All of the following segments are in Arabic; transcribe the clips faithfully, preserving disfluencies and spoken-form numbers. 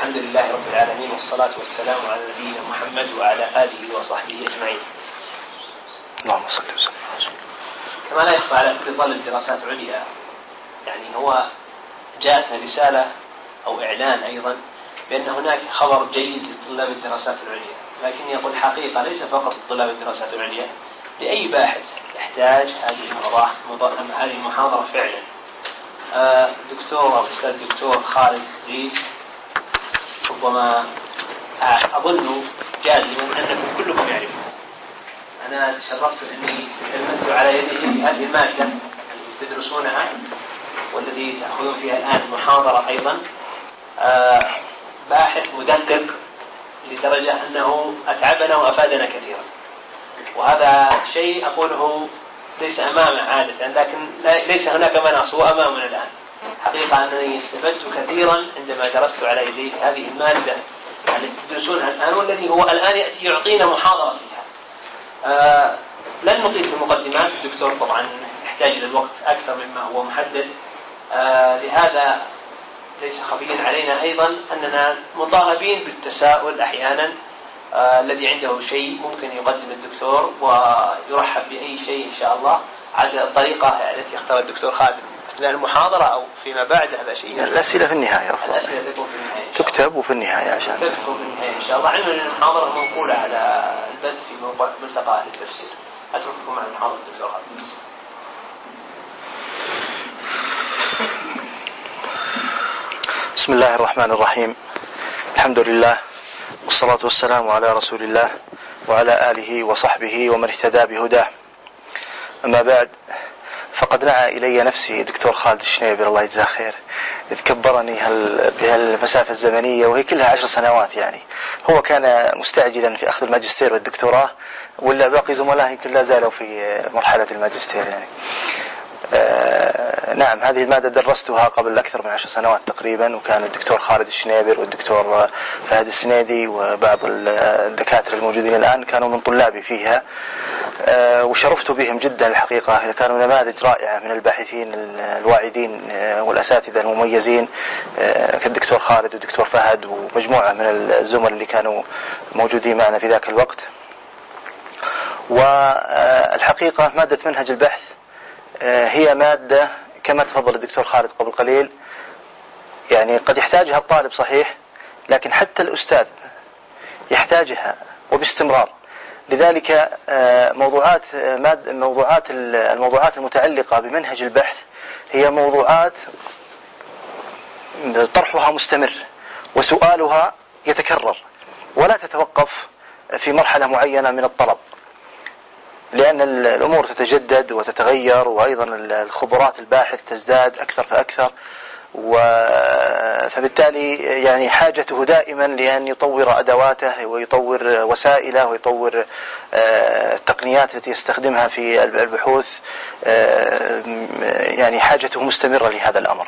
الحمد لله رب العالمين، والصلاة والسلام على نبينا محمد وعلى آله وصحبه أجمعين. اللهم صل وسلم. كما لا يخفى على كل طالب دراسات عليا، يعني هو جاءتنا رسالة أو إعلان أيضا بأن هناك خبر جيد لطلاب الدراسات العليا، لكن يقول حقيقة ليس فقط طلاب الدراسات العليا، لأي باحث يحتاج هذه المحاضرة فعلا. دكتور أو أستاذ الدكتور خالد إدريس ربما أظن جازما أنكم كلكم يعرفون. أنا تشرفت أني تلمذت على يديه هذه المادة التي تدرسونها والتي تأخذون فيها الآن محاضرة أيضا. باحث مدقق لدرجة أنه أتعبنا وأفادنا كثيرا، وهذا شيء أقوله ليس أمامه عادة، لكن ليس هناك مناص، هو أمامنا الآن. حقيقة أنني استفدت كثيرا عندما درست على يديه هذه المادة التي تدرسونها الآن، والذي هو الآن يأتي يعطينا محاضرة فيها. آه لن نطيل في المقدمات، الدكتور طبعا يحتاج إلى الوقت أكثر مما هو محدد. آه لهذا ليس خفيا علينا أيضا أننا مطالبين بالتساؤل أحيانا. آه الذي عنده شيء ممكن يقدم الدكتور ويرحب بأي شيء إن شاء الله على الطريقة التي اختار الدكتور خالد أثناء المحاضرة أو فيما بعد. هذا شيء الأسئلة في النهاية، الأسئلة تكون في النهاية، تكتب وفي النهاية عشان تكتب في النهاية إن شاء الله. علما أن المحاضرة منقولة على البث في موقع ملتقى أهل التفسير. أترككم مع المحاضرة الدكتور خالد. بسم الله الرحمن الرحيم. الحمد لله والصلاة والسلام على رسول الله وعلى آله وصحبه ومن اهتدى بهداه. أما بعد، فقد نعى إلي نفسي دكتور خالد الشنيبر الله يجزاه خير، إذ كبرني بهالمسافة الزمنية وهي كلها عشر سنوات. يعني هو كان مستعجلا في أخذ الماجستير والدكتوراه، ولا باقي زملائه يمكن لا زالوا في مرحلة الماجستير. يعني آه نعم، هذه المادة درستها قبل أكثر من عشر سنوات تقريبا، وكان الدكتور خالد الشنيبر والدكتور فهد السنيدي وبعض الدكاترة الموجودين الآن كانوا من طلابي فيها. آه وشرفت بهم جدا الحقيقة، كانوا نماذج رائعة من الباحثين الواعدين آه والأساتذة المميزين، آه كالدكتور خالد والدكتور فهد ومجموعة من الزملاء اللي كانوا موجودين معنا في ذاك الوقت. والحقيقة مادة منهج البحث هي مادة كما تفضل الدكتور خالد قبل قليل، يعني قد يحتاجها الطالب صحيح، لكن حتى الأستاذ يحتاجها وباستمرار. لذلك موضوعات موضوعات الموضوعات المتعلقة بمنهج البحث هي موضوعات طرحها مستمر وسؤالها يتكرر، ولا تتوقف في مرحلة معينة من الطلب، لأن الأمور تتجدد وتتغير، وأيضا الخبرات الباحث تزداد أكثر فأكثر، فبالتالي يعني حاجته دائما لأن يطور أدواته ويطور وسائله ويطور التقنيات التي يستخدمها في البحوث. يعني حاجته مستمرة لهذا الأمر.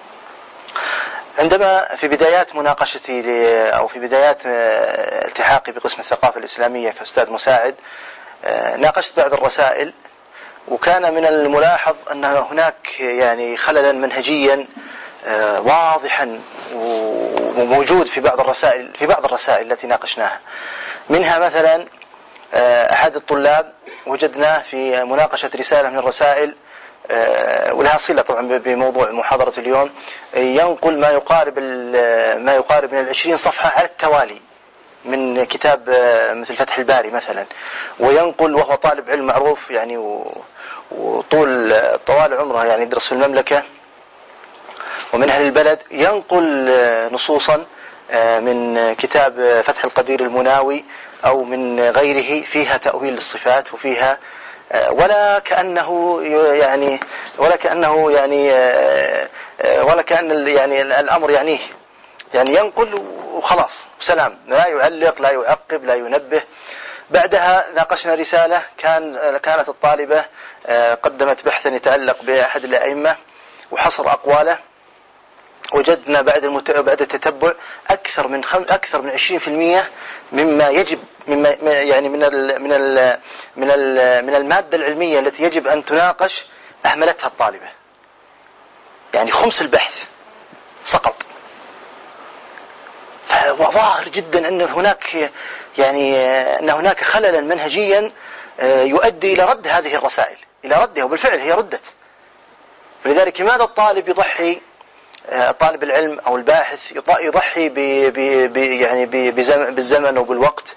عندما في بدايات مناقشتي أو في بدايات التحاقي بقسم الثقافة الإسلامية كأستاذ مساعد، ناقشت بعض الرسائل، وكان من الملاحظ أن هناك يعني خللا منهجيا واضحا وموجود في بعض الرسائل في بعض الرسائل التي ناقشناها. منها مثلا أحد الطلاب وجدناه في مناقشة رسالة من الرسائل ولها صلة طبعا بموضوع محاضرة اليوم، ينقل ما يقارب ما يقارب من العشرين صفحة على التوالي من كتاب مثل فتح الباري مثلا، وينقل وهو طالب علم معروف يعني وطول طوال عمره يعني يدرس في المملكة ومن أهل البلد، ينقل نصوصا من كتاب فتح القدير المناوي أو من غيره فيها تأويل للصفات وفيها ولا كأنه يعني ولا كأنه يعني ولا كأن يعني الأمر يعنيه، يعني ينقل وخلاص وسلام، لا يعلق لا يعقب لا ينبه. بعدها ناقشنا رسالة كان كانت الطالبة قدمت بحثا يتعلق بأحد الأئمة وحصر أقواله، وجدنا بعد المت... بعد التتبع أكثر من خم... أكثر من عشرين في المئة مما يجب مما يعني من ال... من ال... من ال... من المادة العلمية التي يجب أن تناقش أهملتها الطالبة، يعني خمس البحث سقط. وظاهر جدا أن هناك يعني أن هناك خللا منهجيا يؤدي إلى رد هذه الرسائل، إلى ردها، وبالفعل هي ردت. ولذلك لماذا الطالب يضحي، طالب العلم أو الباحث يضحي ب ب يعني بالزمن وبالوقت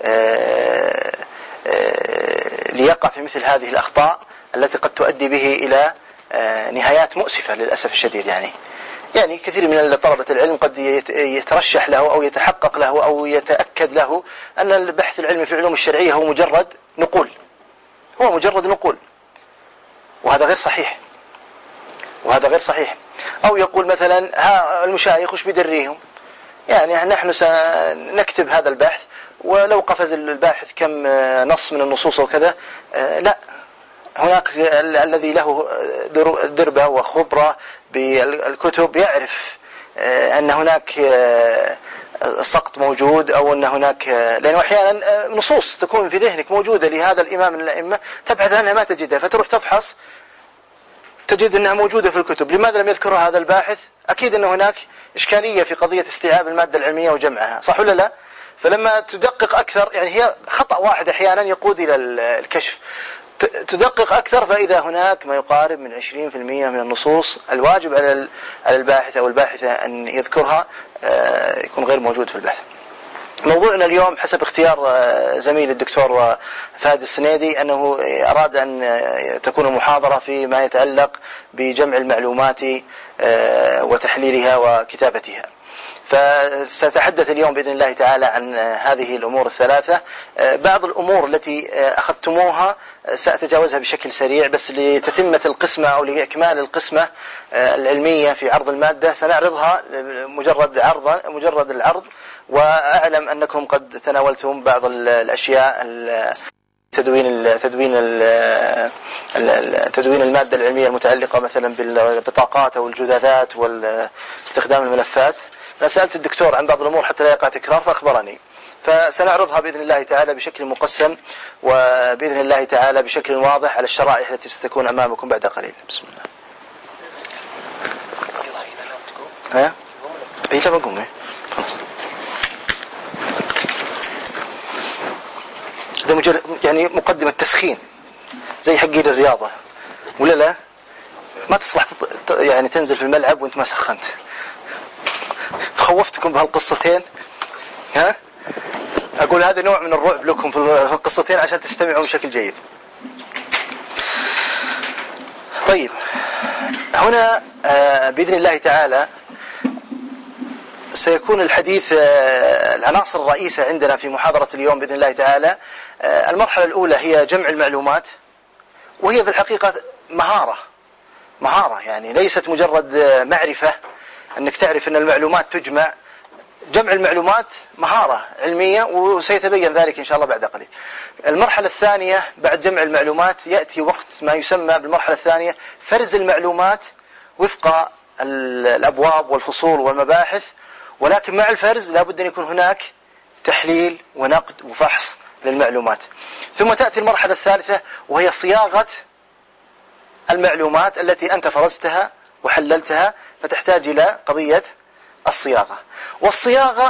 ليقع في مثل هذه الأخطاء التي قد تؤدي به إلى نهايات مؤسفة للأسف الشديد. يعني يعني كثير من طلبة العلم قد يترشح له أو يتحقق له أو يتأكد له أن البحث العلمي في العلوم الشرعية هو مجرد نقول، هو مجرد نقول، وهذا غير صحيح، وهذا غير صحيح. أو يقول مثلا ها المشايخ وش بيدريهم، يعني نحن سنكتب هذا البحث ولو قفز الباحث كم نص من النصوص وكذا، لا، هناك الذي له دربة وخبرة بالكتب يعرف أن هناك سقط موجود أو أن هناك، لأنه أحيانا نصوص تكون في ذهنك موجودة لهذا الإمام من الأئمة تبحث عنها ما تجدها، فتروح تفحص تجد أنها موجودة في الكتب. لماذا لم يذكرها هذا الباحث؟ أكيد أن هناك إشكالية في قضية استيعاب المادة العلمية وجمعها، صح ولا لا؟ فلما تدقق أكثر، يعني هي خطأ واحد أحيانا يقود إلى الكشف، تدقق أكثر فإذا هناك ما يقارب من عشرين بالمئة من النصوص الواجب على الباحث أو الباحثة أن يذكرها يكون غير موجود في البحث. موضوعنا اليوم حسب اختيار زميل الدكتور فهد السنيدي أنه أراد أن تكون محاضرة فيما يتعلق بجمع المعلومات وتحليلها وكتابتها. فستتحدث اليوم بإذن الله تعالى عن هذه الأمور الثلاثة. بعض الأمور التي أخذتموها سأتجاوزها بشكل سريع، بس لتتمة القسمة أو لإكمال القسمة العلمية في عرض المادة سنعرضها مجرد عرض مجرد العرض. وأعلم أنكم قد تناولتم بعض الأشياء، تدوين تدوين تدوين المادة العلمية المتعلقة مثلا بالبطاقات أو الجذاذات واستخدام الملفات. أنا سألت الدكتور عن بعض الأمور حتى لا يقع تكرار فأخبرني، فسنعرضها بإذن الله تعالى بشكل مقسم وبإذن الله تعالى بشكل واضح على الشرائح التي ستكون أمامكم بعد قليل. بسم الله. ها؟ إيه لا بقوم إيه خلاص. هذا مجرد يعني مقدمة تسخين زي حقين الرياضة ولا لا؟ ما تصلح تط... يعني تنزل في الملعب وانت ما سخنت. خوفتكم بهالقصتين، ها؟ أقول هذا نوع من الرعب لكم في القصتين عشان تستمعوا بشكل جيد. طيب، هنا بإذن الله تعالى سيكون الحديث العناصر الرئيسة عندنا في محاضرة اليوم بإذن الله تعالى. المرحلة الأولى هي جمع المعلومات، وهي في الحقيقة مهارة مهارة يعني ليست مجرد معرفة أنك تعرف أن المعلومات تجمع. جمع المعلومات مهارة علمية وسيتبين ذلك إن شاء الله بعد قليل. المرحلة الثانية بعد جمع المعلومات يأتي وقت ما يسمى بالمرحلة الثانية فرز المعلومات وفق الأبواب والفصول والمباحث، ولكن مع الفرز لابد أن يكون هناك تحليل ونقد وفحص للمعلومات. ثم تأتي المرحلة الثالثة وهي صياغة المعلومات التي أنت فرزتها وحللتها، فتحتاج إلى قضية الصياغة. والصياغة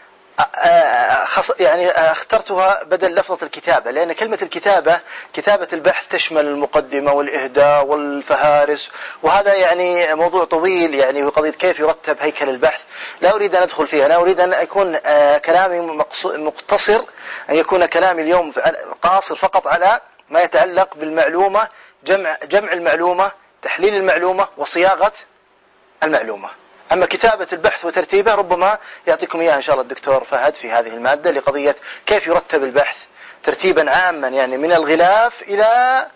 يعني اخترتها بدل لفظة الكتابة، لأن كلمة الكتابة كتابة البحث تشمل المقدمة والإهداء والفهارس، وهذا يعني موضوع طويل يعني وقضية كيف يرتب هيكل البحث لا أريد أن أدخل فيها. أنا أريد أن يكون كلامي مقتصر، أن يكون كلامي اليوم قاصر فقط على ما يتعلق بالمعلومة، جمع جمع المعلومة، تحليل المعلومة، وصياغة المعلومة. أما كتابة البحث وترتيبه ربما يعطيكم إياها إن شاء الله الدكتور فهد في هذه المادة لقضية كيف يرتب البحث ترتيبا عاما، يعني من الغلاف إلى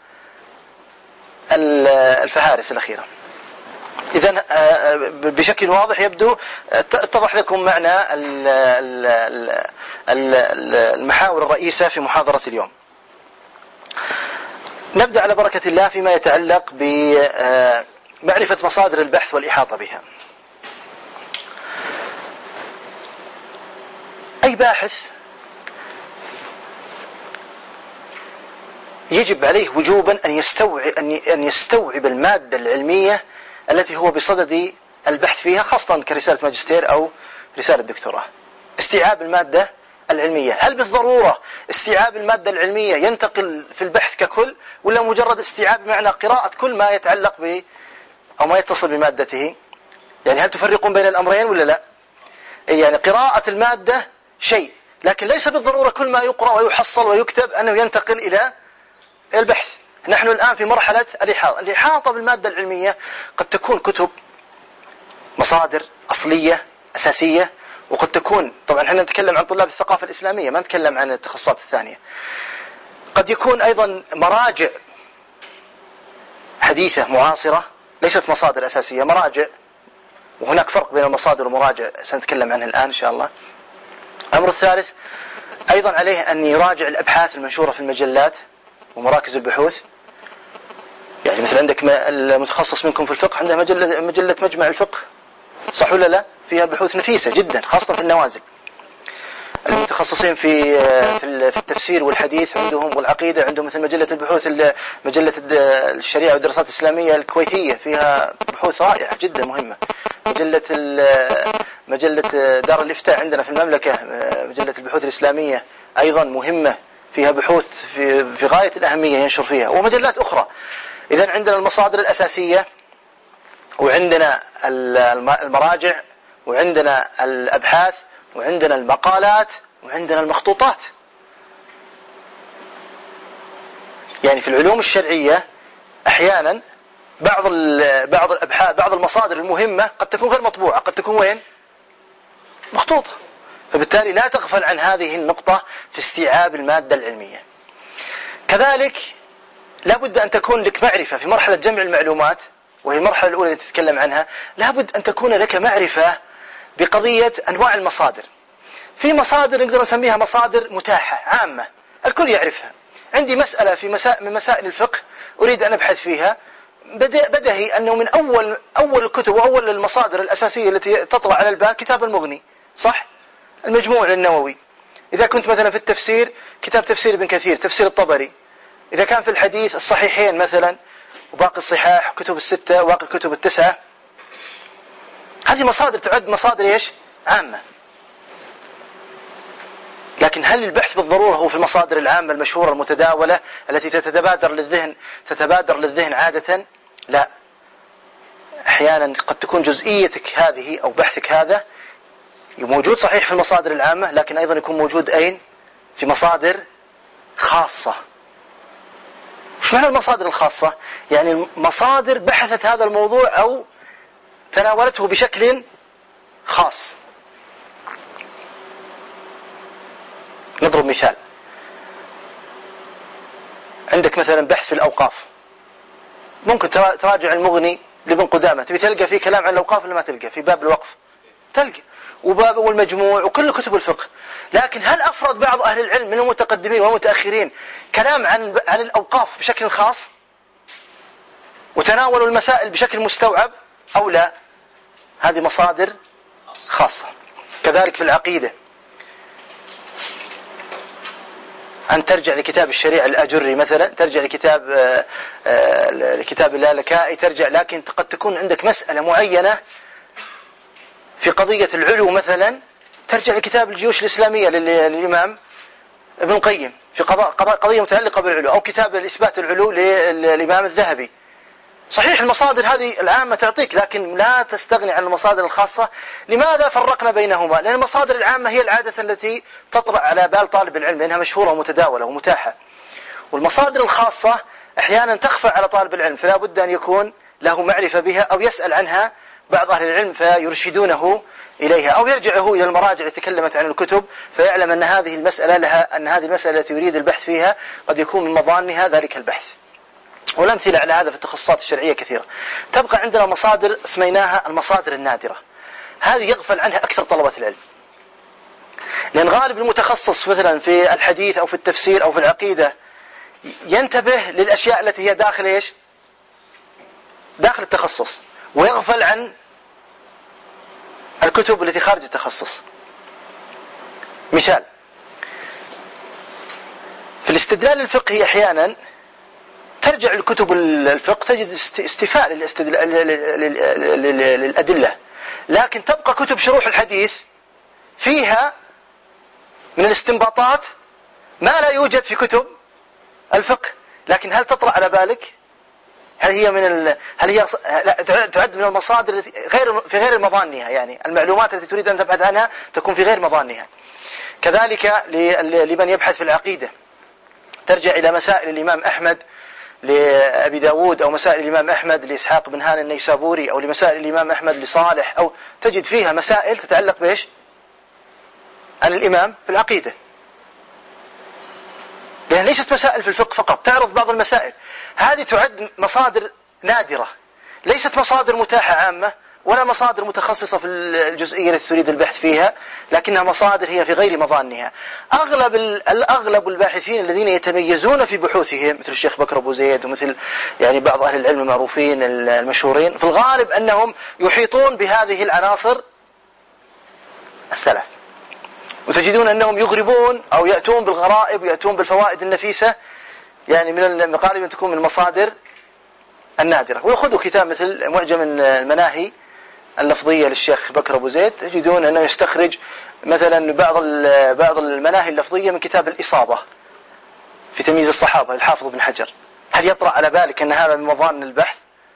الفهارس الأخيرة. إذن بشكل واضح يبدو اتضح لكم معنى المحاور الرئيسة في محاضرة اليوم. نبدأ على بركة الله فيما يتعلق بمعرفة مصادر البحث والإحاطة بها. أي باحث يجب عليه وجوبا أن يستوعب, أن يستوعب المادة العلمية التي هو بصدد البحث فيها، خاصة كرسالة ماجستير أو رسالة دكتوراه. استيعاب المادة العلمية. هل بالضرورة استيعاب المادة العلمية ينتقل في البحث ككل، ولا مجرد استيعاب بمعنى قراءة كل ما يتعلق ب أو ما يتصل بمادته؟ يعني هل تفرقون بين الأمرين ولا لا؟ يعني قراءة المادة شيء، لكن ليس بالضرورة كل ما يقرأ ويحصل ويكتب أنه ينتقل إلى البحث. نحن الآن في مرحلة الإحاطة. الإحاطة بالمادة العلمية قد تكون كتب، مصادر أصلية أساسية، وقد تكون، طبعا احنا نتكلم عن طلاب الثقافة الإسلامية ما نتكلم عن التخصصات الثانية، قد يكون أيضا مراجع حديثة معاصرة ليست مصادر أساسية، مراجع، وهناك فرق بين المصادر والمراجع سنتكلم عنه الآن إن شاء الله. الأمر الثالث أيضا عليه أن يراجع الأبحاث المنشورة في المجلات ومراكز البحوث. يعني مثل عندك المتخصص منكم في الفقه عنده مجلة, مجلة مجمع الفقه، صح ولا لا؟ فيها بحوث نفيسة جدا خاصة في النوازل. المتخصصين في في التفسير والحديث عندهم والعقيدة عندهم مثل مجلة البحوث، مجلة الشريعة والدراسات الإسلامية الكويتية فيها بحوث رائعة جدا مهمة. مجلة مجلة دار الإفتاء عندنا في المملكة، مجلة البحوث الإسلامية أيضا مهمة، فيها بحوث في في غاية الأهمية ينشر فيها، ومجلات أخرى. إذن عندنا المصادر الأساسية، وعندنا المراجع، وعندنا الأبحاث، وعندنا المقالات، وعندنا المخطوطات. يعني في العلوم الشرعية أحيانا بعض بعض الأبحاث بعض المصادر المهمة قد تكون غير مطبوعة، قد تكون وين؟ مخطوطة. فبالتالي لا تغفل عن هذه النقطة في استيعاب المادة العلمية. كذلك لا بد أن تكون لك معرفة في مرحلة جمع المعلومات، وهي المرحلة الأولى التي تتكلم عنها. لا بد أن تكون لك معرفة بقضية أنواع المصادر. في مصادر نقدر نسميها مصادر متاحة عامة الكل يعرفها. عندي مسألة في مسائل من مسائل الفقه أريد أن أبحث فيها، بدهي أنه من أول أول الكتب وأول المصادر الأساسية التي تطلع على البال كتاب المغني، صح؟ المجموع للنووي. إذا كنت مثلا في التفسير كتاب تفسير ابن كثير، تفسير الطبري. إذا كان في الحديث الصحيحين مثلا، وباقي الصحاح، كتب الستة، وباقي الكتب التسعة. هذه مصادر تعد مصادر إيش؟ عامة. لكن هل البحث بالضرورة هو في المصادر العامة المشهورة المتداولة التي تتبادر للذهن تتبادر للذهن عادة؟ لا. أحيانا قد تكون جزئيتك هذه أو بحثك هذا موجود صحيح في المصادر العامة، لكن أيضا يكون موجود أين؟ في مصادر خاصة. وش معنى المصادر الخاصة؟ يعني مصادر بحثت هذا الموضوع أو تناولته بشكل خاص. نضرب مثال. عندك مثلا بحث في الأوقاف، ممكن تراجع المغني لابن قدامة، تبي تلقى فيه كلام عن الأوقاف ولا ما تلقى؟ في باب الوقف تلقى، وباب والمجموع وكل كتب الفقه. لكن هل أفرد بعض أهل العلم من المتقدمين والمتأخرين كلام عن عن الأوقاف بشكل خاص وتناولوا المسائل بشكل مستوعب أو لا؟ هذه مصادر خاصة. كذلك في العقيدة، أن ترجع لكتاب الشريعة الأجري مثلا، ترجع لكتاب لكتاب اللالكائي، ترجع، لكن قد تكون عندك مسألة معينة في قضية العلو مثلا، ترجع لكتاب الجيوش الإسلامية للإمام ابن القيم في قضاء قضية متعلقة بالعلو، أو كتاب الإثبات العلو للإمام الذهبي. صحيح المصادر هذه العامة تعطيك، لكن لا تستغني عن المصادر الخاصة. لماذا فرقنا بينهما؟ لأن المصادر العامة هي العادة التي تطرأ على بال طالب العلم لأنها مشهورة ومتداولة ومتاحة، والمصادر الخاصة أحيانا تخفى على طالب العلم، فلا بد أن يكون له معرفة بها أو يسأل عنها بعض أهل العلم فيرشدونه إليها، أو يرجعه إلى المراجع التي تكلمت عن الكتب فيعلم أن هذه المسألة لها أن هذه المسألة التي يريد البحث فيها قد يكون من مظانها ذلك البحث. والأمثلة على هذا في التخصصات الشرعية كثيرة. تبقى عندنا مصادر سميناها المصادر النادرة. هذه يغفل عنها أكثر طلبة العلم، لأن غالب المتخصص مثلا في الحديث أو في التفسير أو في العقيدة ينتبه للأشياء التي هي داخل إيش؟ داخل التخصص، ويغفل عن الكتب التي خارج التخصص. مثال، في الاستدلال الفقهي أحيانا ترجع لكتب الفقه تجد استيفاء للأدلة، لكن تبقى كتب شروح الحديث فيها من الاستنباطات ما لا يوجد في كتب الفقه، لكن هل تطرأ على بالك؟ هل هي من ال... هل هي لا تعد من المصادر التي غير في غير مظانها، يعني المعلومات التي تريد أن تبحث عنها تكون في غير مظانها. كذلك لمن يبحث في العقيدة ترجع إلى مسائل الإمام أحمد لأبي داود، أو مسائل الإمام أحمد لإسحاق بن هان النيسابوري، أو لمسائل الإمام أحمد لصالح، أو تجد فيها مسائل تتعلق بإيش؟ عن الإمام في العقيدة، لأن ليست مسائل في الفقه فقط، تعرض بعض المسائل. هذه تعد مصادر نادرة، ليست مصادر متاحة عامة ولا مصادر متخصصة في الجزئية التي تريد البحث فيها، لكنها مصادر هي في غير مظانها. أغلب الأغلب الباحثين الذين يتميزون في بحوثهم مثل الشيخ بكر أبو زيد ومثل يعني بعض أهل العلم المعروفين المشهورين، في الغالب أنهم يحيطون بهذه العناصر الثلاث، وتجدون أنهم يغربون أو يأتون بالغرائب ويأتون بالفوائد النفيسة، يعني من المقالب أن تكون من المصادر النادرة. ويأخذوا كتاب مثل معجم المناهي اللفظية للشيخ بكر أبو زيد، تجدون أنه يستخرج مثلا بعض بعض المناهي اللفظية من كتاب الإصابة في تمييز الصحابة للحافظ بن حجر. هل يطرأ على بالك أن هذا من مظان البحث؟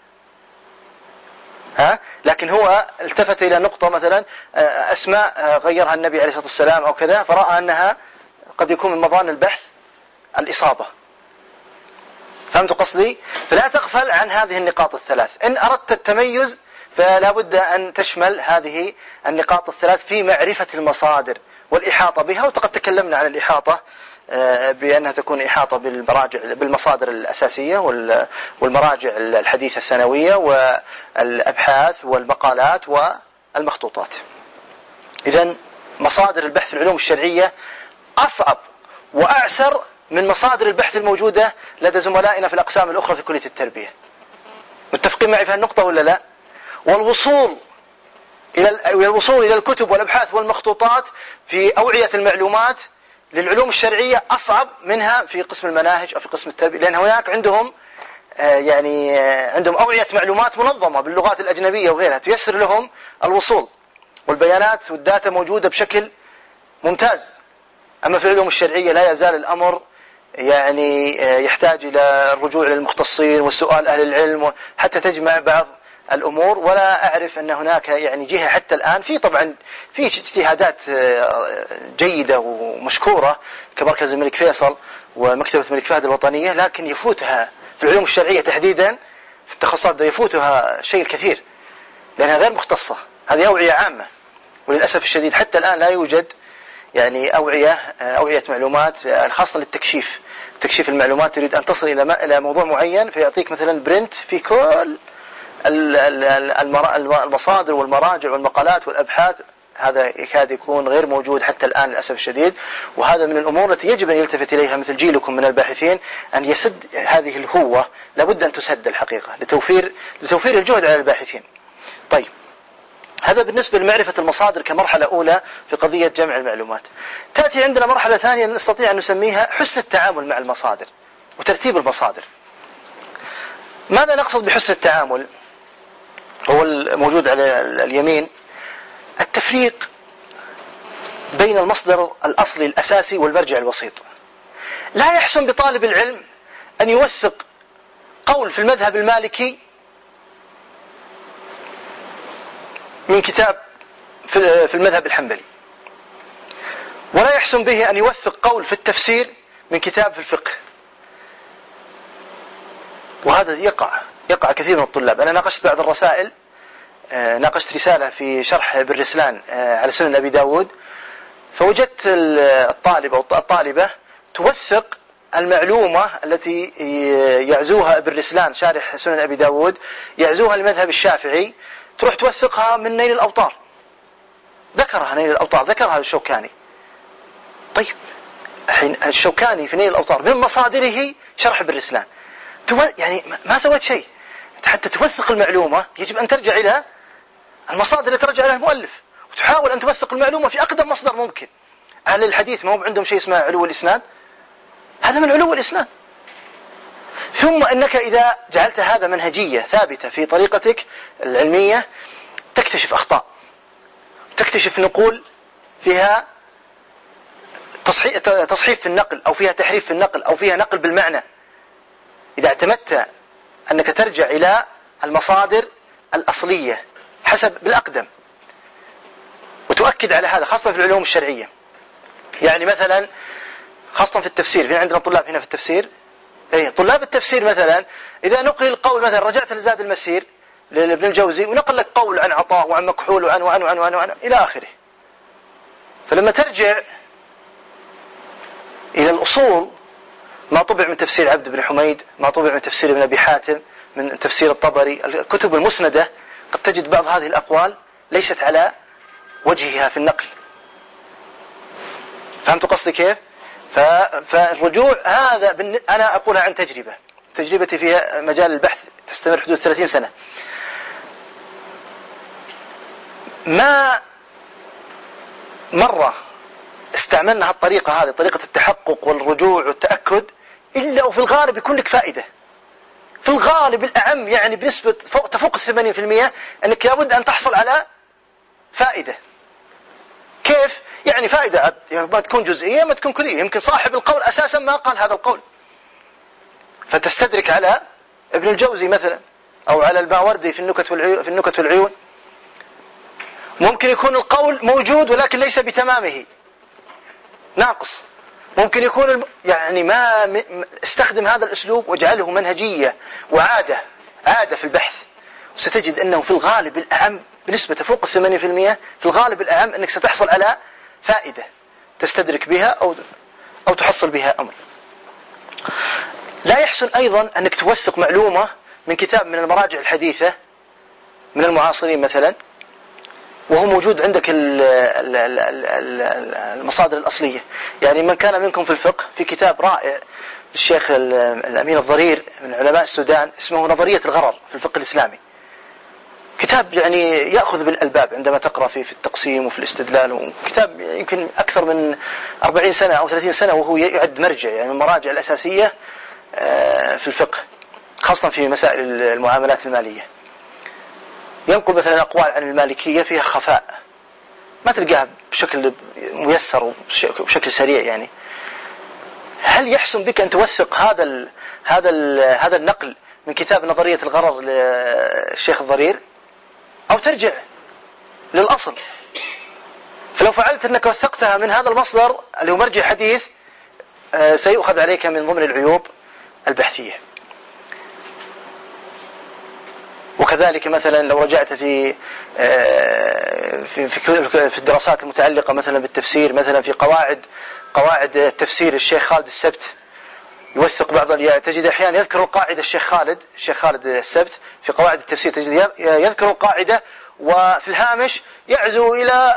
ها؟ لكن هو التفت إلى نقطة مثلا أسماء غيرها النبي عليه الصلاة والسلام أو كذا، فرأى أنها قد يكون من مظان البحث الإصابة. فهمت قصدي؟ فلا تغفل عن هذه النقاط الثلاث. إن أردت التميز فلا بد أن تشمل هذه النقاط الثلاث في معرفة المصادر والإحاطة بها. وقد تكلمنا عن الإحاطة بأنها تكون إحاطة بالمراجع بالمصادر الأساسية والمراجع الحديثة الثانوية والأبحاث والمقالات والمخطوطات. إذن مصادر البحث في العلوم الشرعية أصعب وأعسر من مصادر البحث الموجودة لدى زملائنا في الأقسام الأخرى في كلية التربية. متفقين معي في النقطة ولا لا؟ والوصول إلى الوصول إلى الكتب والأبحاث والمخطوطات في أوعية المعلومات للعلوم الشرعية أصعب منها في قسم المناهج أو في قسم التربية، لأن هناك عندهم يعني عندهم أوعية معلومات منظمة باللغات الأجنبية وغيرها تيسر لهم الوصول، والبيانات والداتا موجودة بشكل ممتاز. أما في العلوم الشرعية لا يزال الأمر يعني يحتاج إلى الرجوع للمختصين والسؤال أهل العلم حتى تجمع بعض الأمور. ولا أعرف أن هناك يعني جهة حتى الآن في طبعا في اجتهادات جيدة ومشكورة كمركز الملك فيصل ومكتبة الملك فهد الوطنية، لكن يفوتها في العلوم الشرعية تحديدا في التخصصات يفوتها شيء كثير لأنها غير مختصة. هذه أوعية عامة، وللأسف الشديد حتى الآن لا يوجد يعني أوعية أوعية معلومات خاصة للتكشيف تكشيف المعلومات. تريد أن تصل إلى إلى موضوع معين فيعطيك مثلا برنت في كل المصادر والمراجع والمقالات والأبحاث، هذا يكاد يكون غير موجود حتى الآن للأسف الشديد. وهذا من الأمور التي يجب أن يلتفت إليها مثل جيلكم من الباحثين، أن يسد هذه الهوة، لابد أن تسد الحقيقة لتوفير لتوفير الجهد على الباحثين. طيب، هذا بالنسبة لمعرفة المصادر كمرحلة أولى في قضية جمع المعلومات. تأتي عندنا مرحلة ثانية نستطيع أن نسميها حسن التعامل مع المصادر وترتيب المصادر. ماذا نقصد بحسن التعامل؟ هو الموجود على اليمين التفريق بين المصدر الأصلي الأساسي والمرجع الوسيط. لا يحسن بطالب العلم أن يوثق قول في المذهب المالكي من كتاب في المذهب الحنبلي، ولا يحسن به أن يوثق قول في التفسير من كتاب في الفقه. وهذا يقع يقع كثير من الطلاب. أنا ناقشت بعض الرسائل، ناقشت رسالة في شرح ابن رسلان على سنن أبي داود، فوجدت الطالب أو الطالبة توثق المعلومة التي يعزوها ابن رسلان شارح سنن أبي داود، يعزوها لمذهب الشافعي، تروح توثقها من نيل الأوطار. ذكرها نيل الأوطار، ذكرها الشوكاني. طيب الحين الشوكاني في نيل الأوطار من مصادره شرح ابن رسلان، يعني ما سويت شيء. حتى توثق المعلومة يجب أن ترجع إلى المصادر التي ترجع إلى المؤلف، وتحاول أن توثق المعلومة في أقدم مصدر ممكن. أهل الحديث ما هو عندهم شيء اسمه علو الإسناد، هذا من علو الإسناد. ثم أنك إذا جعلت هذا منهجية ثابتة في طريقتك العلمية تكتشف أخطاء، تكتشف نقول فيها تصحيف في النقل أو فيها تحريف في النقل أو فيها نقل بالمعنى، إذا اعتمدت أنك ترجع إلى المصادر الأصلية حسب بالأقدم وتؤكد على هذا، خاصة في العلوم الشرعية. يعني مثلا خاصة في التفسير، في عندنا طلاب هنا في التفسير، أي طلاب التفسير مثلا إذا نقل القول، مثلا رجعت لزاد المسير لابن الجوزي ونقل لك قول عن عطاء وعن مكحول وعن وعن وعن وعن, وعن إلى آخره، فلما ترجع إلى الأصول ما طبع من تفسير عبد بن حميد، ما طبع من تفسير ابن أبي حاتم، من تفسير الطبري، الكتب المسندة، قد تجد بعض هذه الأقوال ليست على وجهها في النقل. فهمت قصدي كيف؟ فالرجوع هذا أنا أقولها عن تجربة، تجربتي في مجال البحث تستمر حدود ثلاثين سنة. ما مرة استعملنا هالطريقة هذه، طريقة التحقق والرجوع والتأكد، إلا وفي الغالب يكون لك فائدة. في الغالب الأعم يعني بنسبة فوق تفوق الثمانين في المية أنك لابد أن تحصل على فائدة. كيف؟ يعني فائدة ما تكون جزئية ما تكون كلية، يمكن صاحب القول أساسا ما قال هذا القول، فتستدرك على ابن الجوزي مثلا أو على الماوردي في النكت والعيون, في النكت والعيون. ممكن يكون القول موجود ولكن ليس بتمامه، ناقص. ممكن يكون الم... يعني ما م... استخدم هذا الأسلوب واجعله منهجية وعادة عادة في البحث، وستجد أنه في الغالب الأعم بنسبة تفوق الثمانين في المية في الغالب الأعم أنك ستحصل على فائدة تستدرك بها أو أو تحصل بها أمر. لا يحسن أيضا أنك توثق معلومة من كتاب من المراجع الحديثة من المعاصرين مثلا وهو موجود عندك المصادر الأصلية. يعني من كان منكم في الفقه في كتاب رائع للشيخ الأمين الضرير من علماء السودان اسمه نظرية الغرر في الفقه الإسلامي، كتاب يعني يأخذ بالألباب عندما تقرأ فيه في التقسيم وفي الاستدلال، وكتاب يمكن أكثر من أربعين سنة أو ثلاثين سنة وهو يعد مرجع يعني من المراجع الأساسية في الفقه خاصة في مسائل المعاملات المالية. ينقل مثلا أقوال عن المالكية فيها خفاء ما تلقاها بشكل ميسر وبشكل سريع. يعني هل يحسن بك أن توثق هذا ال هذا ال هذا النقل من كتاب نظرية الغرر للشيخ الضرير أو ترجع للأصل؟ فلو فعلت أنك وثقتها من هذا المصدر اللي هو مرجع حديث سيؤخذ عليك من ضمن العيوب البحثية. وكذلك مثلا لو رجعت في في في الدراسات المتعلقة مثلا بالتفسير، مثلا في قواعد قواعد التفسير الشيخ خالد السبت يوثق بعض، تجد أحيانا يذكر القاعدة الشيخ خالد الشيخ خالد السبت في قواعد التفسير، تجد يذكر القاعدة وفي الهامش يعزو إلى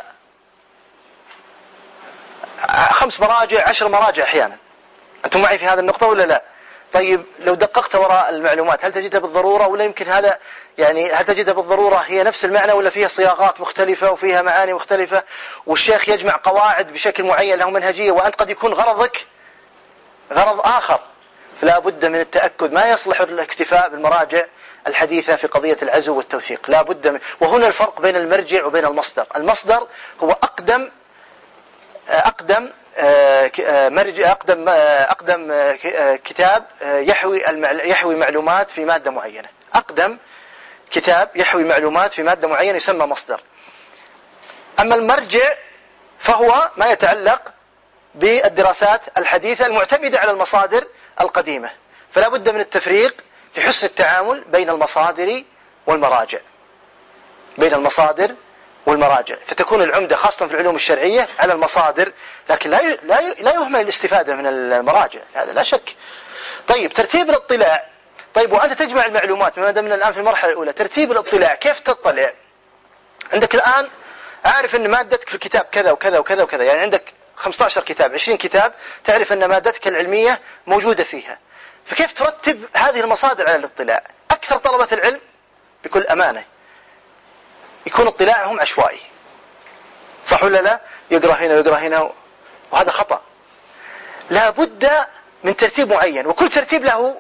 خمس مراجع عشر مراجع أحيانا. أنتم معي في هذا النقطة ولا لا؟ طيب لو دققت وراء المعلومات هل تجدها بالضرورة ولا يمكن هذا يعني هل تجدها بالضرورة هي نفس المعنى ولا فيها صياغات مختلفة وفيها معاني مختلفة، والشيخ يجمع قواعد بشكل معين له منهجية وأنت قد يكون غرضك غرض آخر؟ فلا بد من التأكد. ما يصلح الاكتفاء بالمراجع الحديثة في قضية العزو والتوثيق، لا بد من. وهنا الفرق بين المرجع وبين المصدر. المصدر هو أقدم أقدم مرجع أقدم أقدم كتاب يحوي يحوي معلومات في مادة معينة، أقدم كتاب يحوي معلومات في مادة معينة يسمى مصدر. أما المرجع فهو ما يتعلق بالدراسات الحديثة المعتمدة على المصادر القديمة. فلا بد من التفريق في حسن التعامل بين المصادر والمراجع بين المصادر والمراجع فتكون العمدة خاصة في العلوم الشرعية على المصادر، لكن لا لا لا يهمل الاستفادة من المراجع، هذا لا شك. طيب ترتيب الاطلاع. طيب وأنت تجمع المعلومات ما دمنا الآن في المرحلة الأولى، ترتيب الاطلاع كيف تطلع؟ عندك الآن عارف أن مادتك في الكتاب كذا وكذا وكذا وكذا، يعني عندك خمسة عشر كتاب عشرين كتاب تعرف أن مادتك العلمية موجودة فيها، فكيف ترتب هذه المصادر على الاطلاع؟ أكثر طلبة العلم بكل أمانة يكون اطلاعهم عشوائي، صح ولا لا؟ يقرأ هنا ويقرأ هنا، وهذا خطأ. لا بد من ترتيب معين، وكل ترتيب له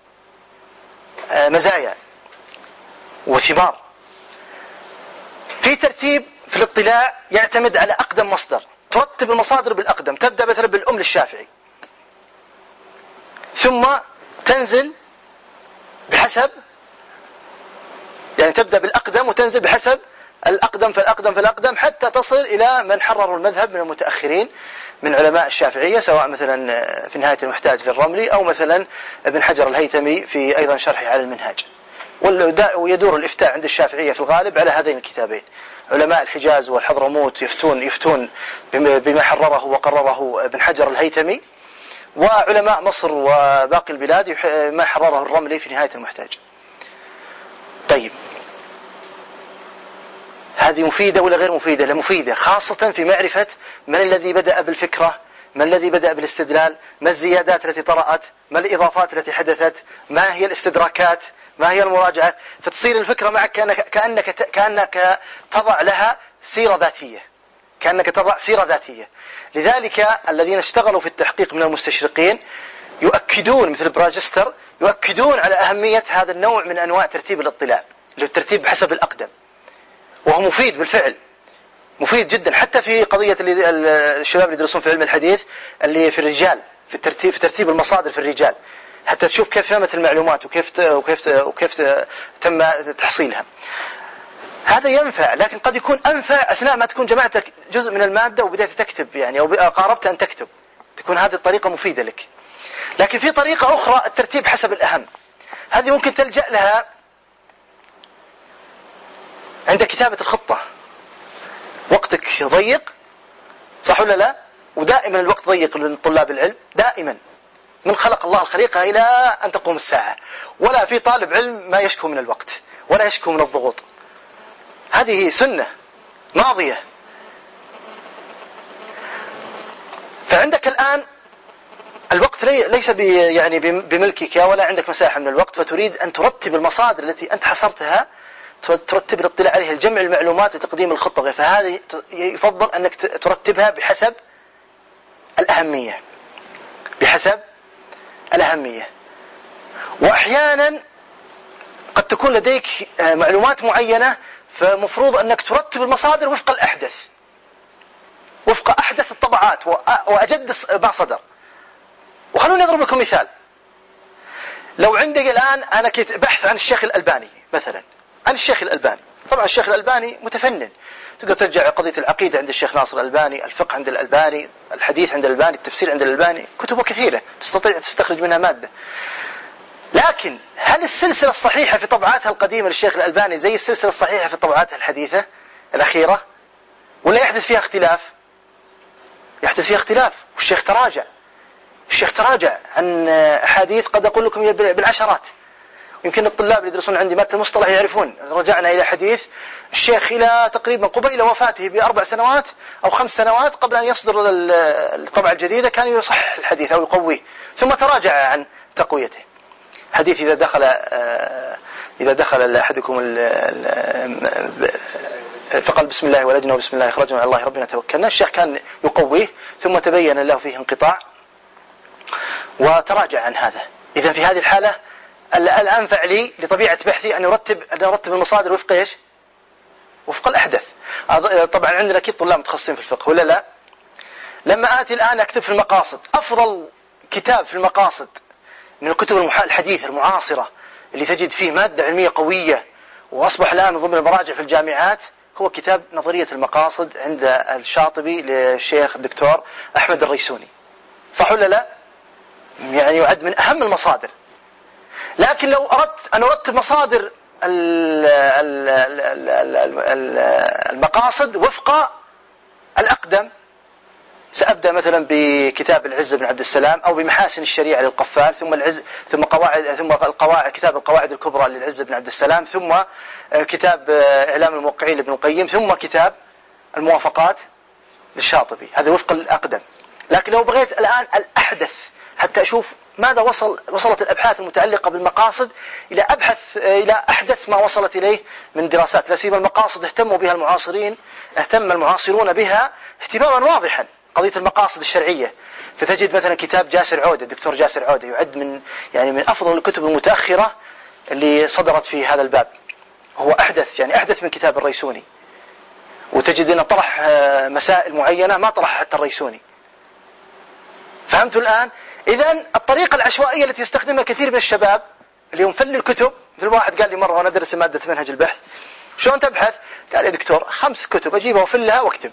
مزايا وثمار. في ترتيب في الاطلاع يعتمد على أقدم مصدر ترتب المصادر بالأقدم، تبدأ مثلا بالأم للشافعي ثم تنزل بحسب، يعني تبدأ بالأقدم وتنزل بحسب الأقدم فالأقدم فالأقدم حتى تصل إلى من حرروا المذهب من المتأخرين من علماء الشافعية، سواء مثلا في نهاية المحتاج للرملي أو مثلا ابن حجر الهيثمي في أيضا شرحه على المنهاج. ويدور الإفتاء عند الشافعية في الغالب على هذين الكتابين. علماء الحجاز والحضرموت يفتون يفتون بما حرره وقرره ابن حجر الهيثمي، وعلماء مصر وباقي البلاد ما حرره الرملي في نهاية المحتاج. طيب هذه مفيدة ولا غير مفيدة؟ لا مفيدة، خاصة في معرفة من الذي بدأ بالفكرة، من الذي بدأ بالاستدلال، ما الزيادات التي طرأت، ما الإضافات التي حدثت، ما هي الاستدراكات، ما هي المراجعات. فتصير الفكرة معك كأنك, كأنك, كأنك تضع لها سيرة ذاتية، كأنك تضع سيرة ذاتية. لذلك الذين اشتغلوا في التحقيق من المستشرقين يؤكدون، مثل براجستر، يؤكدون على أهمية هذا النوع من أنواع ترتيب الاطلاع، الترتيب بحسب الأقدم، وهو مفيد بالفعل، مفيد جدا. حتى في قضية الشباب اللي يدرسون في علم الحديث اللي في الرجال، في الترتيب، في ترتيب المصادر في الرجال، حتى تشوف كيف نمت المعلومات وكيف وكيف وكيف تم تحصيلها. هذا ينفع، لكن قد يكون أنفع أثناء ما تكون جمعت جزء من المادة وبدأت تكتب، يعني أو قاربت أن تكتب، تكون هذه الطريقة مفيدة لك. لكن في طريقة أخرى الترتيب حسب الأهم، هذه ممكن تلجأ لها عند كتابة الخطة. وقتك ضيق، صح ولا لا؟ ودائما الوقت ضيق لطلاب العلم، دائما من خلق الله الخليقة إلى أن تقوم الساعة، ولا في طالب علم ما يشكو من الوقت ولا يشكو من الضغوط. هذه سنة ماضية. فعندك الآن الوقت ليس يعني بملكك ولا عندك مساحة من الوقت، فتريد أن ترتب المصادر التي أنت حصرتها، ترتب الاطلاع عليها، الجمع المعلومات لتقديم الخطة. فهذه يفضل أنك ترتبها بحسب الأهمية، بحسب الأهمية. وأحيانا قد تكون لديك معلومات معينة، فمفروض أنك ترتب المصادر وفق الأحدث، وفق أحدث الطبعات وأجد ما صدر. وخلوني أضرب لكم مثال. لو عندك الآن أنا بحث عن الشيخ الألباني مثلا، عن الشيخ الألباني، طبعا الشيخ الألباني متفنن، تقدر ترجع قضية العقيدة عند الشيخ ناصر الألباني، الفقه عند الألباني، الحديث عند الألباني، التفسير عند الألباني، كتبه كثيرة تستطيع أن تستخرج منها مادة. لكن هل السلسلة الصحيحة في طبعاتها القديمة للشيخ الألباني زي السلسلة الصحيحة في طبعاتها الحديثة الأخيرة، ولا يحدث فيها اختلاف؟ يحدث فيها اختلاف. والشيخ تراجع، الشيخ تراجع عن أحاديث قد أقول لكم بالعشرات. يمكن الطلاب اللي يدرسون عندي مادة المصطلح يعرفون، رجعنا إلى حديث الشيخ إلى تقريبا قبيل وفاته بأربع سنوات أو خمس سنوات قبل أن يصدر الطبعة الجديدة، كان يصحح الحديث أو يقويه، ثم تراجع عن تقويته. حديث إذا دخل إذا دخل أحدكم فقال بسم الله ولجنا وبسم الله خرجنا على الله ربنا توكلنا، الشيخ كان يقويه ثم تبين له فيه انقطاع وتراجع عن هذا. إذا في هذه الحالة الأنفع لي لطبيعة بحثي أن يرتب أن يرتب المصادر وفق إيش؟ وفق الأحدث. طبعا عندنا أكيد طلاب متخصصين في الفقه ولا لا؟ لما آتي الآن أكتب في المقاصد، أفضل كتاب في المقاصد من الكتب الحديثة المعاصرة اللي تجد فيه مادة علمية قوية وأصبح الآن ضمن المراجع في الجامعات، هو كتاب نظرية المقاصد عند الشاطبي للشيخ الدكتور أحمد الريسوني، صح ولا لا؟ يعني يعد من أهم المصادر. لكن لو أردت أن أرتب مصادر المقاصد وفق الأقدم، سأبدأ مثلا بكتاب العز بن عبد السلام أو بمحاسن الشريعة للقفال، ثم العز ثم قواعد ثم القواعد كتاب القواعد الكبرى للعز بن عبد السلام، ثم كتاب إعلام الموقعين لابن القيم، ثم كتاب الموافقات للشاطبي. هذا وفق الأقدم. لكن لو بغيت الآن الأحدث حتى أشوف ماذا وصل وصلت الأبحاث المتعلقة بالمقاصد إلى أبحث إلى أحدث ما وصلت إليه من دراسات، لا سيما المقاصد اهتموا بها المعاصرين، اهتم المعاصرون بها اهتماما واضحا، قضية المقاصد الشرعية. فتجد مثلا كتاب جاسر عودة، الدكتور جاسر عودة يعد من يعني من أفضل الكتب المتأخرة اللي صدرت في هذا الباب، هو أحدث يعني أحدث من كتاب الريسوني. وتجد أنه طرح مسائل معينة ما طرحها حتى الريسوني. فهمتوا الآن؟ إذن الطريقة العشوائية التي يستخدمها كثير من الشباب اللي هم فل الكتب، مثل واحد قال لي مرة وأنا أدرس مادة منهج البحث، شلون تبحث؟ قال يا دكتور خمس كتب أجيبها وفلها واكتب.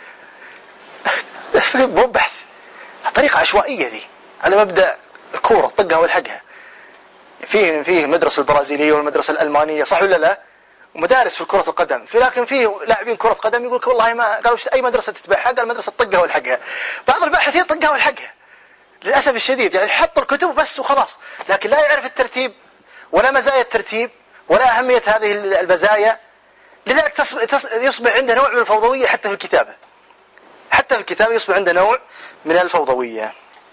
مو بحث، طريقة عشوائية ذي، على مبدأ الكورة طقها والحقها. فيه فيه مدرسة البرازيلية والمدرسة الألمانية، صح ولا لا؟ ومدارس في كرة القدم، في لكن فيه لاعبين كرة قدم يقول لك والله ما قالوا أي مدرسة تتبعها؟ قال مدرسة طقها والحقها. بعض الباحثين طقها والحقها للأسف الشديد، يعني يحط الكتب بس وخلاص، لكن لا يعرف الترتيب ولا مزايا الترتيب ولا أهمية هذه المزايا. لذلك يصبح عنده نوع من الفوضوية حتى في الكتابة، حتى في الكتابة يصبح عنده نوع من الفوضوية.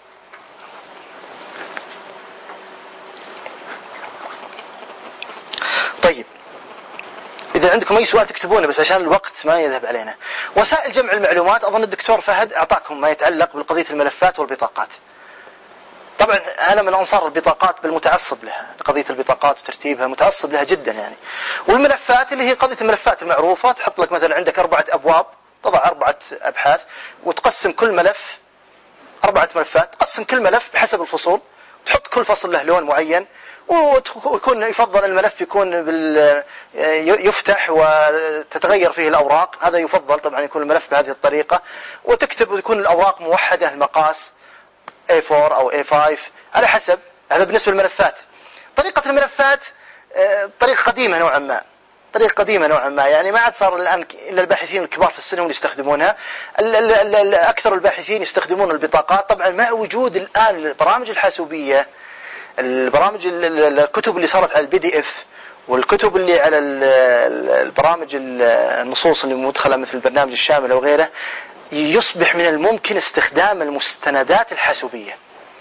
طيب إذا عندكم أي سؤال تكتبونه بس عشان الوقت ما يذهب علينا. وسائل جمع المعلومات، أظن الدكتور فهد أعطاكم ما يتعلق بالقضية الملفات والبطاقات. طبعا أنا من أنصار البطاقات بالمتعصب لها، قضية البطاقات وترتيبها متعصب لها جدا يعني. والملفات اللي هي قضية الملفات المعروفة، تحط لك مثلا عندك أربعة أبواب، تضع أربعة أبحاث وتقسم كل ملف أربعة ملفات، تقسم كل ملف بحسب الفصول، تحط كل فصل له لون معين، ويكون يفضل الملف يكون بال يفتح وتتغير فيه الأوراق، هذا يفضل طبعا يكون الملف بهذه الطريقة، وتكتب وتكون الأوراق موحدة المقاس إيه فور أو إيه فايف على حسب. هذا بالنسبة للملفات. طريقة الملفات طريقة قديمة نوعا ما، طريقة قديمة نوعا ما، يعني ما عاد صار الآن إلا الباحثين الكبار في السن هم اللي يستخدمونها. أكثر الباحثين يستخدمون البطاقات، طبعا مع وجود الآن البرامج الحاسوبية، البرامج الكتب اللي صارت على البي دي اف، والكتب اللي على البرامج النصوص اللي مدخلة مثل البرنامج الشامل وغيره، يصبح من الممكن استخدام المستندات الحاسوبية.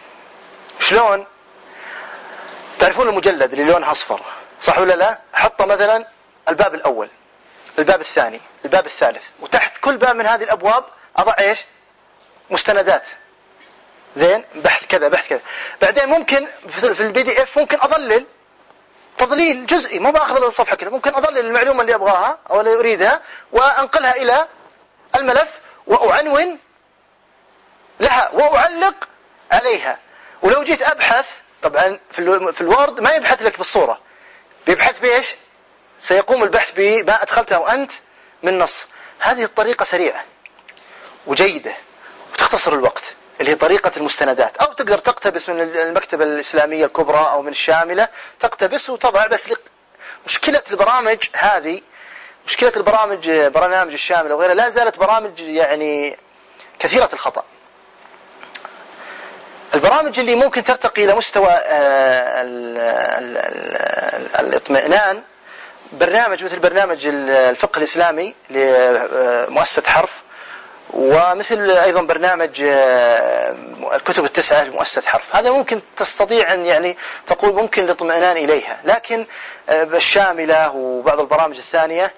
شلون؟ تعرفون المجلد اللي لونه أصفر، صح ولا لا؟ حط مثلا الباب الأول، الباب الثاني، الباب الثالث، وتحت كل باب من هذه الأبواب أضع إيش؟ مستندات. زين، بحث كذا بحث كذا. بعدين ممكن في البي دي اف ممكن أضلل تضليل جزئي، ما بأخذ الصفحة كذا، ممكن أضلل المعلومة اللي أبغاها أو اللي أريدها وأنقلها إلى الملف وأعنون لها وأعلق عليها. ولو جيت أبحث، طبعا في الوورد ما يبحث لك بالصورة، بيبحث بإيش؟ سيقوم البحث بما أدخلته أنت من نص. هذه الطريقة سريعة وجيدة وتختصر الوقت، اللي هي طريقة المستندات. أو تقدر تقتبس من المكتبة الإسلامية الكبرى أو من الشاملة، تقتبس وتضع. بس مشكلة البرامج هذه، مشكلة البرامج برنامج الشاملة وغيرها، لا زالت برامج يعني كثيرة الخطأ. البرامج اللي ممكن ترتقي إلى مستوى الاطمئنان، برنامج مثل برنامج الفقه الإسلامي لمؤسسة حرف، ومثل أيضا برنامج الكتب التسعة لمؤسسة حرف. هذا ممكن تستطيع أن يعني تقول ممكن الاطمئنان إليها، لكن الشاملة وبعض البرامج الثانية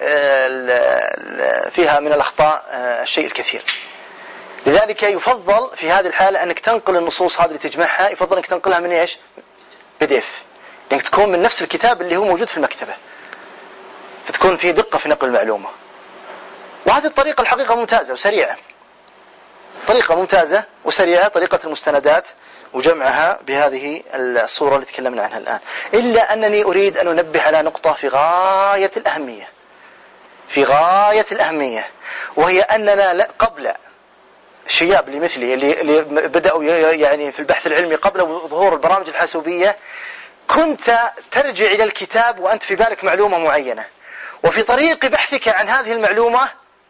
فيها من الأخطاء الشيء الكثير. لذلك يفضل في هذه الحالة أنك تنقل النصوص هذه اللي تجمعها، يفضل أنك تنقلها من إيش؟ بي دي إف، لأنك تكون من نفس الكتاب اللي هو موجود في المكتبة، فتكون في دقة في نقل المعلومة. وهذه الطريقة الحقيقة ممتازة وسريعة، طريقة ممتازة وسريعة، طريقة المستندات وجمعها بهذه الصورة اللي تكلمنا عنها الآن. إلا أنني أريد أن أنبه على نقطة في غاية الأهمية، في غاية الأهمية، وهي أننا قبل الشياب اللي مثلي اللي بدأوا يعني في البحث العلمي قبل ظهور البرامج الحاسوبية، كنت ترجع إلى الكتاب وأنت في بالك معلومة معينة، وفي طريق بحثك عن هذه المعلومة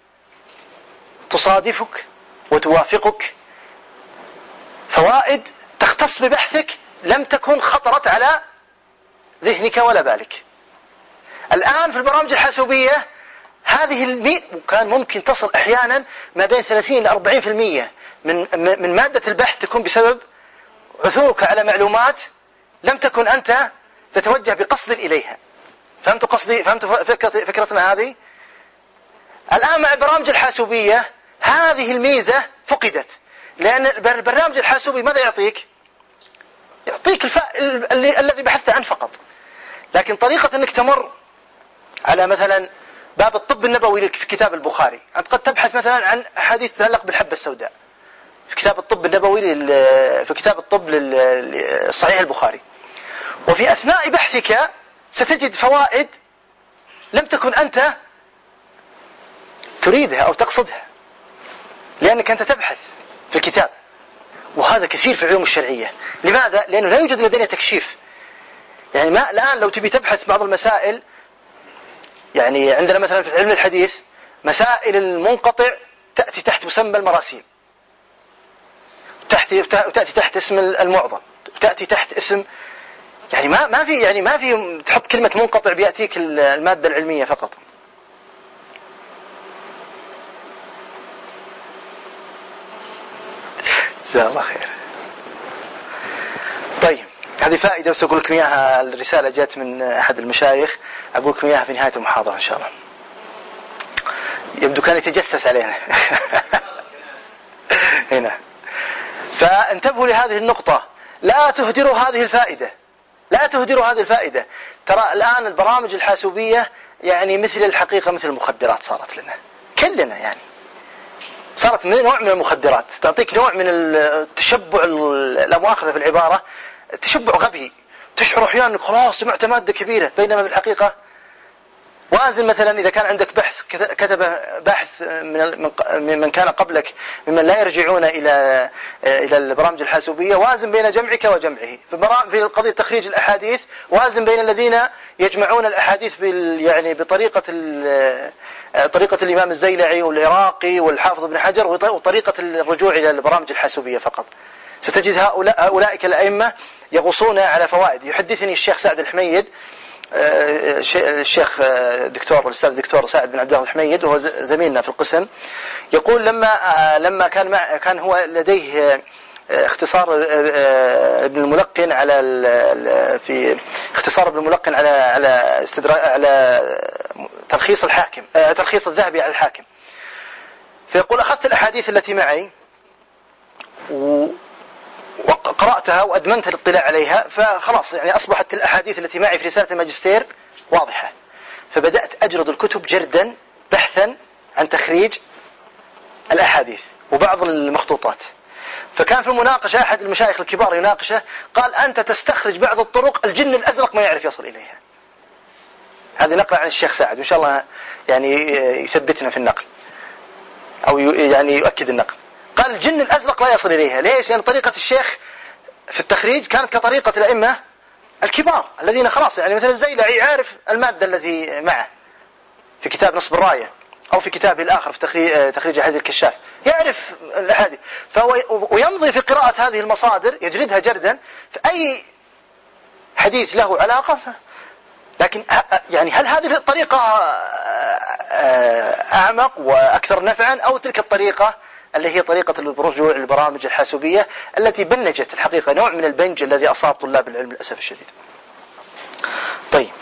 تصادفك وتوافقك فوائد تختص ببحثك لم تكن خطرت على ذهنك ولا بالك. الآن في البرامج الحاسوبية هذه المئة كان ممكن تصل أحيانا ما بين ثلاثين إلى أربعين بالمئة من من مادة البحث تكون بسبب عثورك على معلومات لم تكن أنت تتوجه بقصد إليها. فهمت قصدي؟ فهمت فكرتنا هذه؟ الآن مع البرامج الحاسوبية هذه الميزة فقدت، لأن البرنامج الحاسوبي ماذا يعطيك؟ يعطيك الف... الذي بحثت عنه فقط. لكن طريقة أنك تمر على مثلا باب الطب النبوي في كتاب البخاري، أنت قد تبحث مثلا عن أحاديث تتعلق بالحبة السوداء في كتاب الطب النبوي في كتاب الطب للصحيح البخاري، وفي أثناء بحثك ستجد فوائد لم تكن أنت تريدها أو تقصدها، لأنك أنت تبحث في الكتاب. وهذا كثير في العلوم الشرعية. لماذا؟ لأنه لا يوجد لدينا تكشيف. يعني ما الآن لو تبي تبحث بعض المسائل، يعني عندنا مثلا في علم الحديث مسائل المنقطع تأتي تحت مسمى المراسيل، تأتي تأتي تحت اسم المعضل، تأتي تحت اسم، يعني ما ما في يعني ما في تحط كلمة منقطع بيأتيك المادة العلمية فقط. جزاه الله خير. طيب هذه فائدة بس أقول لكم إياها، الرسالة جاءت من أحد المشايخ، أقول لكم إياها في نهاية المحاضرة إن شاء الله. يبدو كان يتجسس علينا. هنا فانتبهوا لهذه النقطة، لا تهدروا هذه الفائدة، لا تهدروا هذه الفائدة. ترى الآن البرامج الحاسوبية يعني مثل الحقيقة مثل المخدرات صارت لنا كلنا، يعني صارت نوع من المخدرات، تعطيك نوع من التشبع، لا مؤاخذة في العبارة، تشبع غبي، تشعر أحيانا أنك خلاص سمعت مادة كبيرة، بينما بالحقيقة وازن. مثلا إذا كان عندك بحث كتب بحث من من كان قبلك ممن لا يرجعون إلى إلى البرامج الحاسوبية، وازن بين جمعك وجمعه. في قضية تخريج الأحاديث وازن بين الذين يجمعون الأحاديث بال يعني بطريقة طريقة الإمام الزيلعي والعراقي والحافظ ابن حجر، وطريقة الرجوع إلى البرامج الحاسوبية فقط. ستجد هؤلاء أولئك الأئمة يغصون على فوائد. يحدثني الشيخ سعد الحميد، الشيخ دكتور الأستاذ دكتور سعد بن عبد الله الحميد، وهو زميلنا في القسم، يقول لما لما كان مع كان هو لديه اختصار ابن الملقن على في اختصار ابن الملقن على على استدراك على تلخيص الحاكم، تلخيص الذهبي على الحاكم. فيقول أخذت الأحاديث التي معي وقرأتها وأدمنت الاطلاع عليها، فخلاص يعني أصبحت الأحاديث التي معي في رسالة الماجستير واضحة. فبدأت أجرد الكتب جردا بحثا عن تخريج الأحاديث وبعض المخطوطات. فكان في المناقشة أحد المشايخ الكبار يناقشه، قال أنت تستخرج بعض الطرق الجن الأزرق ما يعرف يصل إليها. هذه نقل عن الشيخ سعد، وإن شاء الله يعني يثبتنا في النقل أو يعني يؤكد النقل. قال الجن الأزرق لا يصل إليها. ليش؟ لأن يعني طريقة الشيخ في التخريج كانت كطريقة الأئمة الكبار الذين خلاص، يعني مثل الزيلعي عارف المادة التي معه في كتاب نصب الراية أو في كتابه الآخر في تخريج تخريج أحاديث الكشاف، يعرف الأحاديث، فهو ويمضي في قراءة هذه المصادر يجلدها جردا، فأي حديث له علاقة. لكن يعني هل هذه الطريقة أعمق وأكثر نفعا أو تلك الطريقة اللي هي طريقة الرجوع للبرامج الحاسوبية التي بنجت الحقيقة نوع من البنج الذي أصاب طلاب العلم للأسف الشديد؟ طيب،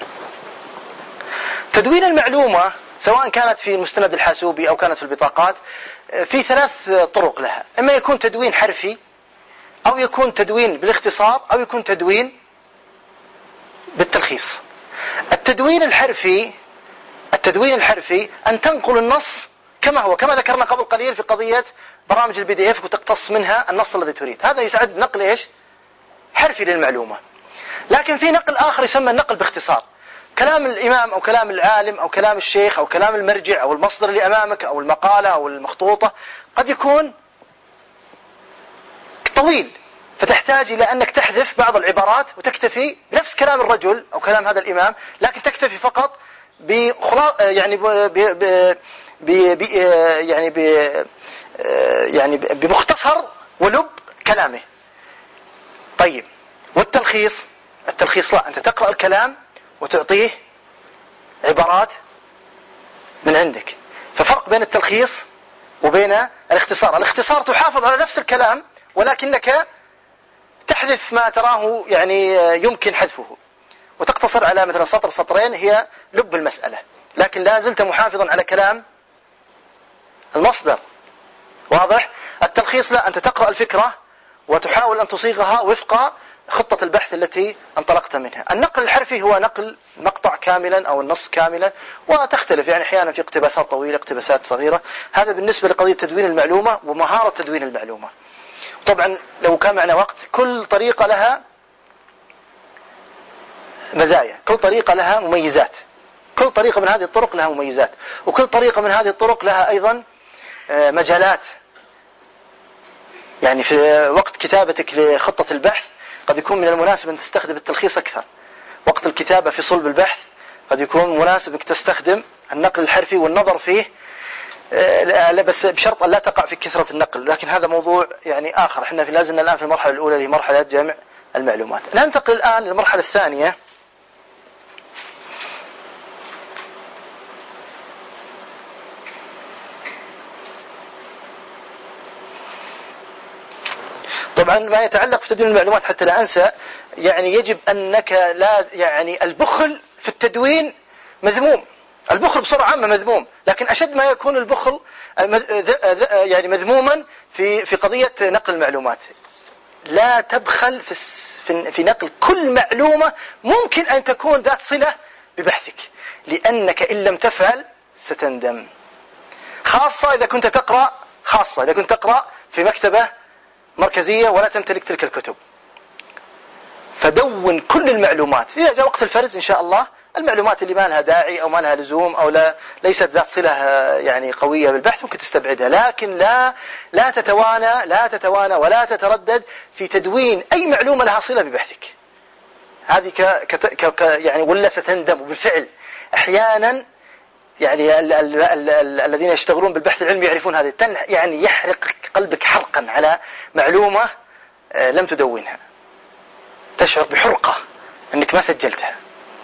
تدوين المعلومة سواء كانت في المستند الحاسوبي أو كانت في البطاقات في ثلاث طرق لها، إما يكون تدوين حرفي أو يكون تدوين بالاختصار أو يكون تدوين بالتلخيص. التدوين الحرفي التدوين الحرفي أن تنقل النص كما هو، كما ذكرنا قبل قليل في قضية برامج البي دي اف، وتقتص منها النص الذي تريد. هذا يساعد نقل إيش؟ حرفي للمعلومة. لكن في نقل آخر يسمى النقل باختصار، كلام الإمام أو كلام العالم أو كلام الشيخ أو كلام المرجع أو المصدر اللي أمامك أو المقالة أو المخطوطة قد يكون طويل، فتحتاج إلى أنك تحذف بعض العبارات وتكتفي بنفس كلام الرجل أو كلام هذا الإمام، لكن تكتفي فقط بخلاص يعني ب ب ب ب يعني ب يعني بمختصر ولب كلامه. طيب، والتلخيص التلخيص لا، أنت تقرأ الكلام وتعطيه عبارات من عندك. ففرق بين التلخيص وبين الاختصار. الاختصار تحافظ على نفس الكلام ولكنك تحذف ما تراه يعني يمكن حذفه، وتقتصر على مثلا سطر سطرين هي لب المسألة، لكن لا زلت محافظا على كلام المصدر. واضح؟ التلخيص لا، أنت تقرأ الفكرة وتحاول أن تصيغها وفق خطة البحث التي انطلقت منها. النقل الحرفي هو نقل مقطع كاملا أو النص كاملا، وتختلف يعني أحيانا في اقتباسات طويلة اقتباسات صغيرة. هذا بالنسبة لقضية تدوين المعلومة ومهارة تدوين المعلومة. طبعا لو كان معنا وقت، كل طريقة لها مزايا، كل طريقة لها مميزات، كل طريقة من هذه الطرق لها مميزات، وكل طريقة من هذه الطرق لها أيضا مجالات. يعني في وقت كتابتك لخطة البحث قد يكون من المناسب أن تستخدم التلخيص أكثر. وقت الكتابة في صلب البحث قد يكون مناسب أنك تستخدم النقل الحرفي والنظر فيه، بس بشرط أن لا تقع في كثرة النقل، لكن هذا موضوع يعني آخر. احنا في لازلنا الآن في المرحلة الأولى اللي هي مرحلة جمع المعلومات. ننتقل الآن للمرحلة الثانية، طبعا ما يتعلق بتدوين المعلومات حتى لا أنسى. يعني يجب أنك لا يعني البخل في التدوين مذموم، البخل بصورة عامة مذموم، لكن أشد ما يكون البخل يعني مذموما في في قضية نقل المعلومات. لا تبخل في في نقل كل معلومة ممكن أن تكون ذات صلة ببحثك، لأنك إن لم تفعل ستندم. خاصة إذا كنت تقرأ خاصة إذا كنت تقرأ في مكتبة مركزية ولا تمتلك تلك الكتب. فدون كل المعلومات. إذا جاء وقت الفرز إن شاء الله المعلومات اللي ما لها داعي أو ما لها لزوم أو لا ليست ذات صلة يعني قوية بالبحث ممكن تستبعدها، لكن لا لا تتوانى لا تتوانى ولا تتردد في تدوين أي معلومة لها صلة ببحثك. هذه ك ك ك يعني ولا ستندم. وبالفعل أحيانا يعني ال ال ال ال الذين يشتغلون بالبحث العلمي يعرفون هذه، يعني يحرق قلبك حرقا على معلومة لم تدونها، تشعر بحرقة أنك ما سجلتها،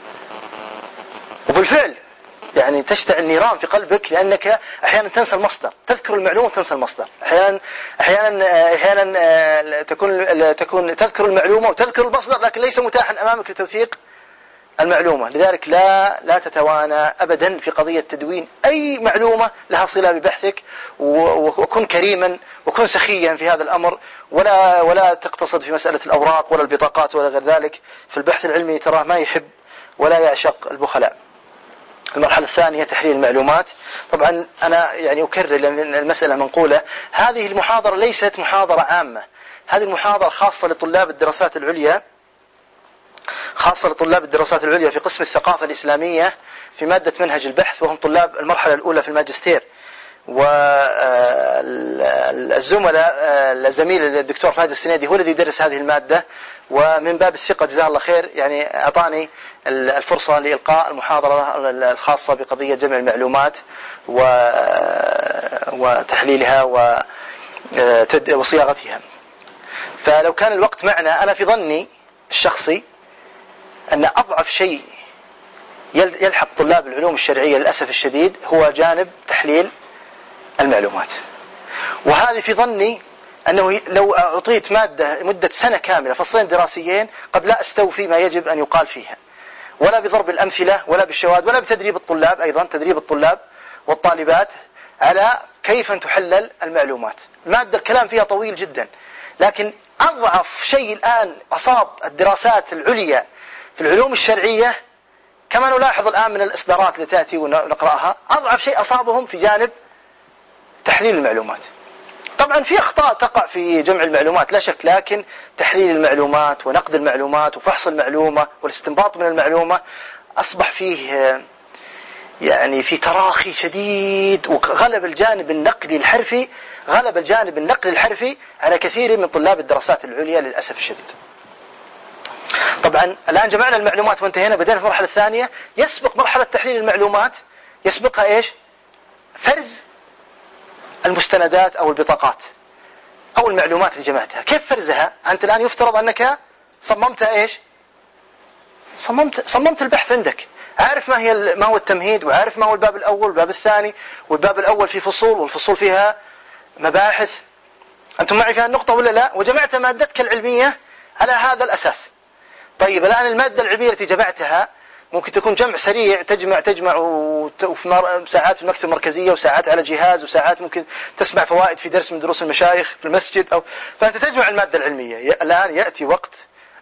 وبالفعل يعني تشتعل نيران في قلبك، لأنك أحيانا تنسى المصدر، تذكر المعلومة وتنسى المصدر. أحيانا أحيانا أحيانا تكون تكون تذكر المعلومة وتذكر المصدر، لكن ليس متاحا أمامك لتوثيق المعلومة. لذلك لا لا تتوانى أبدا في قضية تدوين أي معلومة لها صلة ببحثك، وكن كريما وكن سخيا في هذا الأمر، ولا ولا تقتصد في مسألة الأوراق ولا البطاقات ولا غير ذلك. في البحث العلمي تراه ما يحب ولا يعشق البخلاء. المرحلة الثانية تحليل المعلومات. طبعا أنا يعني أكرر لأن المسألة منقولة، هذه المحاضرة ليست محاضرة عامة، هذه المحاضرة خاصة لطلاب الدراسات العليا، خاصة لطلاب الدراسات العليا في قسم الثقافة الإسلامية في مادة منهج البحث، وهم طلاب المرحلة الأولى في الماجستير. والزملاء الزميل الدكتور فهد السنيدي هو الذي يدرس هذه المادة، ومن باب الثقة جزاه الله خير يعني أعطاني الفرصة لإلقاء المحاضرة الخاصة بقضية جمع المعلومات وتحليلها وصياغتها. فلو كان الوقت معنا، أنا في ظني الشخصي أن أضعف شيء يلحق طلاب العلوم الشرعية للأسف الشديد هو جانب تحليل المعلومات. وهذه في ظني أنه لو أعطيت مادة مدة سنة كاملة فصلين دراسيين قد لا أستوفي ما يجب أن يقال فيها، ولا بضرب الأمثلة ولا بالشواهد ولا بتدريب الطلاب، أيضا تدريب الطلاب والطالبات على كيف تحلل المعلومات. المادة الكلام فيها طويل جدا، لكن أضعف شيء الآن أصاب الدراسات العليا في العلوم الشرعية كما نلاحظ الآن من الإصدارات اللي تأتي ونقرأها، أضعف شيء أصابهم في جانب تحليل المعلومات. طبعا في أخطاء تقع في جمع المعلومات لا شك، لكن تحليل المعلومات ونقد المعلومات وفحص المعلومة والاستنباط من المعلومة أصبح فيه يعني في تراخي شديد، وغلب الجانب النقلي الحرفي غلب الجانب النقلي الحرفي على كثير من طلاب الدراسات العليا للأسف الشديد. طبعا الآن جمعنا المعلومات وانتهينا، بدأنا في المرحلة الثانية. يسبق مرحلة تحليل المعلومات يسبقها إيش؟ فرز المستندات أو البطاقات أو المعلومات اللي جمعتها. كيف فرزها؟ أنت الآن يفترض أنك صممت إيش؟ صممت صممت البحث عندك، عارف ما هي ما هو التمهيد، وعارف ما هو الباب الأول والباب الثاني، والباب الأول فيه فصول والفصول فيها مباحث. أنتم معي في هالنقطة ولا لا؟ وجمعت مادتك العلمية على هذا الأساس. طيب الآن المادة العلمية التي جمعتها ممكن تكون جمع سريع، تجمع تجمع وفي ساعات في المكتبة المركزية وساعات على جهاز وساعات ممكن تسمع فوائد في درس من دروس المشايخ في المسجد، أو فأنت تجمع المادة العلمية. الآن يأتي وقت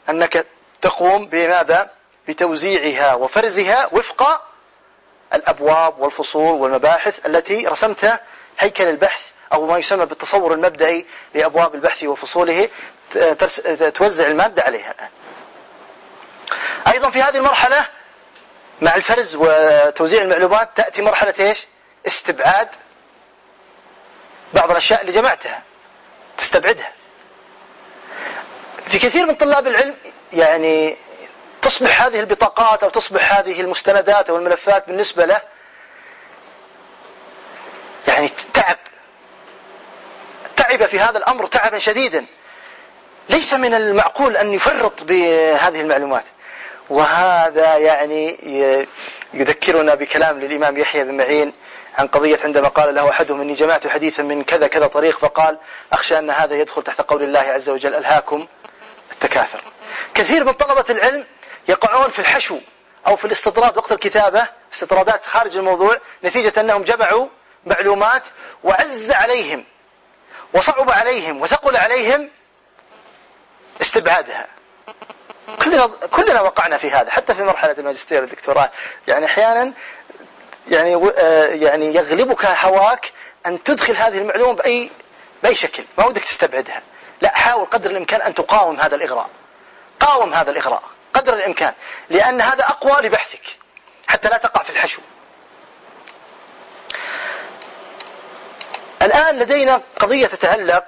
أنك تقوم بماذا؟ بتوزيعها وفرزها وفق الأبواب والفصول والمباحث التي رسمتها هيكل البحث أو ما يسمى بالتصور المبدئي لأبواب البحث وفصوله، توزع المادة عليها. أيضا في هذه المرحلة مع الفرز وتوزيع المعلومات تأتي مرحلة إيش؟ استبعاد بعض الأشياء اللي جمعتها، تستبعدها. في كثير من طلاب العلم يعني تصبح هذه البطاقات أو تصبح هذه المستندات أو الملفات بالنسبة له يعني تعب تعب في هذا الأمر تعبا شديدا، ليس من المعقول أن يفرط بهذه المعلومات. وهذا يعني يذكرنا بكلام للإمام يحيى بن معين عن قضية عندما قال له أحدهم إني جمعت حديثا من كذا كذا طريق، فقال أخشى أن هذا يدخل تحت قول الله عز وجل ألهاكم التكاثر. كثير من طلبة العلم يقعون في الحشو أو في الاستطراد وقت الكتابة، استطرادات خارج الموضوع، نتيجة أنهم جمعوا معلومات وعز عليهم وصعب عليهم وثقل عليهم استبعادها. كلنا كلنا وقعنا في هذا، حتى في مرحلة الماجستير والدكتوراه. يعني أحيانا يعني يعني يغلبك هواك أن تدخل هذه المعلومة بأي بأي شكل، ما ودك تستبعدها، لا، حاول قدر الإمكان أن تقاوم هذا الإغراء، قاوم هذا الإغراء قدر الإمكان، لأن هذا أقوى لبحثك حتى لا تقع في الحشو. الآن لدينا قضية تتعلق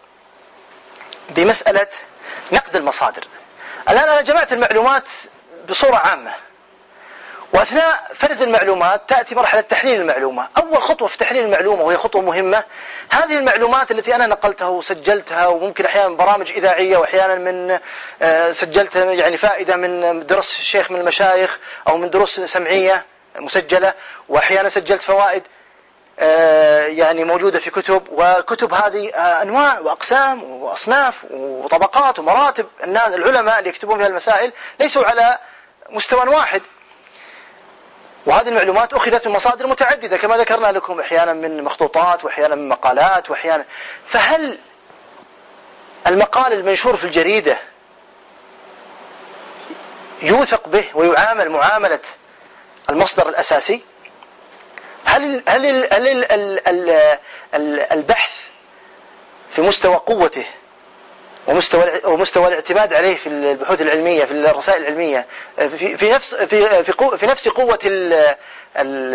بمسألة نقد المصادر. الآن أنا جمعت المعلومات بصورة عامة، وأثناء فرز المعلومات تأتي مرحلة تحليل المعلومة. أول خطوة في تحليل المعلومة وهي خطوة مهمة، هذه المعلومات التي أنا نقلتها وسجلتها، وممكن أحيانا برامج إذاعية وأحيانا من سجلتها يعني فائدة من درس الشيخ من المشايخ أو من دروس سمعية مسجلة، وأحيانا سجلت فوائد يعني موجودة في كتب، وكتب هذه أنواع وأقسام وأصناف وطبقات ومراتب. الناس العلماء اللي يكتبون فيها المسائل ليسوا على مستوى واحد، وهذه المعلومات أخذت من مصادر متعددة كما ذكرنا لكم، أحيانا من مخطوطات وأحيانا من مقالات وأحيانا. فهل المقال المنشور في الجريدة يوثق به ويعامل معاملة المصدر الأساسي؟ هل هل ال هل ال ال ال ال البحث في مستوى قوته ومستوى ومستوى الاعتماد عليه في البحوث العلمية في الرسائل العلمية في في نفس في في, قو في نفس قوة ال ال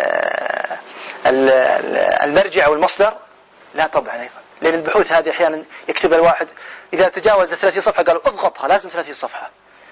ال المرجع والمصدر؟ لا طبعا أيضا، لأن البحوث هذه أحيانا يكتبها الواحد إذا تجاوز ثلاثين صفحة قالوا اضغطها لازم ثلاثين صفحة.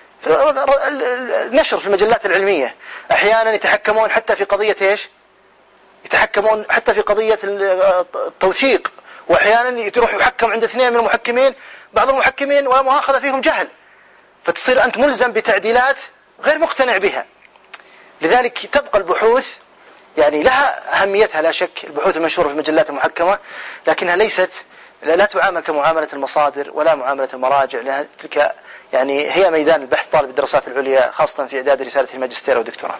النشر في المجلات العلمية أحيانا يتحكمون حتى في قضية إيش؟ يتحكمون حتى في قضية التوثيق، وأحيانا يروح يحكم عند اثنين من المحكمين، بعض المحكمين ولا مؤاخذة فيهم جهل، فتصير أنت ملزم بتعديلات غير مقتنع بها. لذلك تبقى البحوث يعني لها أهميتها لا شك، البحوث المنشورة في المجلات المحكمة، لكنها ليست لا, لا تعامل كمعاملة المصادر ولا معاملة المراجع، لأنها تلك يعني هي ميدان البحث طالب الدراسات العليا خاصة في إعداد رسالة الماجستير والدكتوراه.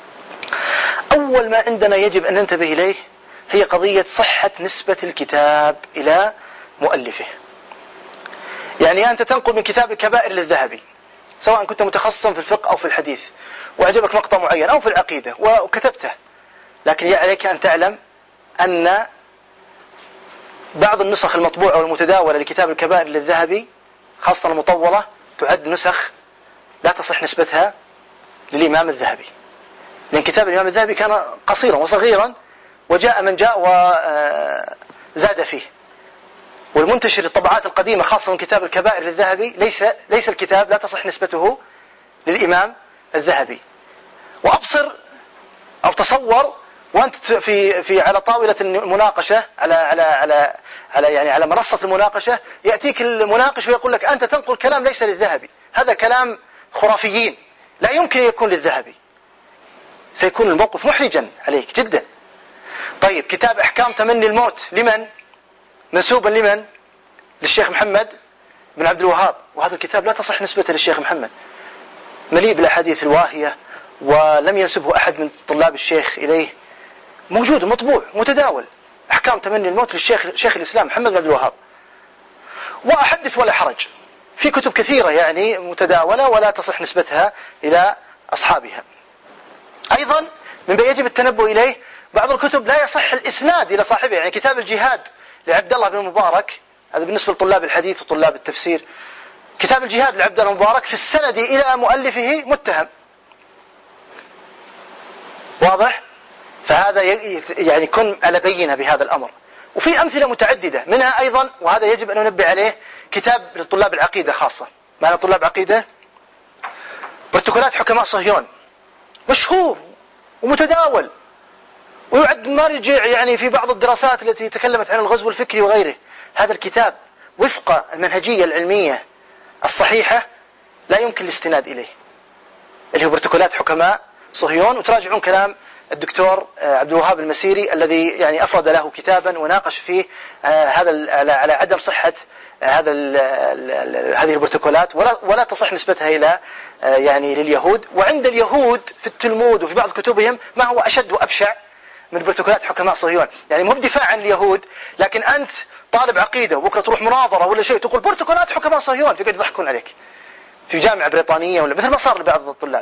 أول ما عندنا يجب أن ننتبه إليه هي قضية صحة نسبة الكتاب إلى مؤلفه. يعني أنت تنقل من كتاب الكبائر للذهبي، سواء كنت متخصصا في الفقه أو في الحديث، وأعجبك مقطع معين أو في العقيدة وكتبته، لكن عليك أن تعلم أن بعض النسخ المطبوعة والمتداولة لكتاب الكبائر للذهبي خاصة المطولة تعد نسخ لا تصح نسبتها للإمام الذهبي، لأن كتاب الإمام الذهبي كان قصيرا وصغيرا وجاء من جاء وزاد فيه. والمنتشر الطبعات القديمة خاصة من كتاب الكبائر للذهبي ليس ليس الكتاب لا تصح نسبته للإمام الذهبي. وأبصر أو تصور وأنت في في على طاولة المناقشة على على على على يعني على منصة المناقشة، يأتيك المناقش ويقول لك أنت تنقل كلام ليس للذهبي، هذا كلام خرافيين لا يمكن يكون للذهبي، سيكون الموقف محرجا عليك جدا. طيب كتاب أحكام تمني الموت لمن؟ منسوبا لمن؟ للشيخ محمد بن عبد الوهاب، وهذا الكتاب لا تصح نسبته للشيخ محمد، مليء بالأحاديث الواهية ولم ينسبه أحد من طلاب الشيخ إليه، موجود مطبوع متداول، أحكام تمني الموت للشيخ شيخ الإسلام محمد بن عبد الوهاب. وأحدث ولا حرج، في كتب كثيرة يعني متداولة ولا تصح نسبتها إلى أصحابها. أيضا مما يجب التنبه إليه بعض الكتب لا يصح الإسناد إلى صاحبه، يعني كتاب الجهاد لعبد الله بن المبارك، هذا بالنسبة لطلاب الحديث وطلاب التفسير، كتاب الجهاد لعبد الله المبارك في السند إلى مؤلفه متهم، واضح؟ فهذا يعني كن على بينة بهذا الأمر. وفي أمثلة متعددة منها أيضا، وهذا يجب أن ننبه عليه، كتاب لطلاب العقيدة خاصة، معنى طلاب عقيدة، بروتوكولات حكماء صهيون، مشهور ومتداول ويعد مرجع يعني في بعض الدراسات التي تكلمت عن الغزو الفكري وغيره. هذا الكتاب وفق المنهجية العلمية الصحيحة لا يمكن الاستناد إليه، اللي هو بروتوكولات حكماء صهيون. وتراجعون كلام الدكتور عبد الوهاب المسيري الذي يعني أفرد له كتابا وناقش فيه هذا على عدم صحة هذا هذه البروتوكولات، ولا ولا تصح نسبتها إلى يعني لليهود. وعند اليهود في التلمود وفي بعض كتبهم ما هو أشد وأبشع من بروتوكولات حكماء صهيون، يعني مو بدفاع عن اليهود، لكن أنت طالب عقيدة وبكرة تروح مناظرة ولا شيء تقول بروتوكولات حكماء صهيون، فيقعد يضحكون عليك في جامعة بريطانية ولا مثل ما صار لبعض الطلاب.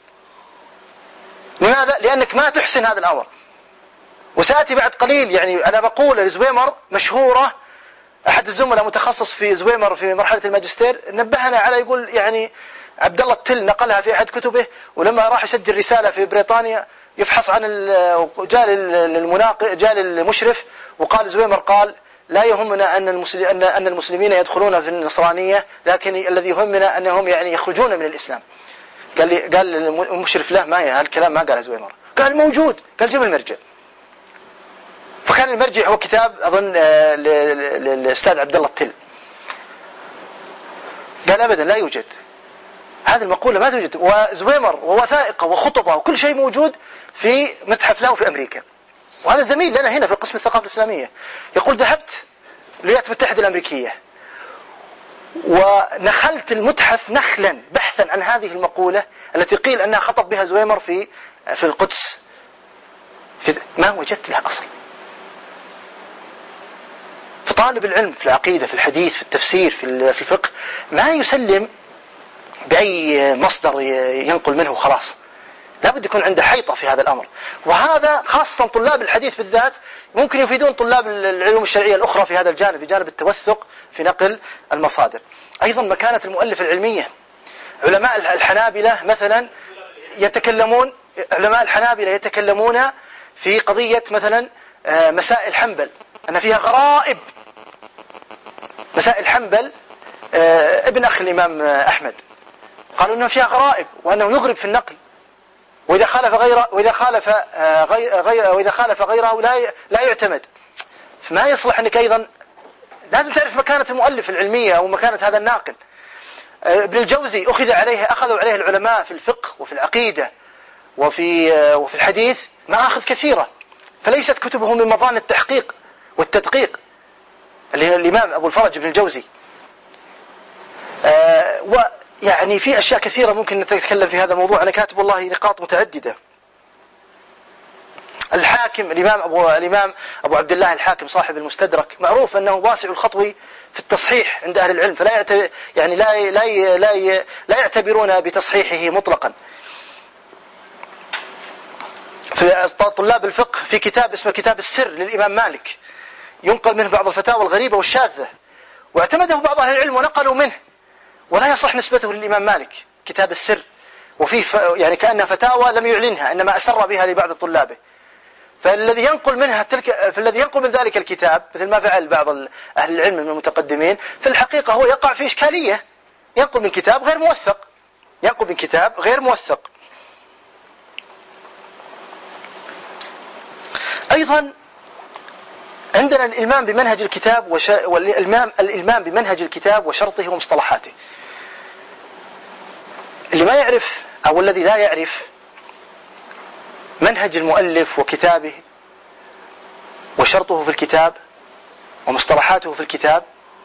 لماذا؟ لأنك ما تحسن هذا الأمر. وسأتي بعد قليل يعني على مقولة لزويمر مشهورة، أحد الزملاء متخصص في زويمر في مرحلة الماجستير نبهنا على، يقول يعني عبد الله التل نقلها في أحد كتبه، ولما راح يسجل رسالة في بريطانيا يفحص عن جاء للمناق جاء للمشرف وقال زويمر قال لا يهمنا أن المسلمين أن أن المسلمين يدخلون في النصرانية، لكن الذي يهمنا أنهم يعني يخرجون من الإسلام. قال لي قال المشرف له ما هالكلام ما قال زويمر، قال موجود، قال جيب المرجع. فكان المرجع هو كتاب أظن للأستاذ عبد الله التل. قال أبدا لا يوجد هذه المقولة، ما توجد. وزويمر ووثائقه وخطبه وكل شيء موجود في متحف له في أمريكا. وهذا زميل لنا هنا في قسم الثقافة الإسلامية يقول ذهبت للولايات المتحدة الأمريكية ونخلت المتحف نخلا بحثا عن هذه المقولة التي قيل أنها خطب بها زويمر في في القدس، في ما وجدت لها أصل. فطالب العلم في العقيدة في الحديث في التفسير في في الفقه ما يسلم بأي مصدر ينقل منه خلاص، لابد يكون عنده حيطة في هذا الأمر. وهذا خاصة طلاب الحديث بالذات ممكن يفيدون طلاب العلوم الشرعية الأخرى في هذا الجانب، في جانب التوثق في نقل المصادر. أيضا مكانة المؤلف العلمية، علماء الحنابلة مثلا يتكلمون علماء الحنابلة يتكلمون في قضية مثلا مسائل حنبل أن فيها غرائب. مسائل حنبل ابن أخ الإمام أحمد قالوا أنه فيها غرائب وأنه يغرب في النقل، وإذا خالف غيره وإذا خالف غير وإذا خالف غيره لا لا يعتمد. فما يصلح أنك أيضا لازم تعرف مكانة المؤلف العلمية أو مكانة هذا الناقل. ابن الجوزي أخذ عليه أخذوا عليه العلماء في الفقه وفي العقيدة وفي وفي الحديث مآخذ كثيرة، فليست كتبه من مظان التحقيق والتدقيق اللي هو الإمام أبو الفرج ابن الجوزي. ويعني في أشياء كثيرة ممكن نتكلم في هذا الموضوع، أنا كاتب والله نقاط متعددة. الحاكم الإمام أبو الإمام أبو عبد الله الحاكم صاحب المستدرك معروف أنه واسع الخطوي في التصحيح عند أهل العلم، فلا يعتبر يعني لا لا لا لا يعتبرون بتصحيحه مطلقا. في طلاب الفقه في كتاب اسمه كتاب السر للإمام مالك ينقل منه بعض الفتاوى الغريبة والشاذة، واعتمده بعض أهل العلم ونقلوا منه، ولا يصح نسبته للإمام مالك كتاب السر، وفيه يعني كأنها فتاوى لم يعلنها إنما أسر بها لبعض طلابه. فالذي ينقل منها تلك فالذي ينقل من ذلك الكتاب مثل ما فعل بعض أهل العلم من المتقدمين في الحقيقة هو يقع في إشكالية، ينقل من كتاب غير موثق ينقل من كتاب غير موثق. أيضا عندنا الإلمام بمنهج الكتاب وش... والإلمام الإلمام بمنهج الكتاب وشرطه ومصطلحاته. اللي ما يعرف أو الذي لا يعرف منهج المؤلف وكتابه وشرطه في الكتاب ومصطلحاته في الكتاب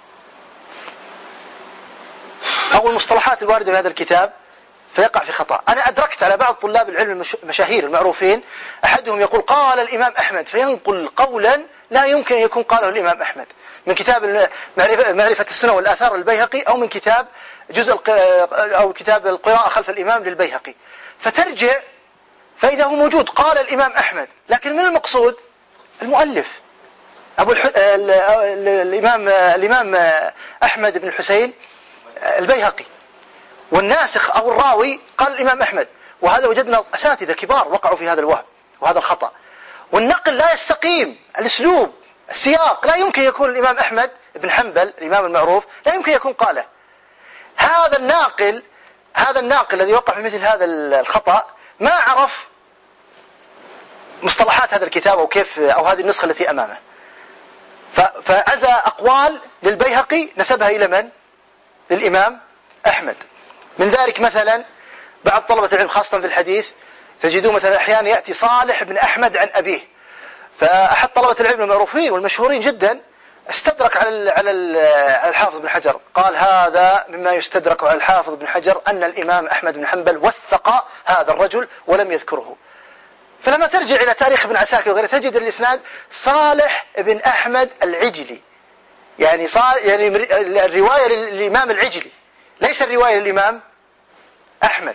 أو المصطلحات الواردة في هذا الكتاب فيقع في خطأ. أنا أدركت على بعض طلاب العلم المشاهير المعروفين أحدهم يقول قال الإمام أحمد فينقل قولا لا يمكن أن يكون قاله الإمام أحمد من كتاب معرفة السنة والآثار للبيهقي، أو من كتاب جزء أو كتاب القراءة خلف الإمام للبيهقي، فترجع فإذا هو موجود قال الإمام أحمد، لكن من المقصود المؤلف أبو الح... الإمام الإمام أحمد بن الحسين البيهقي، والناسخ أو الراوي قال الإمام أحمد. وهذا وجدنا أساتذة كبار وقعوا في هذا الوهم وهذا الخطأ. والنقل لا يستقيم، الأسلوب السياق لا يمكن يكون الإمام أحمد بن حنبل الإمام المعروف لا يمكن يكون قاله. هذا الناقل هذا الناقل الذي وقع في مثل هذا الخطأ ما عرف مصطلحات هذا الكتاب أو كيف أو هذه النسخة التي أمامه، فعزى أقوال للبيهقي نسبها إلى من؟ للإمام أحمد. من ذلك مثلا بعض طلبة العلم خاصة في الحديث تجدون مثلا أحيانا يأتي صالح بن أحمد عن أبيه، فأحد طلبة العلم المعروفين والمشهورين جدا استدرك على على الحافظ بن حجر، قال هذا مما يستدرك على الحافظ بن حجر أن الإمام أحمد بن حنبل وثق هذا الرجل ولم يذكره. فلما ترجع إلى تاريخ ابن عساكر وغيره تجد الإسناد صالح بن أحمد العجلي، يعني صار يعني الرواية للإمام العجلي ليس الرواية للإمام أحمد.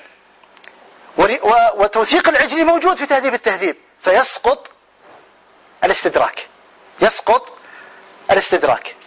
وتوثيق العجلي موجود في تهذيب التهذيب، فيسقط الاستدراك يسقط الاستدراك.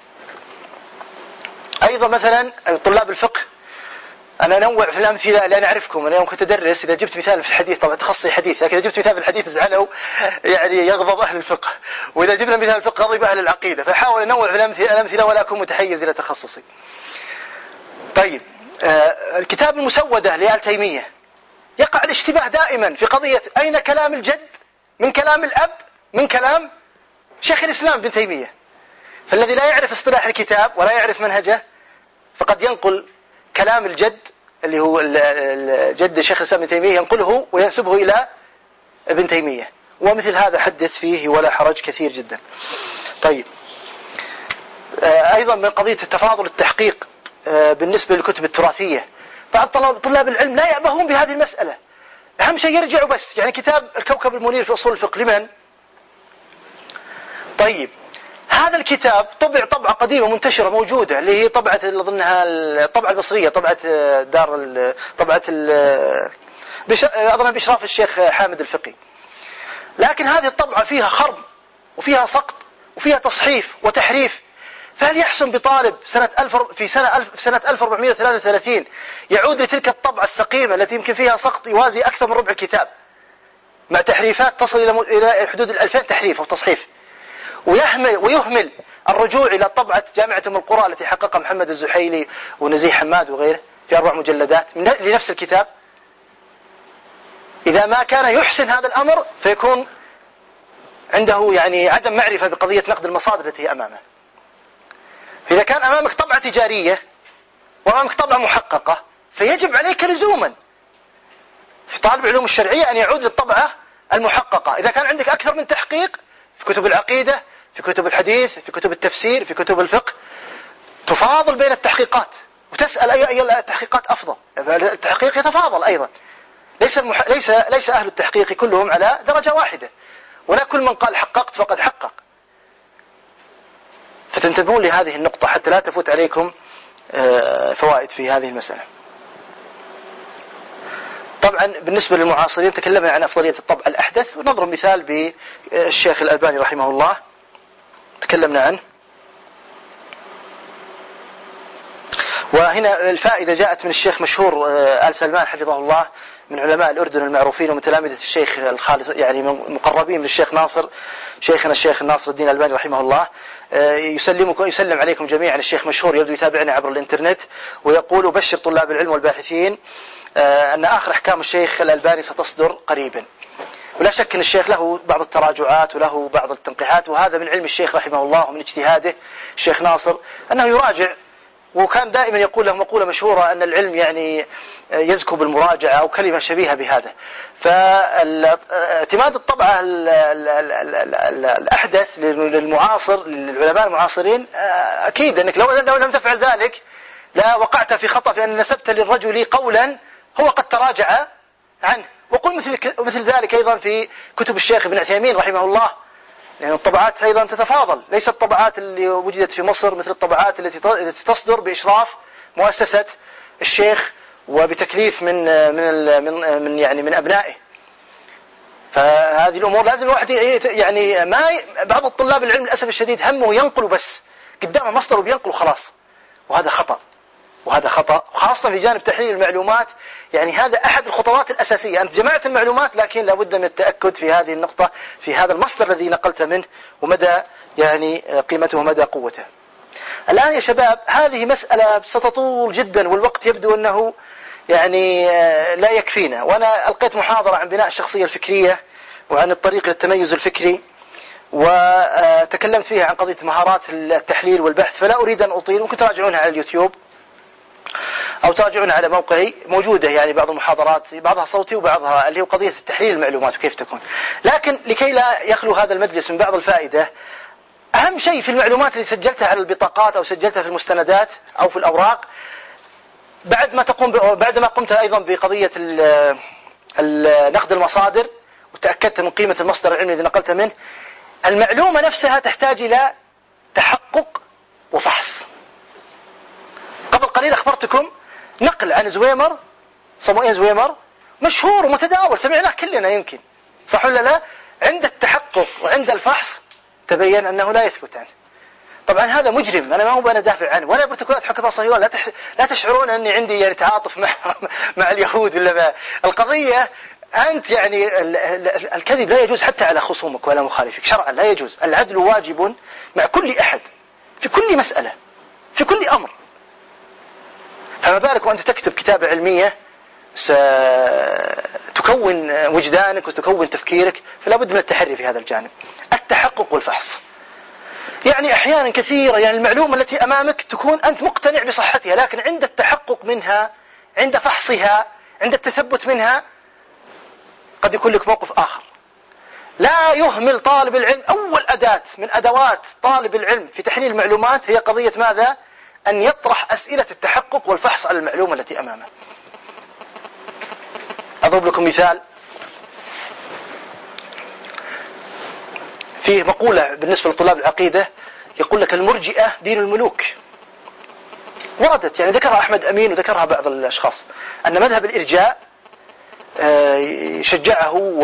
أيضا مثلا طلاب الفقه، أنا أنوع في الأمثلة لأن أعرفكم، أنا يوم كنت أدرس إذا جبت مثال في الحديث طبعا تخصصي حديث، لكن إذا جبت مثال في الحديث زعلوا يعني يغضب أهل الفقه، وإذا جبنا مثال الفقه غضب أهل العقيدة، فحاول أنوع في الأمثلة ولا أكون متحيز إلى تخصصي. طيب آه الكتاب المسودة لآل تيمية يقع الاشتباه دائما في قضية أين كلام الجد من كلام الأب من كلام شيخ الإسلام ابن تيمية. فالذي لا يعرف اصطلاح الكتاب ولا يعرف منهجه فقد ينقل كلام الجد اللي هو الجد شيخ الإسلام ابن تيمية ينقله وينسبه إلى ابن تيمية، ومثل هذا حدث فيه ولا حرج كثير جدا. طيب أيضا من قضية التفاضل التحقيق بالنسبة للكتب التراثية، بعض طلاب العلم لا يأبهون بهذه المسألة، أهم شيء يرجعوا بس. يعني كتاب الكوكب المنير في أصول الفقه لمن؟ طيب هذا الكتاب طبع طبعة قديمة منتشرة موجودة اللي هي طبعة أظنها الطبعة البصرية، طبعة دار طبعة أظن بإشراف الشيخ حامد الفقي، لكن هذه الطبعة فيها خرم وفيها سقط وفيها تصحيف وتحريف. فهل يحسن بطالب سنة ألف في سنة ألف في سنة ألف وأربعمائة وثلاثة وثلاثين يعود لتلك الطبعة السقيمة التي يمكن فيها سقط يوازي أكثر من ربع الكتاب مع تحريفات تصل إلى إلى حدود الألفين تحريف أو تصحيف، ويهمل ويهمل الرجوع إلى طبعة جامعة أم القرى التي حققها محمد الزحيلي ونزيه حماد وغيره في أربع مجلدات لنفس الكتاب؟ إذا ما كان يحسن هذا الأمر فيكون عنده يعني عدم معرفة بقضية نقد المصادر التي هي أمامه. إذا كان أمامك طبعة تجارية وأمامك طبعة محققة فيجب عليك لزوما في طالب العلوم الشرعية أن يعود للطبعة المحققة. إذا كان عندك أكثر من تحقيق في كتب العقيدة في كتب الحديث في كتب التفسير في كتب الفقه تفاضل بين التحقيقات وتسأل أي أي التحقيقات أفضل. التحقيق يتفاضل أيضا، ليس المح... ليس ليس أهل التحقيق كلهم على درجة واحدة، ولا كل من قال حققت فقد حقق. فتنتبهون لهذه النقطة حتى لا تفوت عليكم فوائد في هذه المسألة. طبعا بالنسبة للمعاصرين تكلمنا عن أفضلية الطبع الأحدث، ونضرب مثال بالشيخ الألباني رحمه الله تكلمنا عنه. وهنا الفائدة جاءت من الشيخ مشهور آل سلمان حفظه الله من علماء الأردن المعروفين ومتلامذة الشيخ الخالص يعني مقربين من الشيخ ناصر شيخنا الشيخ ناصر الدين الألباني رحمه الله. يسلمكم يسلم عليكم جميعا الشيخ مشهور يبدو يتابعنا عبر الإنترنت، ويقول وبشر طلاب العلم والباحثين أن آخر أحكام الشيخ الألباني ستصدر قريبا. ولا شك أن الشيخ له بعض التراجعات وله بعض التنقيحات، وهذا من علم الشيخ رحمه الله ومن اجتهاده الشيخ ناصر أنه يراجع، وكان دائما يقول له مقولة مشهورة أن العلم يعني يزكو بالمراجعة أو كلمة شبيهة بهذا. فاعتماد الطبعة الأحدث للمعاصر للعلماء المعاصرين أكيد أنك لو لو لم تفعل ذلك لا وقعت في خطأ في أن نسبت للرجل قولا هو قد تراجع عنه. وقل مثل مثل ذلك أيضا في كتب الشيخ ابن عثيمين رحمه الله، لأن الطبعات أيضا تتفاضل، ليست الطبعات اللي وجدت في مصر مثل الطبعات التي تصدر بإشراف مؤسسة الشيخ وبتكليف من من من من يعني من أبنائه. فهذه الأمور لازم الواحد يعني ما بعض الطلاب العلم للأسف الشديد همه ينقل بس قدامه مصدر وبينقل وخلاص، وهذا خطأ، وهذا خطأ خاصة في جانب تحليل المعلومات. يعني هذا أحد الخطوات الأساسية، أنت جمعت المعلومات لكن لابد من التأكد في هذه النقطة، في هذا المصدر الذي نقلت منه ومدى يعني قيمته ومدى قوته. الآن يا شباب هذه مسألة ستطول جدا والوقت يبدو أنه يعني لا يكفينا، وأنا ألقيت محاضرة عن بناء الشخصية الفكرية وعن الطريق للتميز الفكري، وتكلمت فيها عن قضية مهارات التحليل والبحث، فلا أريد أن أطيل. ممكن تراجعونها على اليوتيوب أو تراجعونها على موقعي، موجودة يعني بعض المحاضرات بعضها صوتي وبعضها اللي هو قضية تحليل المعلومات وكيف تكون. لكن لكي لا يخلو هذا المجلس من بعض الفائدة، أهم شيء في المعلومات اللي سجلتها على البطاقات أو سجلتها في المستندات أو في الأوراق، بعد ما تقوم بعد ما قمت أيضا بقضية نقد المصادر وتأكدت من قيمة المصدر العلمي الذي نقلت منه، المعلومة نفسها تحتاج إلى تحقق وفحص. قبل قليل أخبرتكم نقل عن زويمر، صموئيل زويمر، مشهور ومتداول سمعناه كلنا يمكن، صح ولا لا؟ عند التحقق وعند الفحص تبين أنه لا يثبت عنه. طبعا هذا مجرم، أنا ما هو أنا دافع عنه ولا بروتوكولات حكم صهيون، لا تح... لا تشعرون أني عندي يعني تعاطف مع مع اليهود ولا ما. القضية أنت يعني ال... ال... الكذب لا يجوز حتى على خصومك ولا مخالفك شرعا، لا يجوز. العدل واجب مع كل أحد في كل مسألة في كل أمر، فما بالك وأنت تكتب كتابة علمية ستكون وجدانك وتكون تفكيرك، فلا بد من التحري في هذا الجانب، التحقق والفحص. يعني أحيانا كثيرة يعني المعلومة التي أمامك تكون أنت مقتنع بصحتها، لكن عند التحقق منها، عند فحصها، عند التثبت منها قد يكون لك موقف آخر. لا يهمل طالب العلم، أول أداة من أدوات طالب العلم في تحليل المعلومات هي قضية ماذا؟ أن يطرح أسئلة التحقق والفحص على المعلومة التي أمامه. أضرب لكم مثال. فيه مقولة بالنسبة لطلاب العقيدة يقول لك المرجئة دين الملوك، وردت يعني ذكرها أحمد أمين وذكرها بعض الأشخاص، أن مذهب الإرجاء شجعه و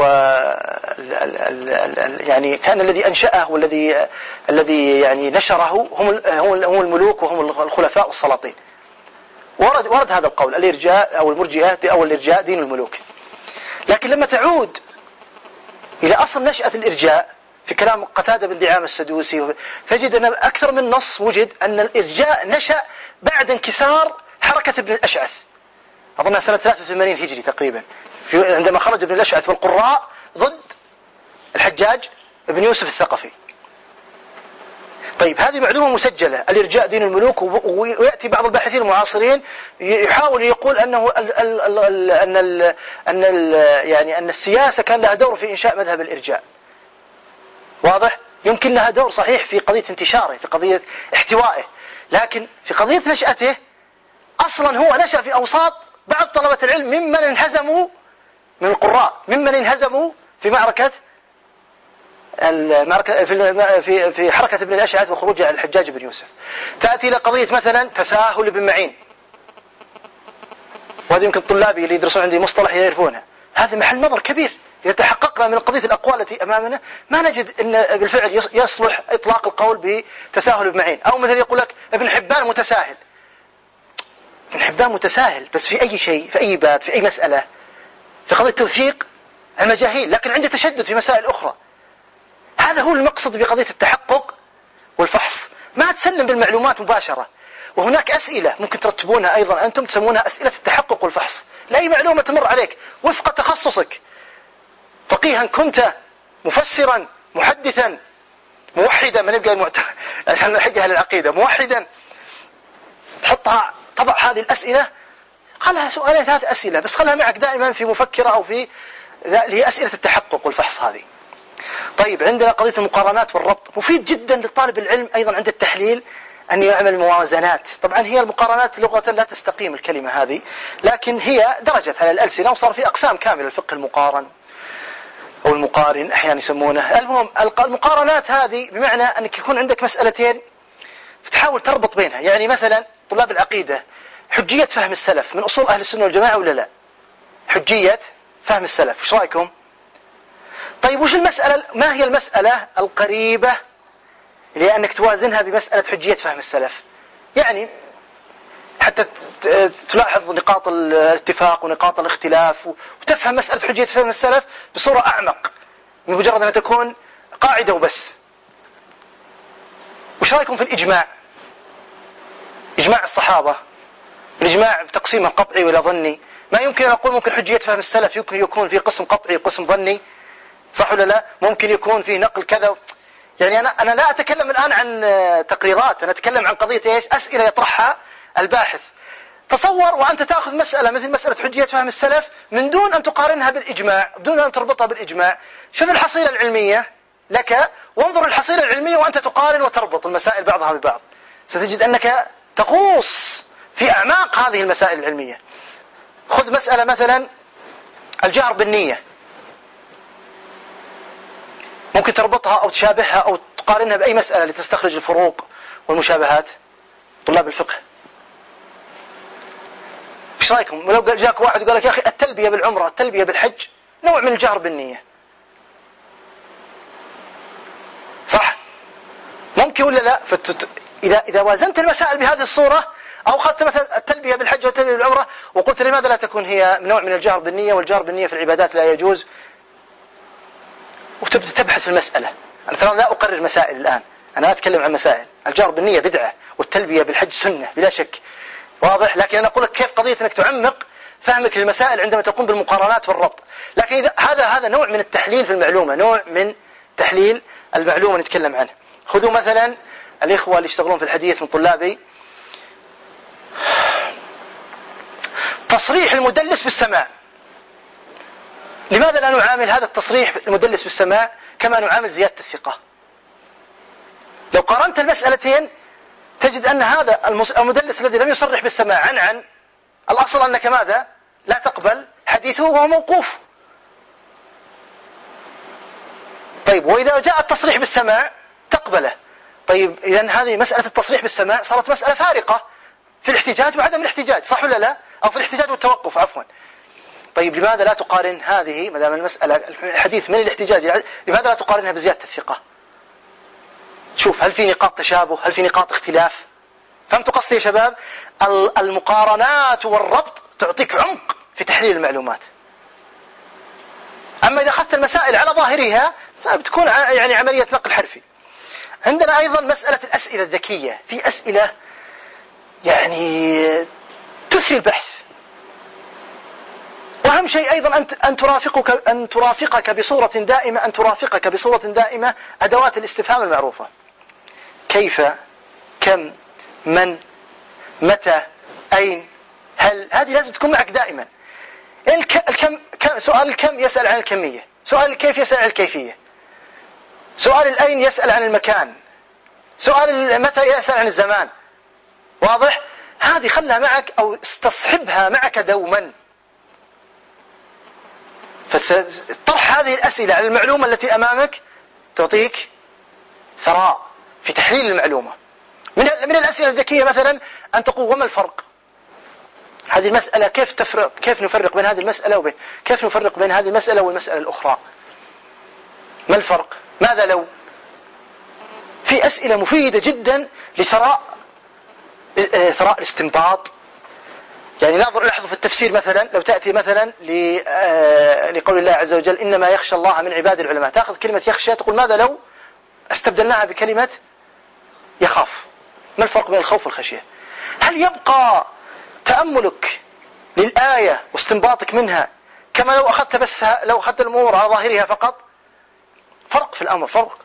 يعني كان الذي أنشأه والذي الذي يعني نشره هم هم الملوك وهم الخلفاء والسلاطين. ورد ورد هذا القول، الإرجاء أو المرجئة أو الإرجاء دين الملوك. لكن لما تعود إلى أصل نشأة الإرجاء في كلام قتادة بن دعامة السدوسي تجد أن أكثر من نص وجد أن الإرجاء نشأ بعد انكسار حركة ابن الأشعث، أظنها سنة ثلاثة وثمانين هجري تقريبا، عندما خرج ابن الأشعث والقراء ضد الحجاج ابن يوسف الثقفي. طيب هذه معلومة مسجلة، الإرجاء دين الملوك، ويأتي بعض الباحثين المعاصرين يحاول يقول أنه ال ال ال أن ال أن ال يعني أن السياسة كان لها دور في إنشاء مذهب الإرجاء. واضح؟ يمكن لها دور صحيح في قضية انتشاره، في قضية احتوائه، لكن في قضية نشأته أصلا هو نشأ في أوساط بعض طلبة العلم ممن انهزموا من القراء، ممن انهزموا في معركة المعركة في في في حركة ابن الأشعث وخروجه على الحجاج بن يوسف. تأتي إلى قضية مثلا تساهل ابن معين، وهذه يمكن طلابي اللي يدرسون عندي مصطلح يعرفونها، هذا محل نظر كبير. إذا تحققنا من قضية الأقوال التي أمامنا ما نجد أن بالفعل يصلح إطلاق القول بتساهل ابن معين. أو مثل يقول لك ابن حبان متساهل، ابن حبان متساهل بس في أي شيء، في أي باب، في أي مسألة، في قضية توثيق المجاهيل، لكن عنده تشدد في مسائل أخرى. هذا هو المقصد بقضية التحقق والفحص، ما تسلم بالمعلومات مباشرة. وهناك أسئلة ممكن ترتبونها أيضا أنتم تسمونها أسئلة التحقق والفحص، لأي معلومة تمر عليك وفق تخصصك، فقيها كنت، مفسرا، محدثا، موحدا، من يبقى المعت... الحقها للعقيدة، موحدا، تحطها، تضع هذه الأسئلة، خلها سؤالين ثلاث أسئلة بس، خلها معك دائما في مفكرة أو في اللي هي أسئلة التحقق والفحص هذه. طيب عندنا قضية المقارنات والربط، مفيد جدا لطالب العلم أيضا عند التحليل أن يعمل موازنات. طبعا هي المقارنات لغة لا تستقيم الكلمة هذه، لكن هي درجت على الألسنة وصار في أقسام كاملة، الفقه المقارن أو المقارن أحيانا يسمونه. المهم المقارنات هذه بمعنى أنك يكون عندك مسألتين فتحاول تربط بينها. يعني مثلا طلاب العقيدة، حجية فهم السلف من أصول أهل السنة والجماعة ولا لا؟ حجية فهم السلف، وش رأيكم؟ طيب وش المسألة، ما هي المسألة القريبة لأنك توازنها بمسألة حجية فهم السلف؟ يعني حتى تلاحظ نقاط الاتفاق ونقاط الاختلاف وتفهم مسألة حجية فهم السلف بصورة أعمق من مجرد أن تكون قاعدة وبس. وش رأيكم في الإجماع؟ إجماع الصحابة، الإجماع بتقسيمه قطعي ولا ظني؟ ما يمكن أن أقول ممكن حجية فهم السلف يمكن يكون في قسم قطعي وقسم ظني، صح ولا لا؟ ممكن يكون في نقل كذا. يعني أنا أنا لا أتكلم الآن عن تقريرات، أنا أتكلم عن قضية إيش؟ أسئلة يطرحها الباحث. تصور وأنت تأخذ مسألة مثل مسألة حجية فهم السلف من دون أن تقارنها بالإجماع، بدون أن تربطها بالإجماع. شوف الحصيلة العلمية لك، وانظر الحصيلة العلمية وأنت تقارن وتربط المسائل بعضها ببعض، ستجد أنك تغوص في أعماق هذه المسائل العلمية. خذ مسألة مثلا الجهر بالنية، ممكن تربطها أو تشابهها أو تقارنها بأي مسألة لتستخرج الفروق والمشابهات. طلاب الفقه ايش رايكم لو جاك واحد وقال لك يا اخي التلبيه بالعمره التلبيه بالحج نوع من الجهر بالنيه، صح؟ ممكن ولا لا؟ فتت... اذا اذا وازنت المسائل بهذه الصوره، او اخذت مثلا التلبيه بالحج والتلبيه بالعمره وقلت لماذا لا تكون هي نوع من الجهر بالنيه، والجهر بالنيه في العبادات لا يجوز، وتبدا تبحث في المساله. انا ترى لا اقرر مسائل الان، انا اتكلم عن مسائل. الجهر بالنيه بدعه والتلبيه بالحج سنه بلا شك، واضح؟ لكن أنا أقول لك كيف قضية أنك تعمق فهمك للمسائل عندما تقوم بالمقارنات والربط. لكن إذا هذا هذا نوع من التحليل في المعلومة، نوع من تحليل المعلومة نتكلم عنه. خذوا مثلا الإخوة اللي يشتغلون في الحديث من طلابي، تصريح المدلس بالسماع. لماذا لا نعامل هذا التصريح المدلس بالسماع كما نعامل زيادة الثقة؟ لو قارنت المسألتين تجد أن هذا المدلس الذي لم يصرح بالسماع عن عن الأصل أنك ماذا؟ لا تقبل حديثه وهو موقوف. طيب وإذا جاء التصريح بالسماع تقبله. طيب إذن هذه مسألة التصريح بالسماع صارت مسألة فارقة في الاحتجاج وعدم الاحتجاج، صح ولا لا؟ أو في الاحتجاج والتوقف عفوا. طيب لماذا لا تقارن هذه ما دام المسألة الحديث من الاحتجاج، لماذا لا تقارنها بزيادة الثقة؟ شوف هل في نقاط تشابه، هل في نقاط اختلاف؟ فهمتوا قصدي يا شباب؟ المقارنات والربط تعطيك عمق في تحليل المعلومات. أما إذا أخذت المسائل على ظاهرها فبتكون يعني عملية نقل حرفي. عندنا أيضا مسألة الأسئلة الذكية، في أسئلة يعني تثري البحث. وأهم شيء أيضا أن ترافقك أن ترافقك بصورة دائمة أن ترافقك بصورة دائمة أدوات الاستفهام المعروفة. كيف، كم، من، متى، أين، هل، هذه لازم تكون معك دائما. الكم، سؤال الكم يسأل عن الكمية، سؤال الكيف يسأل عن الكيفية، سؤال الأين يسأل عن المكان، سؤال المتى يسأل عن الزمان، واضح؟ هذه خلها معك أو استصحبها معك دوما. فطرح هذه الأسئلة على المعلومة التي أمامك تعطيك ثراء في تحليل المعلومة. من من الأسئلة الذكية مثلا أن تقول وما الفرق؟ هذه المسألة كيف تفرق، كيف نفرق بين هذه المسألة وبين كيف نفرق بين هذه المسألة والمسألة الأخرى؟ ما الفرق؟ ماذا لو؟ في أسئلة مفيدة جدا لثراء ثراء الاستنباط. يعني ناظر لاحظوا في التفسير مثلا لو تأتي مثلا لقول الله عز وجل إنما يخشى الله من عباد العلماء، تأخذ كلمة يخشى تقول ماذا لو استبدلناها بكلمة يخاف؟ ما الفرق بين الخوف والخشية؟ هل يبقى تأملك للآية واستنباطك منها كما لو أخذت بس لو أخذت الأمور على ظاهرها فقط؟ فرق في الأمر، فرق.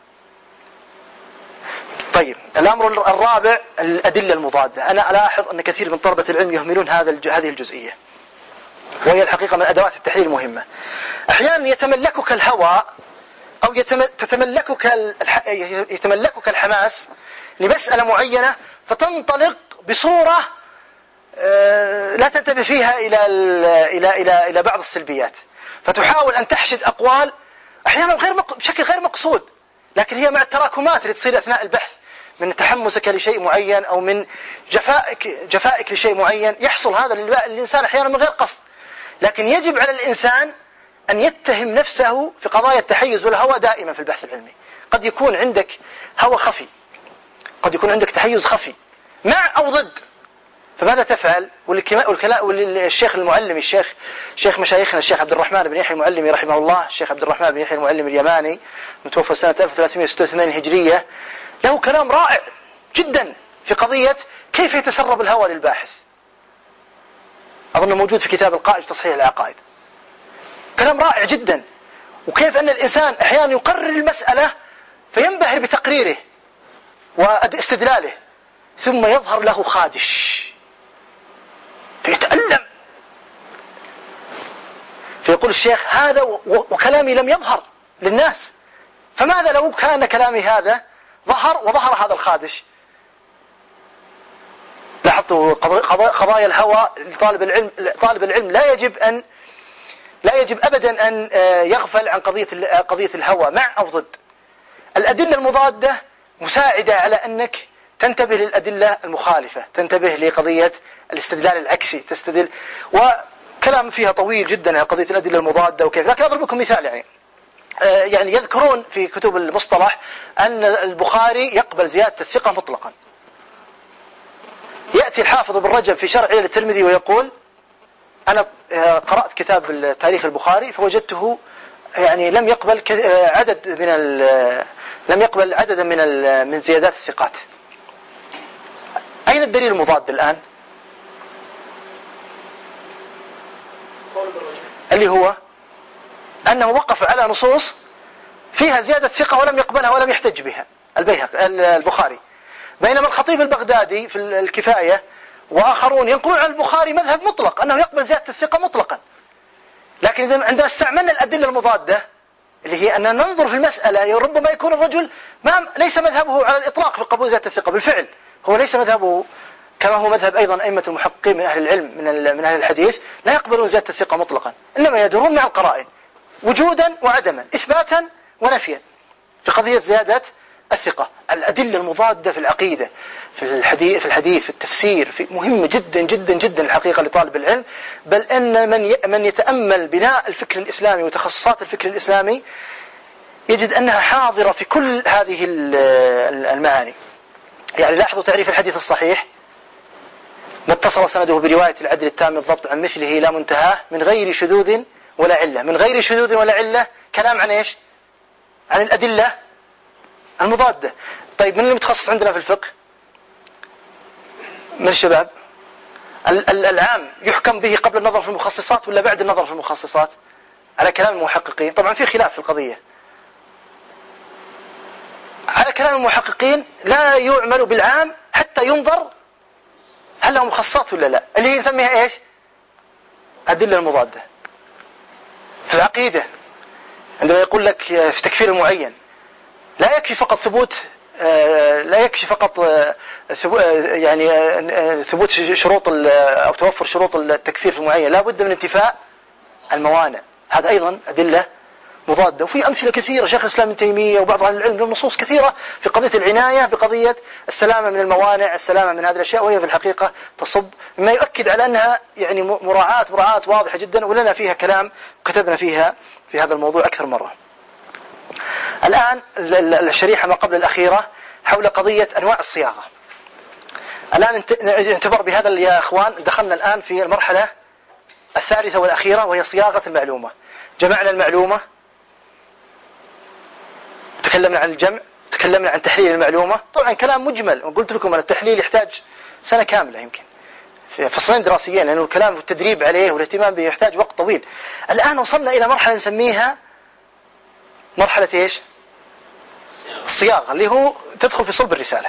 طيب الأمر الرابع الأدلة المضادة. أنا ألاحظ أن كثير من طلبة العلم يهملون هذا هذه الجزئية، وهي الحقيقة من أدوات التحليل المهمة. أحيانا يتملكك الهوى أو يتملكك يتملكك الحماس لمسألة معينة فتنطلق بصورة لا تنتبه فيها إلى إلى إلى إلى بعض السلبيات، فتحاول أن تحشد أقوال أحيانا غير مق... بشكل غير مقصود، لكن هي مع التراكمات اللي تصير أثناء البحث من تحمسك لشيء معين أو من جفائك جفائك لشيء معين، يحصل هذا للإنسان أحيانا من غير قصد. لكن يجب على الإنسان أن يتهم نفسه في قضايا التحيز والهوى دائما في البحث العلمي. قد يكون عندك هوى خفي، قد يكون عندك تحيز خفي مع أو ضد، فماذا تفعل؟ والشيخ المعلمي الشيخ شيخ مشايخنا الشيخ عبد الرحمن بن يحيى المعلمي رحمه الله، الشيخ عبد الرحمن بن يحيى المعلمي اليماني متوفى سنة ألف وثلاثمائة وستة وثمانين هجرية، له كلام رائع جدا في قضية كيف يتسرب الهوى للباحث. أظن موجود في كتاب القائد تصحيح العقائد. كلام رائع جدا، وكيف أن الإنسان أحيانا يقرر المسألة فينبهر بتقريره واستدلاله، ثم يظهر له خادش فيتألم، فيقول الشيخ هذا وكلامي لم يظهر للناس، فماذا لو كان كلامي هذا ظهر وظهر هذا الخادش؟ لاحظتوا قضايا الهوى لطالب العلم، طالب العلم لا يجب أن لا يجب أبدا أن يغفل عن قضية قضية الهوى مع أو ضد. الأدلة المضادة مساعدة على أنك تنتبه للأدلة المخالفة، تنتبه لقضية الاستدلال العكسي، تستدل، وكلام فيها طويل جدا عن قضية الأدلة المضادة وكيف. لكن أضرب لكم مثال، يعني يعني يذكرون في كتب المصطلح أن البخاري يقبل زيادة الثقة مطلقا. يأتي الحافظ ابن رجب في شرح علل الترمذي ويقول أنا قرأت كتاب تاريخ البخاري فوجدته يعني لم يقبل عدد من لم يقبل عددا من من زيادات الثقات. أين الدليل المضاد الآن؟ اللي هو أنه وقف على نصوص فيها زيادة ثقة ولم يقبلها ولم يحتج بها البيهقي البخاري، بينما الخطيب البغدادي في الكفاية وآخرون ينقلون عن البخاري مذهب مطلق أنه يقبل زيادة الثقة مطلقا. لكن إذا عندما استعملنا الأدلة المضادة اللي هي أن ننظر في المسألة، ربما يكون الرجل ما ليس مذهبه على الإطلاق في قبول زيادة الثقة، بالفعل هو ليس مذهبه كما هو مذهب أيضا أئمة المحققين من أهل العلم من من أهل الحديث، لا يقبلون زيادة الثقة مطلقا، إنما يدورون مع القرائن وجودا وعدما، إثباتا ونفيا في قضية زيادة الثقة. الأدلة المضادة في العقيدة، في الحديث في الحديث في التفسير، في مهمة جدا جدا جدا الحقيقة لطالب العلم، بل أن من من يتأمل بناء الفكر الإسلامي وتخصصات الفكر الإسلامي يجد أنها حاضرة في كل هذه المعاني. يعني لاحظوا تعريف الحديث الصحيح: ما اتصل سنده برواية العدل التام الضبط عن مثله لا منتهاه من غير شذوذ ولا علة. من غير شذوذ ولا علة كلام عن إيش؟ عن الأدلة المضادة. طيب من المتخصص عندنا في الفقه من الشباب؟ العام يحكم به قبل النظر في المخصصات ولا بعد النظر في المخصصات؟ على كلام المحققين طبعا في خلاف في القضية. على كلام المحققين لا يعمل بالعام حتى ينظر هل له مخصصات ولا لا، اللي هي نسميها ايش؟ أدلة المضادة. في العقيدة عندما يقول لك في تكفير المعين لا يكفي فقط ثبوت لا يكفي فقط يعني ثبوت شروط أو توفر شروط التكفير في المعين، لا بد من انتفاء الموانع. هذا أيضا أدلة مضادة. وفي أمثلة كثيرة، شيخ الإسلام ابن تيمية وبعض أهل العلم لهم نصوص كثيرة في قضية العناية بقضية السلامة من الموانع، السلامة من هذه الأشياء، وهي في الحقيقة تصب مما يؤكد على أنها يعني مراعاة مراعاة واضحة جدا، ولنا فيها كلام كتبنا فيها في هذا الموضوع أكثر مرة. الآن الشريحة ما قبل الأخيرة حول قضية أنواع الصياغة. الآن انتبر بهذا يا أخوان، دخلنا الآن في المرحلة الثالثة والأخيرة وهي صياغة المعلومة. جمعنا المعلومة، تكلمنا عن الجمع، تكلمنا عن تحليل المعلومة. طبعا كلام مجمل، وقلت لكم أن التحليل يحتاج سنة كاملة يمكن في فصلين دراسيين، لأنه الكلام والتدريب عليه والاهتمام به يحتاج وقت طويل. الآن وصلنا إلى مرحلة نسميها مرحلة إيش؟ الصياغة، اللي هو تدخل في صلب الرسالة.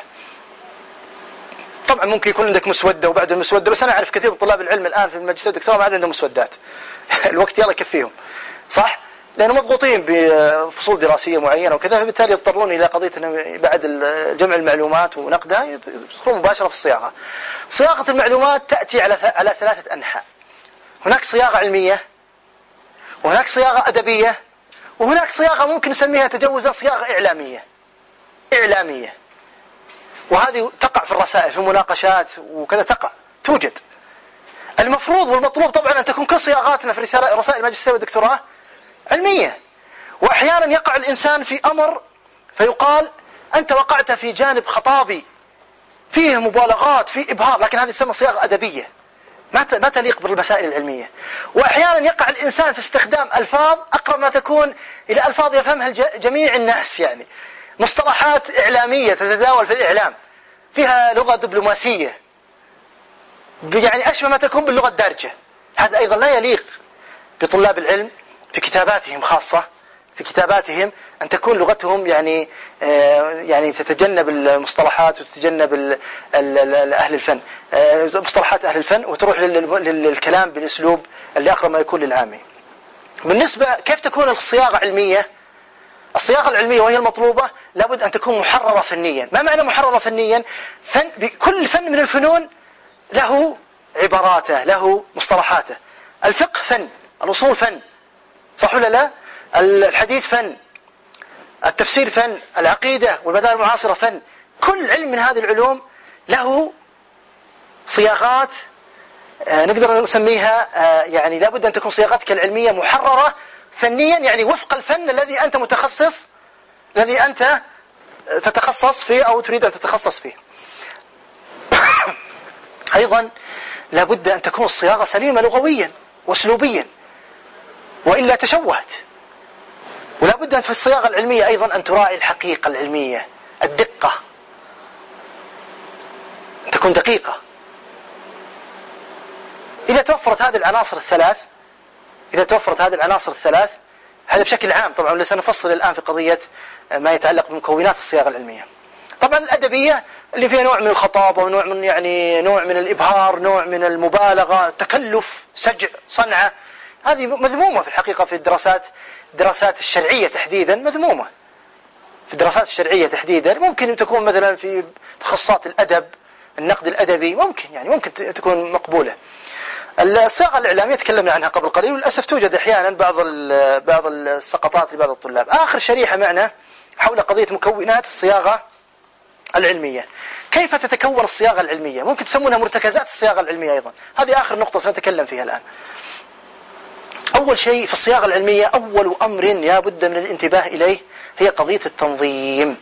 طبعا ممكن يكون عندك مسودة وبعد المسودة، بس أنا أعرف كثير من طلاب العلم الآن في الماجستير والدكتوراه ما عندهم مسودات الوقت يلا يكفيهم، صح؟ لأنهم مضغوطين بفصول دراسية معينة وكذا، فبالتالي يضطرون إلى قضية أن بعد جمع المعلومات ونقدها يدخلون مباشرة في الصياغة. صياغة المعلومات تأتي على على ثلاثة أنحاء. هناك صياغة علمية، وهناك صياغة أدبية، وهناك صياغة ممكن نسميها تجوزا صياغة إعلامية إعلامية وهذه تقع في الرسائل في المناقشات وكذا تقع توجد. المفروض والمطلوب طبعا أن تكون كل صياغاتنا في رسائل الماجستير والدكتوراه علمية. وأحيانا يقع الإنسان في أمر فيقال أنت وقعت في جانب خطابي فيه مبالغات فيه إبهار، لكن هذه تسمى صياغة أدبية ما ما تليق بالمسائل العلمية. وأحيانا يقع الإنسان في استخدام ألفاظ أقرب ما تكون إلى ألفاظ يفهمها جميع الناس، يعني مصطلحات إعلامية تتداول في الإعلام فيها لغة دبلوماسية يعني أشبه ما تكون باللغة الدارجة. هذا أيضا لا يليق بطلاب العلم في كتاباتهم، خاصة في كتاباتهم أن تكون لغتهم يعني يعني تتجنب المصطلحات وتتجنب أهل الفن مصطلحات أهل الفن وتروح للكلام بالأسلوب اللي أقرب ما يكون للعامي. بالنسبة كيف تكون الصياغة علمية؟ الصياغة العلمية وهي المطلوبة لابد أن تكون محررة فنيا. ما معنى محررة فنيا؟ فن بكل فن من الفنون له عباراته له مصطلحاته. الفقه فن، الأصول فن، صح ولا لا؟ الحديث فن، التفسير فن، العقيدة والمذاهب المعاصرة فن. كل علم من هذه العلوم له صياغات آه نقدر نسميها آه يعني لابد أن تكون صياغتك العلمية محررة فنيا، يعني وفق الفن الذي أنت متخصص الذي أنت تتخصص فيه أو تريد أن تتخصص فيه. أيضا لابد أن تكون الصياغة سليمة لغويا وأسلوبيا وإلا تشوهت. ولا بد أن في الصياغة العلمية أيضا أن تراعي الحقيقة العلمية، الدقة، أن تكون دقيقة. إذا توفرت هذه العناصر الثلاث إذا توفرت هذه العناصر الثلاث هذا بشكل عام طبعا، ولا سنفصل الآن في قضية ما يتعلق بمكونات الصياغة العلمية. طبعا الأدبية اللي فيها نوع من الخطابة ونوع من يعني نوع من الإبهار، نوع من المبالغة، تكلف، سجع، صنعة، هذه مذمومة في الحقيقة في الدراسات الدراسات الشرعية تحديدا، مذمومة في الدراسات الشرعية تحديدا. ممكن تكون مثلا في تخصصات الأدب، النقد الأدبي، ممكن يعني ممكن تكون مقبولة. الصياغة الإعلامية تكلمنا عنها قبل قليل، وللأسف توجد أحيانا بعض بعض السقطات لبعض الطلاب. آخر شريحة معنا حول قضية مكونات الصياغة العلمية. كيف تتكون الصياغة العلمية؟ ممكن تسمونها مرتكزات الصياغة العلمية أيضا. هذه آخر نقطة سنتكلم فيها الآن. أول شيء في الصياغة العلمية، أول أمر لا بد من الانتباه إليه هي قضية التنظيم.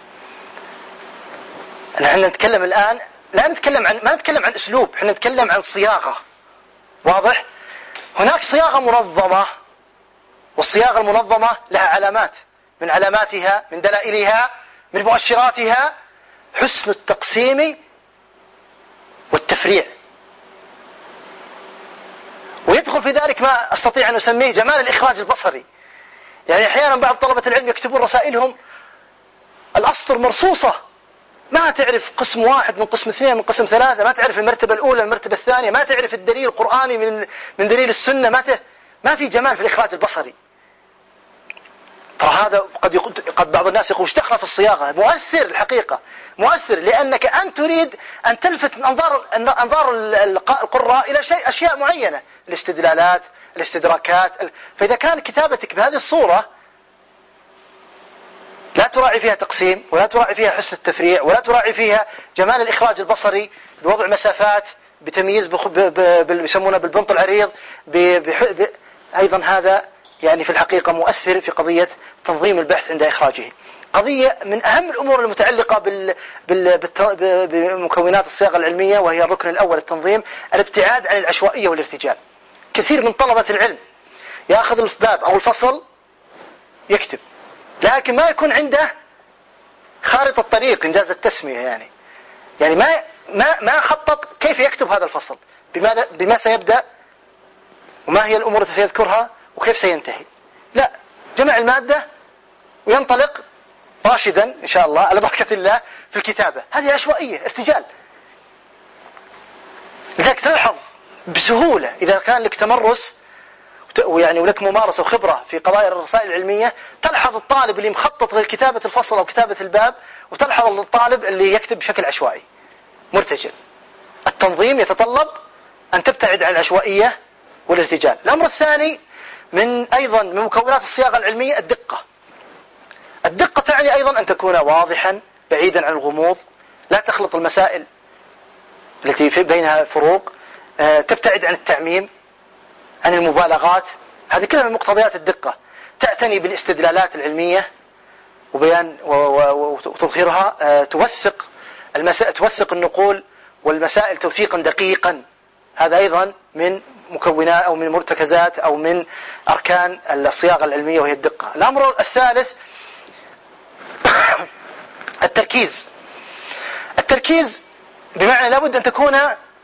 نحن نتكلم الآن لا نتكلم عن ما نتكلم عن أسلوب، نحن نتكلم عن صياغة. واضح؟ هناك صياغة منظمة، والصياغة المنظمة لها علامات، من علاماتها من دلائلها من مؤشراتها حسن التقسيم والتفريع. ويدخل في ذلك ما أستطيع أن أسميه جمال الإخراج البصري. يعني أحيانا بعض طلبة العلم يكتبون رسائلهم الأسطر مرصوصة، ما تعرف قسم واحد من قسم اثنين من قسم ثلاثة، ما تعرف المرتبة الأولى المرتبة الثانية، ما تعرف الدليل القرآني من من دليل السنة، ما ت... ما في جمال في الإخراج البصري. ترى هذا قد يقول قد بعض الناس يقول ايش دخل في الصياغة؟ مؤثر الحقيقة، مؤثر، لأنك أنت تريد أن تلفت أنظار أنظار القراء إلى شيء أشياء معينة، الاستدلالات، الاستدراكات. فإذا كان كتابتك بهذه الصورة لا تراعي فيها تقسيم، ولا تراعي فيها حسن التفريع، ولا تراعي فيها جمال الإخراج البصري بوضع مسافات، بتمييز بيسمونه بالبنط العريض، ب... ب... أيضا هذا يعني في الحقيقة مؤثر في قضية تنظيم البحث عند إخراجه. قضية من أهم الأمور المتعلقة بال... بال... بمكونات الصياغة العلمية، وهي الركن الأول التنظيم، الابتعاد عن العشوائية والارتجال. كثير من طلبة العلم يأخذ الباب أو الفصل يكتب، لكن ما يكون عنده خارطة الطريق إنجاز التسمية، يعني يعني ما ما ما خطط كيف يكتب هذا الفصل، بماذا بما سيبدأ، وما هي الأمور التي سيذكرها، وكيف سينتهي. لا، جمع المادة وينطلق راشدا إن شاء الله على بركة الله في الكتابة. هذه عشوائية، ارتجال. لذلك تلحظ بسهولة إذا كان لك تمرس ويعني ولك ممارسة وخبرة في قضايا الرسائل العلمية، تلحظ الطالب اللي مخطط لكتابة الفصل أو كتابة الباب، وتلحظ الطالب اللي يكتب بشكل عشوائي مرتجل. التنظيم يتطلب أن تبتعد عن العشوائية والارتجال. الأمر الثاني من أيضا من مكونات الصياغة العلمية الدقة. الدقة تعني أيضا أن تكون واضحا بعيدا عن الغموض، لا تخلط المسائل التي في بينها فروق، تبتعد عن التعميم، عن المبالغات. هذه كلها من مقتضيات الدقة. تعتني بالاستدلالات العلمية وبيان وتظهرها، توثق المسائل، توثق النقول والمسائل توثيقا دقيقا. هذا أيضا من مكونات أو من مرتكزات أو من أركان الصياغة العلمية وهي الدقة. الأمر الثالث التركيز. التركيز بمعنى لابد أن تكون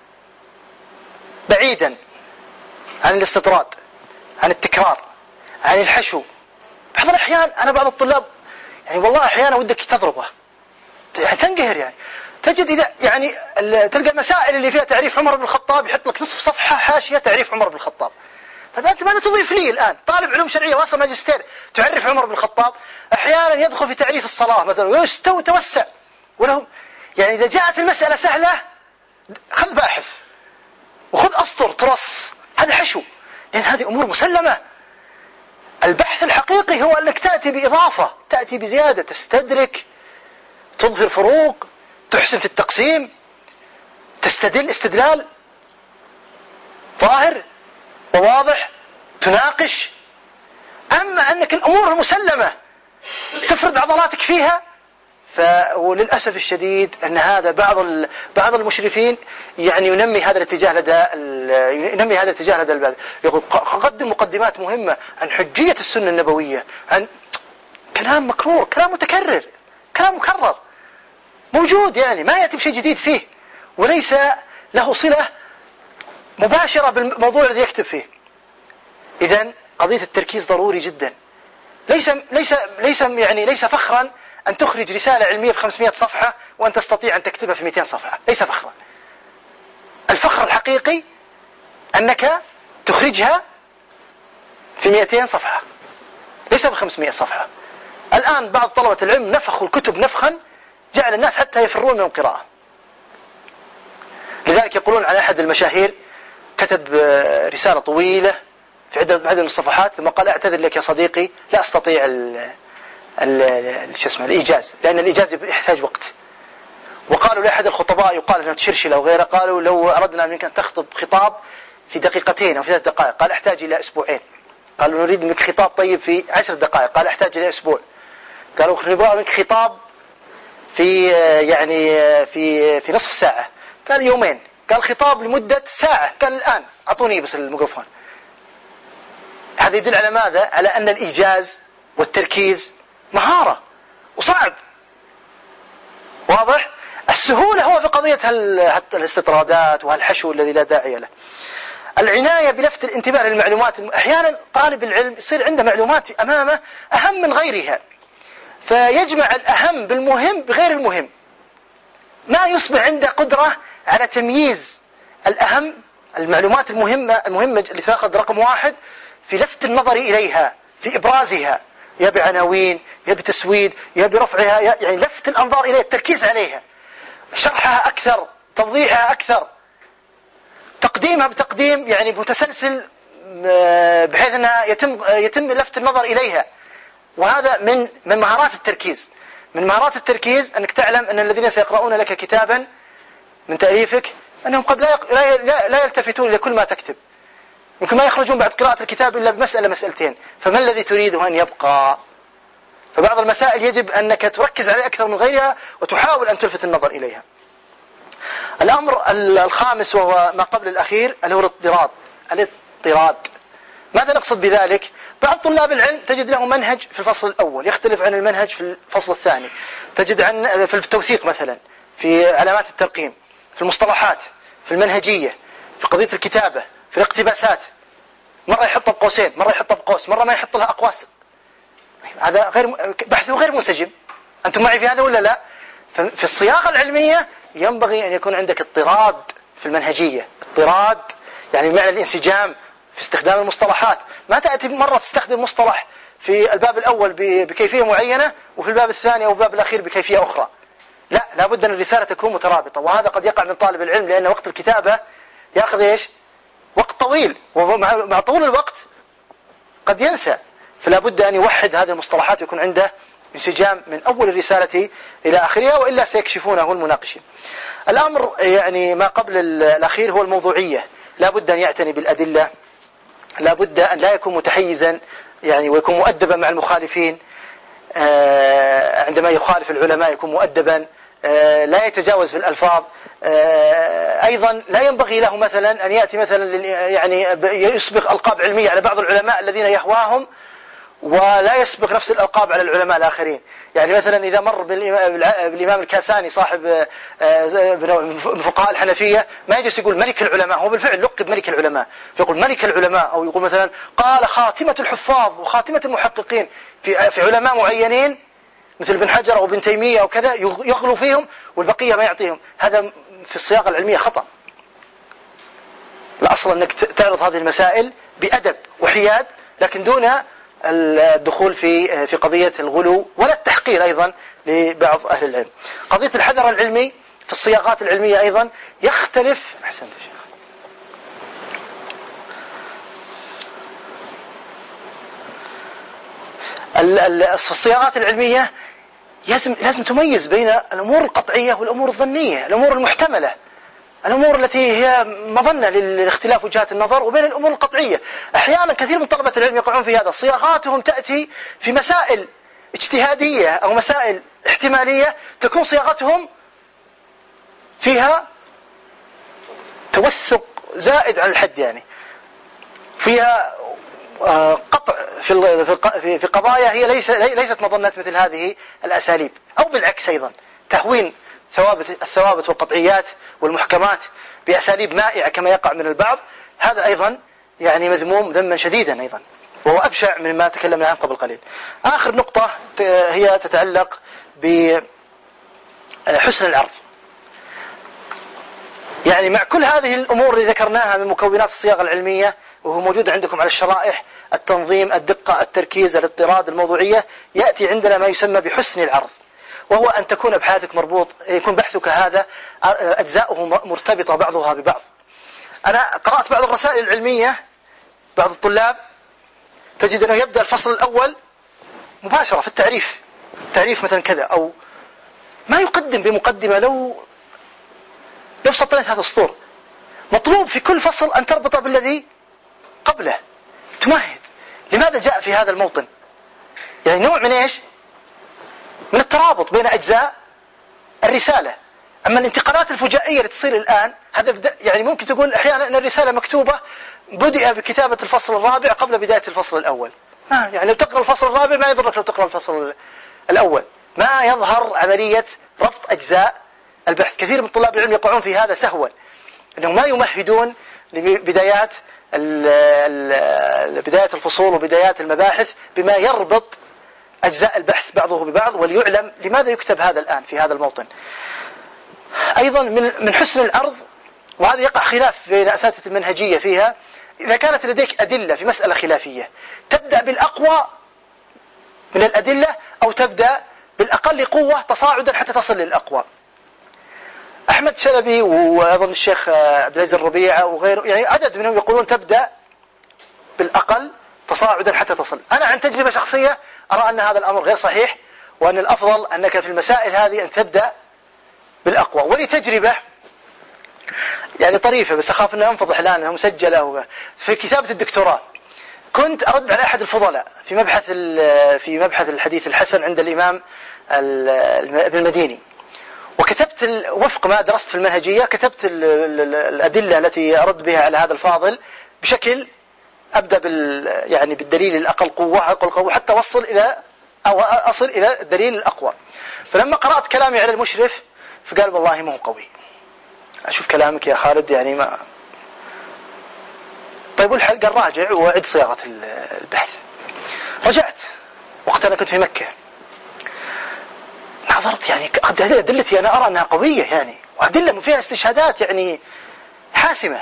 بعيدا عن الاستطراد، عن التكرار، عن الحشو. بعض الأحيان أنا بعض الطلاب يعني والله أحيانا ودك تضربه تنقهر، يعني تجد إذا يعني تلقى المسائل اللي فيها تعريف عمر بن الخطاب يحط لك نصف صفحة حاشية تعريف عمر بن الخطاب. طيب أنت ماذا تضيف لي الآن؟ طالب علوم شرعية واصل ماجستير تعرف عمر بن الخطاب. أحيانا يدخل في تعريف الصلاة مثلا ويستو توسع ولهم، يعني إذا جاءت المسألة سهلة خذ باحث وخذ أسطر ترص، هذا حشو، لأن هذه أمور مسلمة. البحث الحقيقي هو أنك تأتي بإضافة، تأتي بزيادة، تستدرك، تظهر فروق، تحسن في التقسيم، تستدل استدلال ظاهر وواضح، تناقش. أما أنك الأمور المسلمة تفرد عضلاتك فيها، وللأسف الشديد أن هذا بعض بعض المشرفين يعني ينمي هذا الاتجاه لدى ينمي هذا الاتجاه لدى البعض. يقول قدم مقدمات مهمة عن حجية السنة النبوية، عن كلام مكرور، كلام متكرر، كلام مكرر موجود، يعني ما يأتي بشيء جديد فيه وليس له صلة مباشرة بالموضوع الذي يكتب فيه. إذن قضية التركيز ضروري جدا. ليس ليس ليس يعني ليس فخرا أن تخرج رسالة علمية بخمسمائة صفحة وأن تستطيع أن تكتبها في مئتين صفحة، ليس فخرا. الفخر الحقيقي أنك تخرجها في مئتين صفحة ليس بخمسمائة صفحة. الآن بعض طلبة العلم نفخوا الكتب نفخا جعل الناس حتى يفرون من القراءة. لذلك يقولون على أحد المشاهير كتب رسالة طويلة في عدد عدد من الصفحات ثم قال أعتذر لك يا صديقي لا أستطيع ال ال شو اسمه الإيجاز، لأن الإيجاز يحتاج وقت. وقالوا لأحد الخطباء يقال أنه تشرشل أو غيره، قالوا لو أردنا منك أن تخطب خطاب في دقيقتين أو في ثلاث دقائق قال أحتاج إلى أسبوعين. قالوا نريد منك خطاب طيب في عشر دقائق قال أحتاج إلى أسبوع. قالوا نبغى منك خطاب في يعني في في نصف ساعة قال يومين. قال خطاب لمدة ساعة قال الآن أعطوني بس الميكروفون. هذا يدل على ماذا؟ على أن الإيجاز والتركيز مهارة وصعب. واضح؟ السهولة هو في قضية الاستطرادات وهالحشو الذي لا داعي له. العناية بلفت الانتباه للمعلومات. أحيانا طالب العلم يصير عنده معلومات أمامه أهم من غيرها، فيجمع الأهم بالمهم بغير المهم، ما يصبح عنده قدرة على تمييز الأهم، المعلومات المهمة المهمة اللي تأخذ رقم واحد في لفت النظر إليها، في إبرازها، يا بعناوين يا بتسويد يا برفعها، يعني لفت الأنظار إليها، التركيز عليها، شرحها أكثر، توضيحها أكثر، تقديمها بتقديم يعني متسلسل بحيث أنها يتم يتم لفت النظر إليها. وهذا من من مهارات التركيز. من مهارات التركيز أنك تعلم أن الذين سيقرؤون لك كتابا من تأليفك أنهم قد لا لا لا يلتفتون لكل ما تكتب، يمكن ما يخرجون بعد قراءة الكتاب إلا بمسألة مسألتين، فما الذي تريده أن يبقى؟ فبعض المسائل يجب أنك تركز عليه أكثر من غيرها وتحاول أن تلفت النظر إليها. الأمر الخامس وهو ما قبل الأخير اللي هو الاضطراد. الاضطراد ماذا نقصد بذلك؟ بعض طلاب العلم تجد له منهج في الفصل الأول يختلف عن المنهج في الفصل الثاني، تجد عن في التوثيق مثلا، في علامات الترقيم، في المصطلحات، في المنهجية، في قضية الكتابة، في الاقتباسات، مرة يحطها بقوسين، مرة يحطها بقوس، مرة ما يحط لها أقواس. هذا غير بحثه غير منسجم. أنتم معي في هذا ولا لا؟ في الصياغة العلمية ينبغي أن يكون عندك اضطراد في المنهجية، اضطراد يعني بمعنى الانسجام في استخدام المصطلحات. ما تأتي مرة تستخدم مصطلح في الباب الأول بكيفية معينة وفي الباب الثاني أو الباب الأخير بكيفية أخرى. لا، لابد أن الرسالة تكون مترابطة، وهذا قد يقع من طالب العلم لأن وقت الكتابة يأخذ إيش؟ وقت طويل، ومع طول الوقت قد ينسى، فلا بد أن يوحد هذه المصطلحات ويكون عنده انسجام من أول الرسالة إلى آخرها، وإلا سيكشفونه المناقشين. الأمر يعني ما قبل الأخير هو الموضوعية، لا بد أن يعتني بالأدلة، لا بد أن لا يكون متحيزا يعني ويكون مؤدبا مع المخالفين، عندما يخالف العلماء يكون مؤدبا، لا يتجاوز في الألفاظ. أيضا لا ينبغي له مثلا أن يأتي مثلا يعني يسبق ألقاب علمية على بعض العلماء الذين يهواهم، ولا يسبق نفس الألقاب على العلماء الآخرين. يعني مثلا إذا مر بالإمام الكاساني صاحب فقهاء الحنفية ما يجلس يقول ملك العلماء، هو بالفعل لقب ملك العلماء، فيقول ملك العلماء، أو يقول مثلا قال خاتمة الحفاظ وخاتمة المحققين في في علماء معينين مثل ابن حجر أو ابن تيمية أو كذا، يغلو فيهم والبقية ما يعطيهم. هذا في الصياغة العلمية خطأ. الأصل أنك تعرض هذه المسائل بأدب وحياد، لكن دون الدخول في في قضية الغلو ولا التحقير أيضا لبعض أهل العلم. قضية الحذر العلمي في الصياغات العلمية أيضا يختلف. أحسنت يا شيخ. في الصياغات العلمية لازم لازم تميز بين الأمور القطعية والأمور الظنية، الأمور المحتملة، الأمور التي هي مظنة لاختلاف وجهات النظر، وبين الأمور القطعية. أحيانا كثير من طلبة العلم يقعون في هذا، صياغاتهم تأتي في مسائل اجتهادية أو مسائل احتمالية، تكون صياغتهم فيها توثق زائد عن الحد، يعني فيها قطع في في قضايا هي ليست مظنة مثل هذه الأساليب، أو بالعكس أيضا تهوين ثوابت الثوابت والقطعيات والمحكمات بأساليب مائعة كما يقع من البعض. هذا أيضا يعني مذموم ذما شديدا أيضا، وهو أبشع مما تكلمنا عنه قبل قليل. آخر نقطة هي تتعلق بحسن العرض. يعني مع كل هذه الأمور اللي ذكرناها من مكونات الصياغة العلمية، وهو موجود عندكم على الشرائح، التنظيم، الدقة، التركيز، الاضطراد، الموضوعية، يأتي عندنا ما يسمى بحسن العرض، وهو أن تكون أبحاثك مربوط، يكون بحثك هذا أجزاؤه مرتبطة بعضها ببعض. أنا قرأت بعض الرسائل العلمية، بعض الطلاب تجد أنه يبدأ الفصل الأول مباشرة في التعريف، تعريف مثلا كذا، أو ما يقدم بمقدمة لو لو سطرت هذا السطور. مطلوب في كل فصل أن تربط بالذي قبله، تمهد. لماذا جاء في هذا الموطن؟ يعني نوع من إيش؟ من الترابط بين أجزاء الرسالة. أما الانتقالات الفجائية اللي تصير الآن، هذا يعني ممكن تقول أحيانا أن الرسالة مكتوبة بدأ بكتابة الفصل الرابع قبل بداية الفصل الأول. ما يعني لو تقرأ الفصل الرابع ما يضرك لو تقرأ الفصل الأول، ما يظهر عملية ربط أجزاء البحث. كثير من طلاب العلم يقعون في هذا سهوا، أنهم ما يمهدون لبدايات بداية الفصول وبدايات المباحث بما يربط أجزاء البحث بعضه ببعض، وليعلم لماذا يكتب هذا الآن في هذا الموطن. أيضا من حسن العرض، وهذا يقع خلاف بين أساتذة المنهجية فيها، إذا كانت لديك أدلة في مسألة خلافية تبدأ بالأقوى من الأدلة، أو تبدأ بالأقل قوة تصاعدا حتى تصل للأقوى. أحمد شلبي وأظن الشيخ عبد العزيز الربيع وغيره، يعني عدد منهم يقولون تبدأ بالأقل تصاعدا حتى تصل. أنا عن تجربة شخصية أرى أن هذا الأمر غير صحيح، وأن الأفضل أنك في المسائل هذه أن تبدأ بالأقوى. ولتجربة يعني طريفة، بس أخاف أنها انفضح الآن، مسجلة في كتابة الدكتوراه. كنت أرد على أحد الفضلاء في مبحث في مبحث الحديث الحسن عند الإمام ابن المديني، وكتبت وفق ما درست في المنهجية، كتبت الأدلة التي أرد بها على هذا الفاضل بشكل أبدأ بال يعني بالدليل الأقل قوة أقل قوة حتى أوصل إلى أو أصل إلى الدليل الأقوى. فلما قرأت كلامي على المشرف فقال والله ما هو قوي. أشوف كلامك يا خالد يعني ما. طيب والحلقة الراجع وأعد صياغة البحث. رجعت وقتها أنا كنت في مكة، نظرت يعني أدلتي أنا أرى أنها قوية يعني، وأدلة فيها استشهادات يعني حاسمة.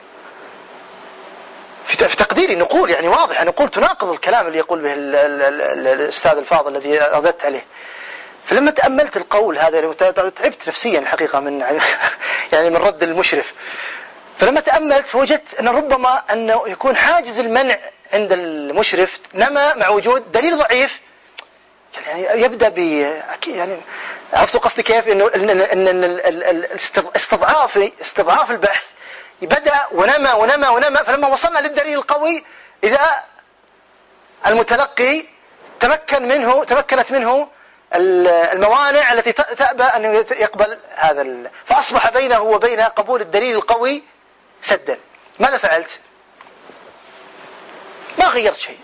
في تقديري نقول يعني واضح، نقول تناقض الكلام اللي يقول به الأستاذ الفاضل الذي رددت عليه. فلما تأملت القول هذا تعبت نفسيا الحقيقة من يعني من رد المشرف. فلما تأملت فوجدت أن ربما أنه يكون حاجز المنع عند المشرف نما مع وجود دليل ضعيف، يعني يبدأ ب يعني عرفتوا قصدي كيف؟ إنه إن إن الاستضعاف استضعاف البحث بدأ ونما ونما ونما، فلما وصلنا للدليل القوي إذا المتلقي تمكن منه تمكنت منه الموانع التي تأبى أن يقبل هذا ال... فأصبح بينه وبين قبول الدليل القوي سدا. ماذا فعلت؟ ما غيرت شيء،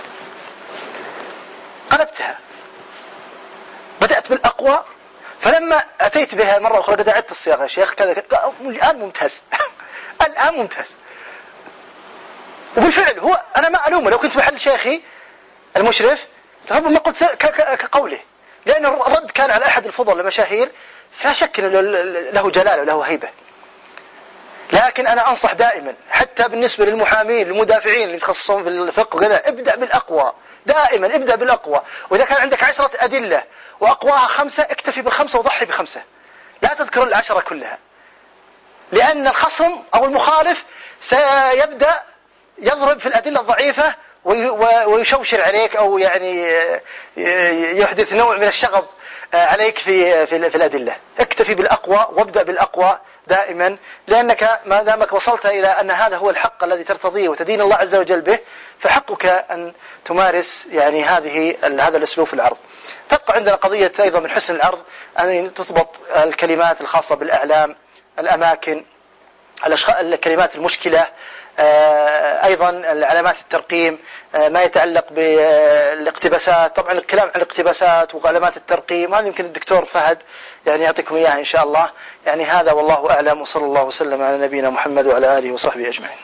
قلبتها، بدأت بالأقوى، فلما أتيت بها مرة أخرى قد أعدت الصياغة يا شيخ كذا الآن ممتاز الآن ممتاز. وبالفعل هو أنا ما ألومه، لو كنت محل شيخي المشرف ربما قلت كقوله، لأن الرد كان على أحد الفضل المشاهير، فلا شك له جلالة وله هيبة. لكن أنا أنصح دائما حتى بالنسبة للمحامين المدافعين اللي يتخصصون في الفقه وكذا، ابدأ بالأقوى دائما، ابدأ بالأقوى. وإذا كان عندك عشرة أدلة وأقواها خمسة اكتفي بالخمسة وضحي بخمسة، لا تذكر العشرة كلها، لأن الخصم أو المخالف سيبدأ يضرب في الأدلة الضعيفة ويشوشر عليك أو يعني يحدث نوع من الشغب عليك في في الأدلة. اكتفي بالأقوى وابدأ بالأقوى دائما، لأنك ما دامك وصلت إلى أن هذا هو الحق الذي ترتضيه وتدين الله عز وجل به، فحقك أن تمارس يعني هذه هذا الأسلوب في العرض. تبقى عندنا قضية أيضا من حسن العرض أن تضبط الكلمات الخاصة بالأعلام، الأماكن، الكلمات المشكلة، أيضا علامات الترقيم، ما يتعلق بالاقتباسات. طبعا الكلام عن الاقتباسات وعلامات الترقيم هذا يمكن الدكتور فهد يعني يعطيكم إياها إن شاء الله. يعني هذا والله أعلم، وصلى الله وسلم على نبينا محمد وعلى آله وصحبه أجمعين.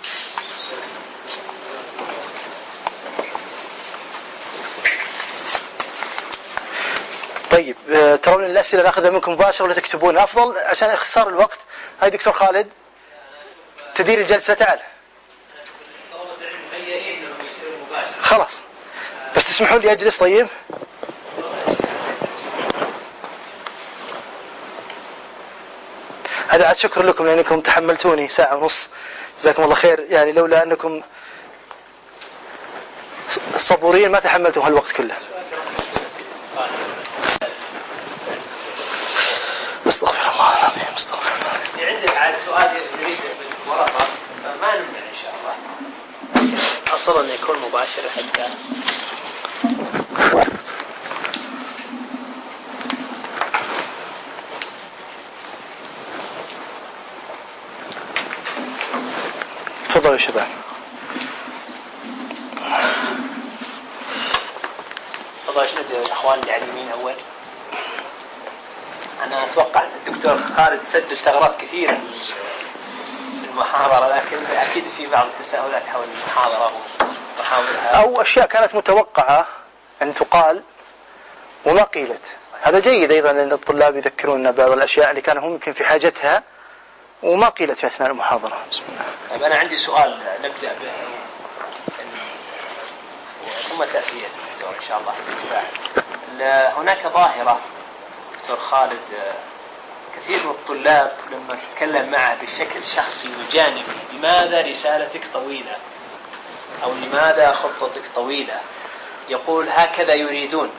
طيب ترون الأسئلة نأخذها منكم مباشرة ولا تكتبون؟ أفضل عشان اختصار الوقت. هاي دكتور خالد تدير الجلسة، تعال. خلاص بس تسمحوا لي أجلس. طيب هذا عاد شكر لكم لأنكم تحملتوني ساعة ونص، جزاكم الله خير. يعني لولا أنكم صبورين ما تحملتم هالوقت كله. استغفر الله العظيم، استغفر الله. عندك عاد سؤال يريد ورقة فما نمنع إن شاء الله، أصلا أن يكون مباشر حتى تفضلوا يا شباب. تفضل. ايش ندي الأخوان اللي على اليمين أول؟ أنا أتوقع أن الدكتور خالد سدد ثغرات كثيرة في المحاضرة، لكن أكيد في بعض التساؤلات حول المحاضرة ومحاولها أو أشياء كانت متوقعة أن تقال وما قيلت. هذا جيد أيضا أن الطلاب يذكروننا بعض الأشياء اللي كانوا هم يمكن في حاجتها وما قيلت في أثناء المحاضرة. بسم الله. طيب أنا عندي سؤال نبدأ به ثم تأتي الدكتور إن شاء الله في الاتباع. هناك ظاهرة دكتور خالد، كثير من الطلاب لما تتكلم معه بشكل شخصي وجانبي، لماذا رسالتك طويلة أو لماذا خطتك طويلة، يقول هكذا يريدون.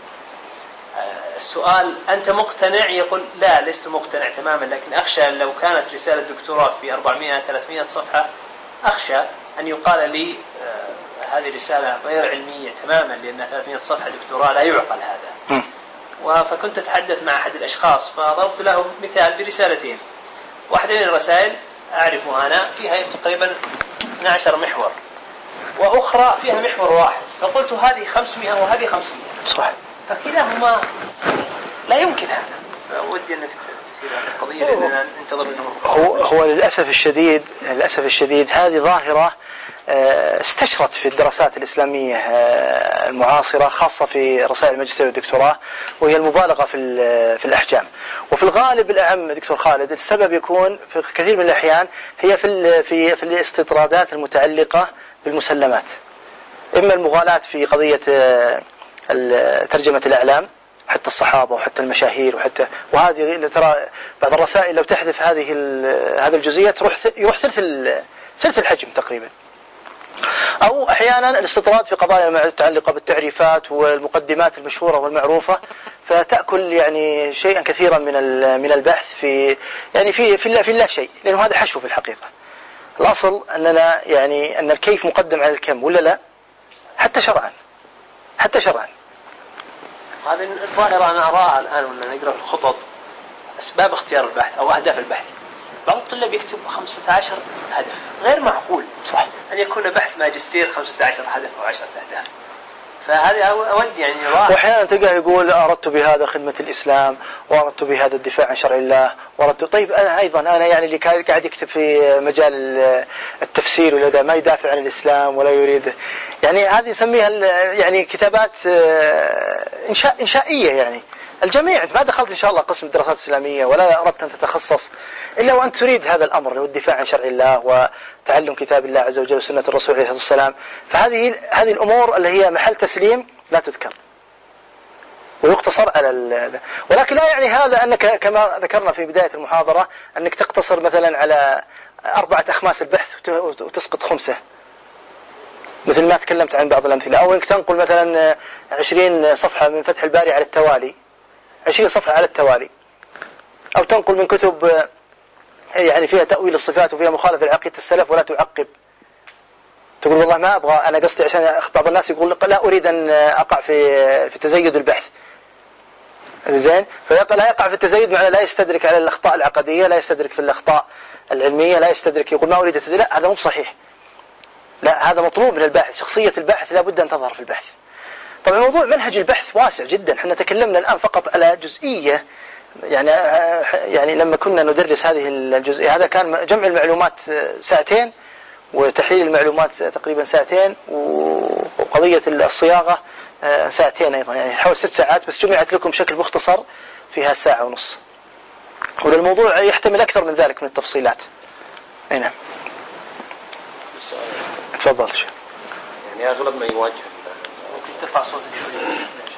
السؤال أنت مقتنع؟ يقول لا لست مقتنع تماما، لكن أخشى لو كانت رسالة دكتوراه في أربعمائة ثلاثمائة صفحة أخشى أن يقال لي هذه رسالة غير علمية تماما، لأنها ثلاثمائة صفحة دكتوراه لا يعقل هذا. فكنت أتحدث مع أحد الأشخاص فضربت له مثال برسالتين، واحدة من الرسائل أعرفها أنا فيها تقريبا اثني عشر محور، وأخرى فيها محور واحد، فقلت هذه خمسمائة وهذه خمسمائة صح، فكلاهما لا يمكن هذا. ودي أنك تثير هذه القضية لأننا ننتظر منه. هو, هو للأسف الشديد للأسف الشديد هذه ظاهرة استشرت في الدراسات الإسلامية المعاصرة، خاصة في رسائل الماجستير والدكتوراه، وهي المبالغة في في الأحجام. وفي الغالب الأعم دكتور خالد السبب يكون في كثير من الأحيان هي في في في الاستطرادات المتعلقة بالمسلمات، إما المغالاة في قضية ترجمة الأعلام حتى الصحابة وحتى المشاهير وحتى وهذه ترى بعض الرسائل لو تحذف هذه هذه الجزئية تروح يروح ثلث ثلث الحجم تقريبا. أو أحيانا الاستطراد في قضايا متعلقة بالتعريفات والمقدمات المشهورة والمعروفة، فتأكل يعني شيئا كثيرا من من البحث في يعني في في في لا شيء، لأنه هذا حشو في الحقيقة. الأصل أننا يعني أن الكيف مقدم على الكم، ولا لا؟ حتى شرعا، حتى شرعا. هذه الظاهرة أنا أراها الآن ولا نقرأ في الخطط أسباب اختيار البحث أو أهداف البحث. بعض الطلاب يكتب خمسة عشر هدف، غير معقول صح أن يكون بحث ماجستير خمسة عشر هدف أو عشرة أهداف. فهذه أود يعني واحد. وأحيانا تلقاه يقول أردت بهذا خدمة الإسلام، وأردت بهذا الدفاع عن شرع الله، وأردت. طيب أنا أيضا أنا يعني اللي قاعد يكتب في مجال التفسير ولا ما يدافع عن الإسلام ولا يريد، يعني هذه يسميها يعني كتابات إنشاء إنشائية. يعني الجميع، أنت ما دخلت إن شاء الله قسم الدراسات الإسلامية ولا أردت أن تتخصص إلا وأنت تريد هذا الأمر، هو الدفاع عن شرع الله وتعلم كتاب الله عز وجل وسنة الرسول عليه الصلاة والسلام. فهذه هذه الأمور اللي هي محل تسليم لا تذكر ويقتصر على ال... ولكن لا يعني هذا أنك كما ذكرنا في بداية المحاضرة أنك تقتصر مثلا على أربعة أخماس البحث وتسقط خمسة، مثل ما تكلمت عن بعض الأمثلة، أو أنك تنقل مثلا عشرين صفحة من فتح الباري على التوالي، عشرين صفحة على التوالي، أو تنقل من كتب يعني فيها تأويل الصفات وفيها مخالفة لعقيدة السلف ولا تعقب، تقول والله ما أبغى، أنا قصدي عشان بعض الناس يقول لا أريد أن أقع في في تزيد البحث، زين، فلا يقع في التزيد معناه لا يستدرك على الأخطاء العقدية، لا يستدرك في الأخطاء العلمية، لا يستدرك، يقول ما أريد التزيد. لا، هذا مو صحيح، لا هذا مطلوب من الباحث، شخصية الباحث لا بد أن تظهر في البحث. طبعا موضوع منهج البحث واسع جدا، احنا تكلمنا الآن فقط على جزئية، يعني يعني لما كنا ندرس هذه الجزئية هذا كان جمع المعلومات ساعتين وتحليل المعلومات تقريبا ساعتين وقضية الصياغة ساعتين أيضا، يعني حول ست ساعات، بس جمعت لكم بشكل مختصر فيها ساعة ونص، والموضوع يحتمل أكثر من ذلك من التفصيلات. أي نعم. تفضل. يعني أغلب ما يواجه، ممكن ترفع صوتك شوي.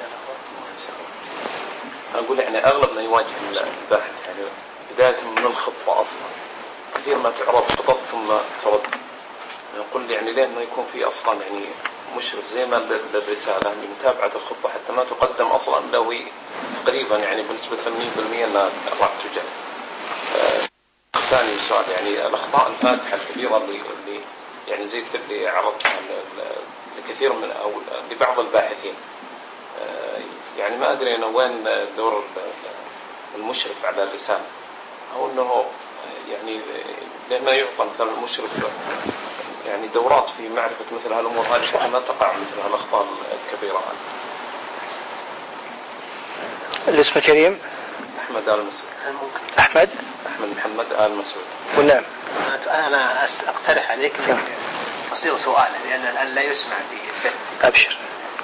أقول يعني أغلب ما يواجه الباحث يعني بداية من الخطة أصلا، كثير ما تعرض خطط ثم ترد. نقول يعني لين ما يكون في أصلا يعني مشرف زي ما الرسالة لمتابعة الخطة حتى ما تقدم أصلا له تقريبا يعني بنسبة ثمانين بالمئة أنها راح تجاز. ثاني سؤال يعني الأخطاء الفادحة الكبيرة اللي اللي يعني زي اللي عرضتها لكثير من أو لبعض الباحثين، يعني ما أدري أنا وين دور المشرف على الرسالة، أو أنه يعني لما يعطى مثلا المشرف يعني دورات في معرفة مثل هالأمور هذه حتى ما تقع مثل هالأخطاء الكبيرة. الاسم الكريم أحمد آل مسعود. أحمد أحمد محمد آل مسعود. والنعم. أنا أقترح عليك تصير سؤال لأن الآن لا يسمع به. أبشر.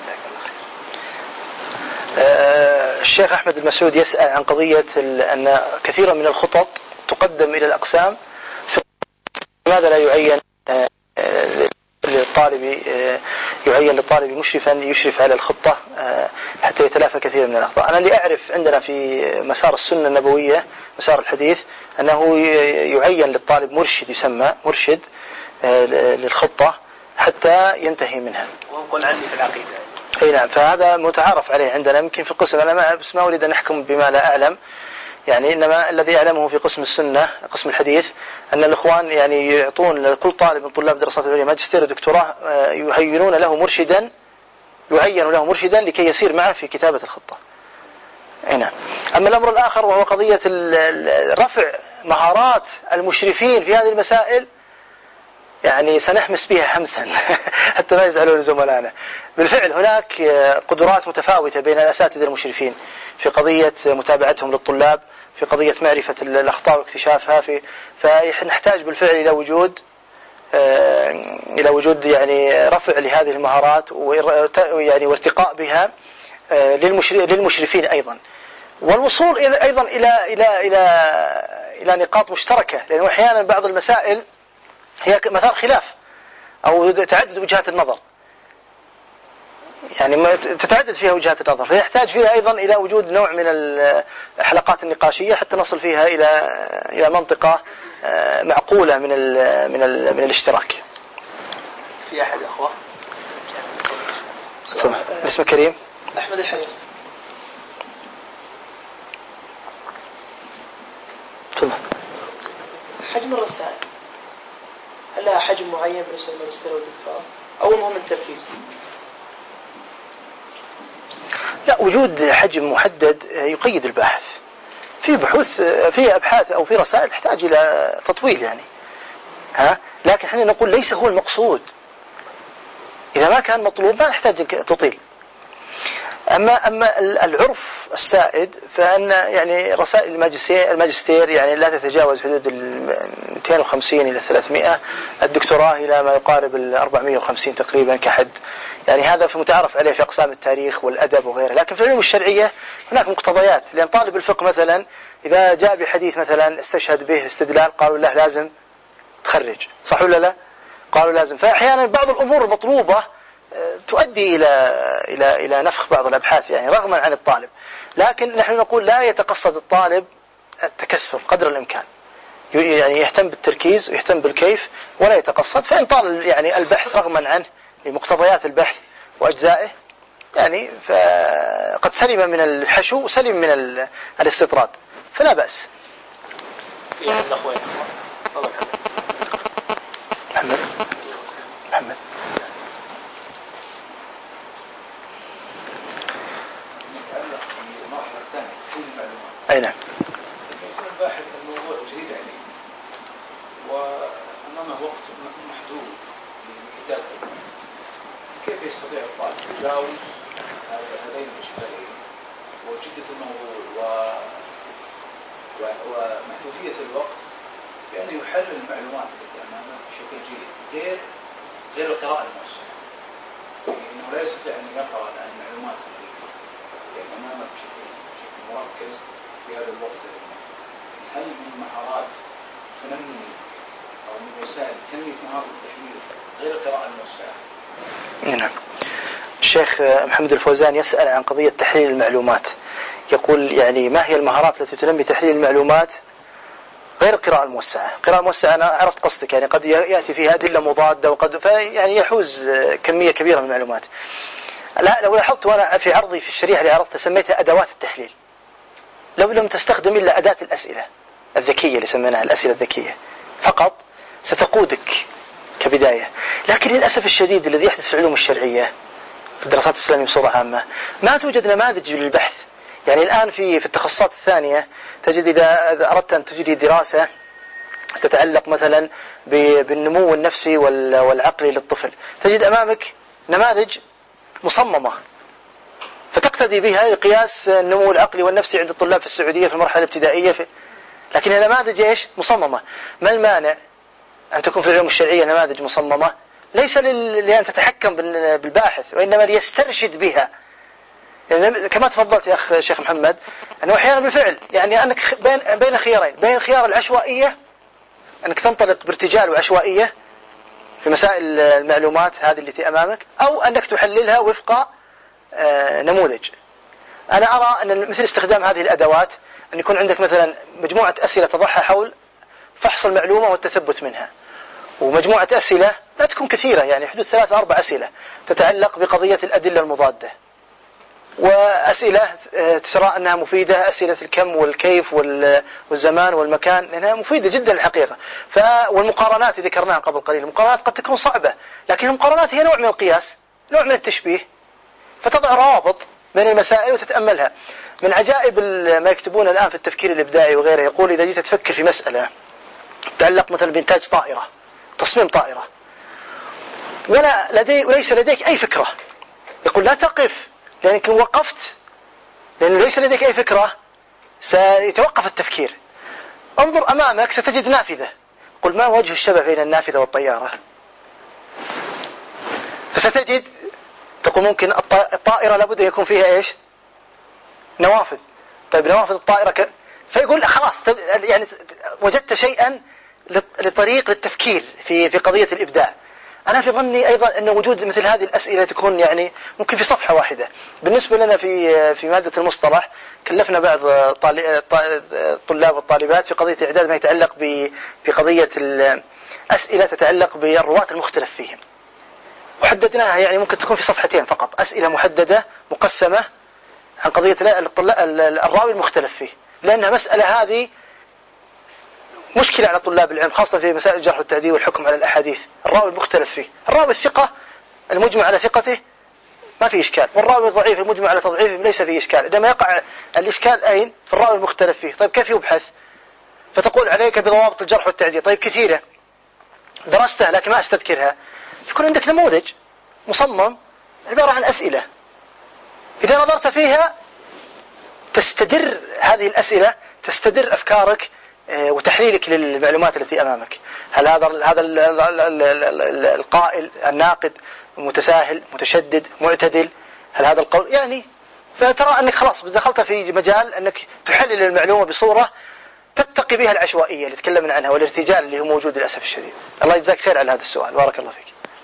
الشيخ أحمد المسعود يسأل عن قضية أن كثيرا من الخطط تقدم إلى الأقسام، لماذا لا يعين للطالب يعين للطالب مشرفا يشرف على الخطة حتى يتلافى كثير من الأخطاء. أنا اللي أعرف عندنا في مسار السنة النبوية مسار الحديث أنه يعين للطالب مرشد، يسمى مرشد للخطة حتى ينتهي منها. ونقول عني في العقيدة. اي نعم، فهذا متعارف عليه عندنا يمكن في القسم، انا ما بس ما اريد ان احكم بما لا اعلم، يعني انما الذي اعلمه في قسم السنه قسم الحديث ان الاخوان يعني يعطون لكل طالب من طلاب دراسات العليا ماجستير ودكتوراه يهيئون له مرشدا، يعين له مرشدا لكي يسير معه في كتابه الخطه. اي نعم. اما الامر الاخر وهو قضيه رفع مهارات المشرفين في هذه المسائل، يعني سنحمس بها حمسا حتى ما يزعلون زملائنا. بالفعل هناك قدرات متفاوتة بين الأساتذة المشرفين في قضية متابعتهم للطلاب، في قضية معرفة الأخطاء واكتشافها، في فنحتاج بالفعل إلى وجود إلى وجود يعني رفع لهذه المهارات ويعني وارتقاء بها للمشرفين أيضا، والوصول أيضا إلى إلى إلى إلى نقاط مشتركة، لأنه أحيانا بعض المسائل هي مثار خلاف أو تعدد وجهات النظر، يعني تتعدد فيها وجهات النظر، فيحتاج فيها أيضا إلى وجود نوع من الحلقات النقاشية حتى نصل فيها إلى إلى منطقة معقولة من ال من ال من الاشتراك. في أحد أخوة؟ اسمه كريم أحمد الحريص. تفضل. حجم الرسائل هل لها حجم معين بالنسبة للماجستير والدكتوراه أو المهم التركيز؟ لا، وجود حجم محدد يقيد الباحث. في بحوث في أبحاث أو في رسائل تحتاج إلى تطويل يعني ها، لكن احنا نقول ليس هو المقصود. إذا ما كان مطلوب ما نحتاج تطيل. أما أما العرف السائد فإن يعني رسائل الماجستير الماجستير يعني لا تتجاوز حدود ال مئتين وخمسين إلى ثلاثمائة، الدكتوراه إلى ما يقارب ال أربعمائة وخمسين تقريبا كحد. يعني هذا في متعارف عليه في أقسام التاريخ والأدب وغيره. لكن في العلوم الشرعية هناك مقتضيات، لأن طالب الفقه مثلا إذا جاء بحديث مثلا استشهد به استدلال قالوا له لازم تخرج، صح ولا لا؟ قالوا لازم. فأحيانا بعض الأمور المطلوبة تؤدي إلى إلى إلى نفخ بعض الأبحاث يعني رغما عن الطالب. لكن نحن نقول لا يتقصد الطالب التكثر قدر الإمكان، يعني يهتم بالتركيز ويهتم بالكيف ولا يتقصد. فإن طال يعني البحث رغما عنه لمقتضيات البحث وأجزائه يعني فقد سلم من الحشو وسلم من الاستطراد فلا بأس. محمد محمد أي نعم. يكون الباحث الموضوع جديد عليه وأمامه وقت محدود لكتابته، كيف يستطيع الطالب يجاوز هذين الإشكالين وجدة الموضوع و... و... ومحدودية الوقت بأن يحلل المعلومات التي أمامه بشكل جيد غير غير القراءة الموسعة؟ يعني إنه لا يستطيع أن يقرأ الآن المعلومات التي أمامه بشكل بشكل مركز في هذا الوقت. هل من مهارات تنمي أو من وسائل تنمية مهارة التحليل غير القراءة الموسعة؟ نعم. الشيخ محمد الفوزان يسأل عن قضية تحليل المعلومات، يقول يعني ما هي المهارات التي تنمي تحليل المعلومات غير القراءة الموسعة؟ القراءة الموسعة أنا عرفت قصدك، يعني قد يأتي فيها أدلة مضادة وقد يعني يحوز كمية كبيرة من المعلومات. لا، لو لاحظت وأنا في عرضي في الشريحة اللي عرضتها سميتها أدوات التحليل. لو لم تستخدم إلا أداة الأسئلة الذكية اللي سميناها الأسئلة الذكية فقط ستقودك كبداية. لكن للأسف الشديد الذي يحدث في العلوم الشرعية في الدراسات الإسلامية بصورة عامة ما توجد نماذج للبحث. يعني الآن في في التخصصات الثانية تجد إذا أردت أن تجري دراسة تتعلق مثلا بالنمو النفسي والعقلي للطفل تجد أمامك نماذج مصممة فتقتدي بها لقياس النمو العقلي والنفسي عند الطلاب في السعودية في المرحلة الابتدائية في... لكن النماذج إيش؟ مصممة. ما المانع أن تكون في العلوم الشرعية نماذج مصممة ليس لل... لأن تتحكم بالباحث وإنما ليسترشد بها. يعني كما تفضلت يا أخ شيخ محمد أنه أحيانا بالفعل يعني أنك بين بين خيارين، بين الخيار العشوائية أنك تنطلق بارتجال وعشوائية في مسائل المعلومات هذه التي أمامك، أو أنك تحللها وفق نموذج. أنا أرى أن مثل استخدام هذه الأدوات أن يكون عندك مثلا مجموعة أسئلة تضعها حول فحص المعلومة والتثبت منها، ومجموعة أسئلة لا تكون كثيرة يعني حدود ثلاثة أربع أسئلة تتعلق بقضية الأدلة المضادة، وأسئلة ترى أنها مفيدة، أسئلة الكم والكيف والزمان والمكان لأنها مفيدة جدا الحقيقة. ف... والمقارنات ذكرناها قبل قليل، المقارنات قد تكون صعبة لكن المقارنات هي نوع من القياس، نوع من التشبيه، فتضع روابط بين المسائل وتتأملها. من عجائب ما يكتبون الآن في التفكير الإبداعي وغيره يقول إذا جيت تفكر في مسألة تتعلق مثلا بإنتاج طائرة، تصميم طائرة، ولا لدي وليس لديك أي فكرة، يقول لا تقف لأنك وقفت لأنه ليس لديك أي فكرة سيتوقف التفكير. انظر أمامك ستجد نافذة، قل ما وجه الشبه بين النافذة والطيارة؟ فستجد تقول ممكن الطائرة لابد يكون فيها إيش؟ نوافذ. طيب نوافذ الطائرة ك... فيقول خلاص يعني وجدت شيئا لطريق للتفكير في في قضية الإبداع. أنا في ظني أيضا أن وجود مثل هذه الأسئلة تكون يعني ممكن في صفحة واحدة. بالنسبة لنا في في مادة المصطلح كلفنا بعض الطلاب والطالبات في قضية إعداد ما يتعلق بقضية الأسئلة تتعلق بالرواة المختلف فيهم. وحددناها يعني ممكن تكون في صفحتين فقط، أسئلة محددة مقسمة عن قضية الراوي المختلف فيه، لأنها مسألة هذه مشكلة على طلاب العلم خاصة في مسائل الجرح والتعديل والحكم على الأحاديث. الراوي المختلف فيه، الراوي الثقة المجمع على ثقته ما في إشكال، والراوي الضعيف المجمع على تضعيفه ليس فيه إشكال. إنما يقع الإشكال أين؟ في الراوي المختلف فيه. طيب كيف يبحث؟ فتقول عليك بضوابط الجرح والتعديل، طيب كثيرة درستها لكن ما أستذكرها. يكون عندك نموذج مصمم عبارة عن أسئلة، إذا نظرت فيها تستدر هذه الأسئلة، تستدر أفكارك وتحليلك للمعلومات التي أمامك. هل هذا هذا القائل الناقد متساهل متشدد معتدل؟ هل هذا القول يعني؟ فترى أنك خلاص دخلت في مجال أنك تحلل المعلومة بصورة تتقي بها العشوائية اللي تكلمنا عنها والارتجال اللي هو موجود للأسف الشديد. الله يجزاك خير على هذا السؤال، بارك الله فيك.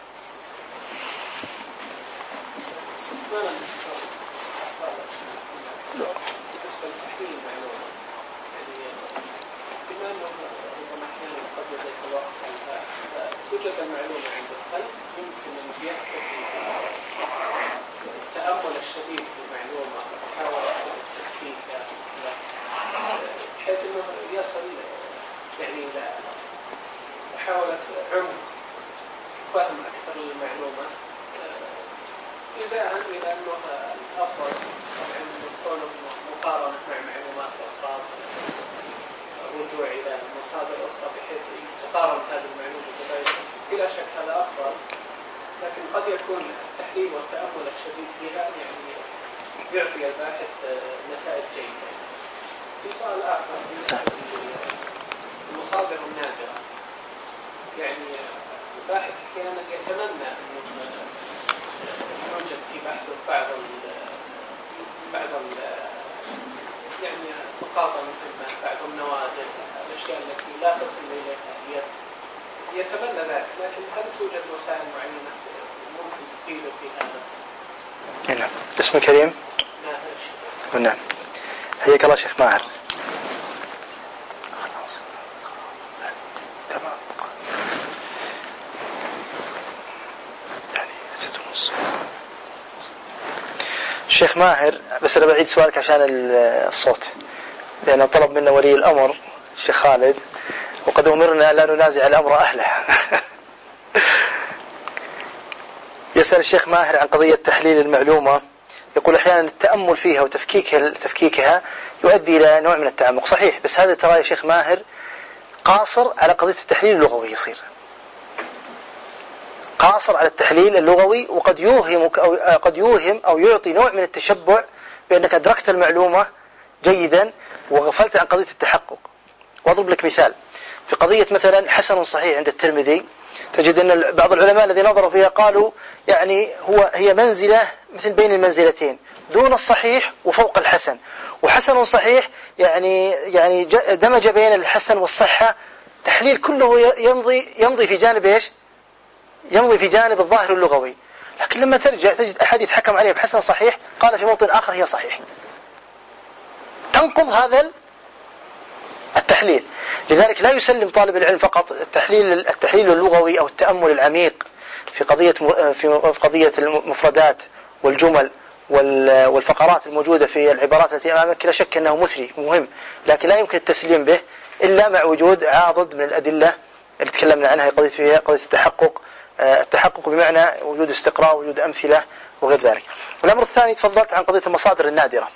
محاولة عمق فهم أكثر للمعلومة إزاء إلى أنه الأفضل طبعا مقارنة مع معلومات أخرى، الرجوع إلى مصادر أخرى بحيث تقارن هذه المعلومة بغيرها. بلا شك هذا أفضل، لكن قد يكون التحليل والتأمل الشديد فيها يعني يعطي الباحث نتائج جيدة. في سؤال آخر، المصادر النادرة، يعني الباحث أحيانا يتمنى أن يوجد في بحثه بعض ال بعض ال يعني مقاطع مثل بعض النوادر، الأشياء التي لا تصل إليها يتمنى ذلك، لكن هل توجد وسائل معينة ممكن تفيده في هذا؟ نعم. اسمك كريم؟ نعم. نعم. حياك الله شيخ ماهر. الشيخ ماهر، بس أنا بعيد سؤالك عشان الصوت، لأن طلب منا ولي الأمر الشيخ خالد، وقد أمرنا لا ننازع الأمر أهله. يسأل الشيخ ماهر عن قضية تحليل المعلومة، يقول أحيانا التأمل فيها وتفكيكها تفكيكها يؤدي إلى نوع من التعمق. صحيح، بس هذا ترى يا شيخ ماهر قاصر على قضية التحليل اللغوي، يصير قاصر على التحليل اللغوي، وقد يوهمك أو قد يوهم أو يعطي نوع من التشبع بأنك أدركت المعلومة جيدا وغفلت عن قضية التحقق. وأضرب لك مثال في قضية مثلا حسن صحيح عند الترمذي، تجد أن بعض العلماء الذين نظروا فيها قالوا يعني هو هي منزلة مثل بين المنزلتين، دون الصحيح وفوق الحسن، وحسن صحيح يعني يعني دمج بين الحسن والصحة. تحليل كله يمضي يمضي في جانب ايش؟ يمضي في جانب الظاهر اللغوي. لكن لما ترجع تجد أحاديث حكم عليها بحسن صحيح قال في موطن آخر هي صحيح، تنقض هذا التحليل. لذلك لا يسلم طالب العلم فقط التحليل التحليل اللغوي أو التأمل العميق في قضية في قضية المفردات والجمل والفقرات الموجودة في العبارات التي أمامك. لا شك أنه مثري مهم، لكن لا يمكن التسليم به إلا مع وجود عاضد من الأدلة اللي تكلمنا عنها، قضية فيها قضية التحقق، التحقق بمعنى وجود استقراء وجود أمثلة وغير ذلك. والأمر الثاني تفضلت عن قضية المصادر النادرة.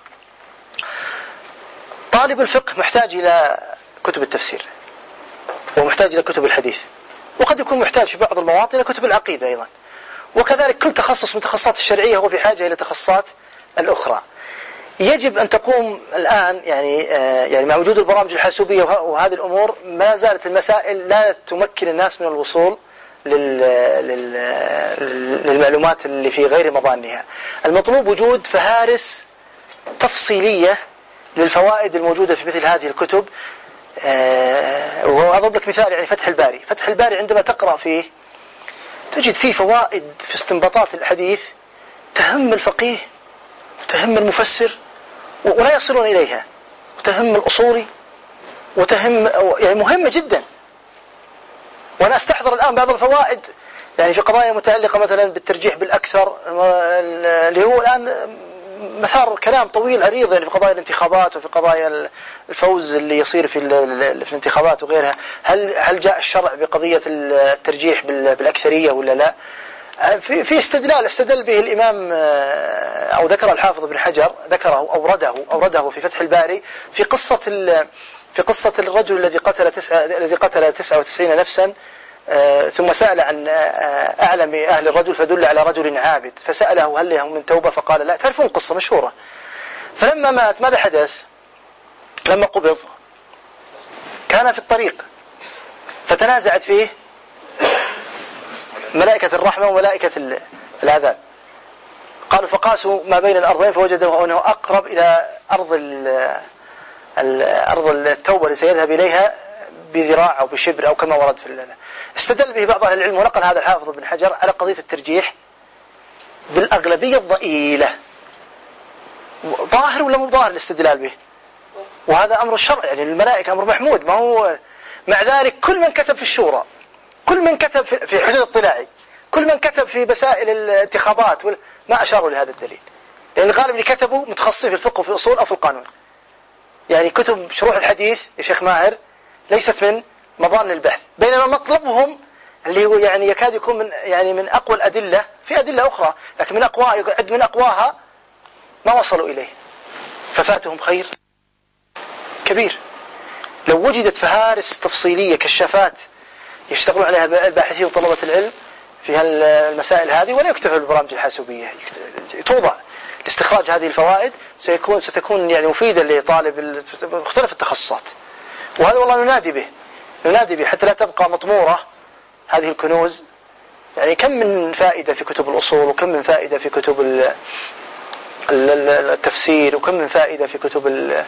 طالب الفقه محتاج إلى كتب التفسير ومحتاج إلى كتب الحديث، وقد يكون محتاج في بعض المواطن إلى كتب العقيدة أيضا، وكذلك كل تخصص من التخصصات الشرعية هو في حاجة إلى تخصصات الأخرى. يجب أن تقوم الآن يعني يعني مع وجود البرامج الحاسوبية وهذه الأمور ما زالت المسائل لا تمكن الناس من الوصول للمعلومات اللي في غير مظانها. المطلوب وجود فهارس تفصيلية للفوائد الموجودة في مثل هذه الكتب. أه وأضرب لك مثال، يعني فتح الباري فتح الباري عندما تقرأ فيه تجد فيه فوائد في استنباطات الحديث تهم الفقيه وتهم المفسر ولا يصلون إليها، وتهم الأصولي وتهم يعني مهمة جدا. وأنا أستحضر الآن بعض الفوائد يعني في قضايا متعلقة مثلا بالترجيح بالأكثر اللي هو الآن مثار كلام طويل عريض يعني في قضايا الانتخابات وفي قضايا الفوز اللي يصير في, في الانتخابات وغيرها. هل هل جاء الشرع بقضية الترجيح بالأكثرية ولا لا؟ في في استدلال استدل به الإمام أو ذكر الحافظ ابن حجر، ذكره أورده أورده في فتح الباري في قصة في قصة الرجل الذي قتل تسعة الذي قتل تسعة وتسعين نفسا، ثم سأل عن أعلم أهل الرجل فدل على رجل عابد، فسأله هل له من توبة فقال لا. تعرفون قصة مشهورة. فلما مات ماذا حدث؟ لما قبض كان في الطريق فتنازعت فيه ملائكة الرحمة وملائكة العذاب. قالوا فقاسوا ما بين الأرضين فوجدوا أنه أقرب إلى أرض أرض التوبة التي سيذهب إليها بذراع أو بشبر أو كما ورد في الله. استدل به بعض أهل العلم ونقل هذا الحافظ بن حجر على قضية الترجيح بالأغلبية الضئيلة. ظاهر ولا مو ظاهر الاستدلال به؟ وهذا أمر الشرع يعني الملائكة أمر محمود. ما هو مع ذلك كل من كتب في الشورى، كل من كتب في حدود اطلاعي، كل من كتب في مسائل الانتخابات ما أشاروا لهذا الدليل، لأن الغالب اللي كتبوا متخصصين في الفقه وفي الأصول أو في القانون. يعني كتب شروح الحديث يا شيخ ماهر ليست من مظان البحث، بينما مطلبهم اللي هو يعني يكاد يكون من يعني من أقوى الأدلة، في أدلة أخرى لكن من أقواها يعد من أقواها ما وصلوا إليه، ففاتهم خير كبير. لو وجدت فهارس تفصيلية كشافات يشتغلون عليها الباحثين وطلبة العلم في المسائل هذه، ولا يكتفى بالبرامج الحاسوبية توضع لاستخراج هذه الفوائد، سيكون ستكون يعني مفيدة لطالب مختلف التخصصات. وهذا والله ننادي به ننادي به حتى لا تبقى مطمورة هذه الكنوز. يعني كم من فائدة في كتب الأصول، وكم من فائدة في كتب التفسير، وكم من فائدة في كتب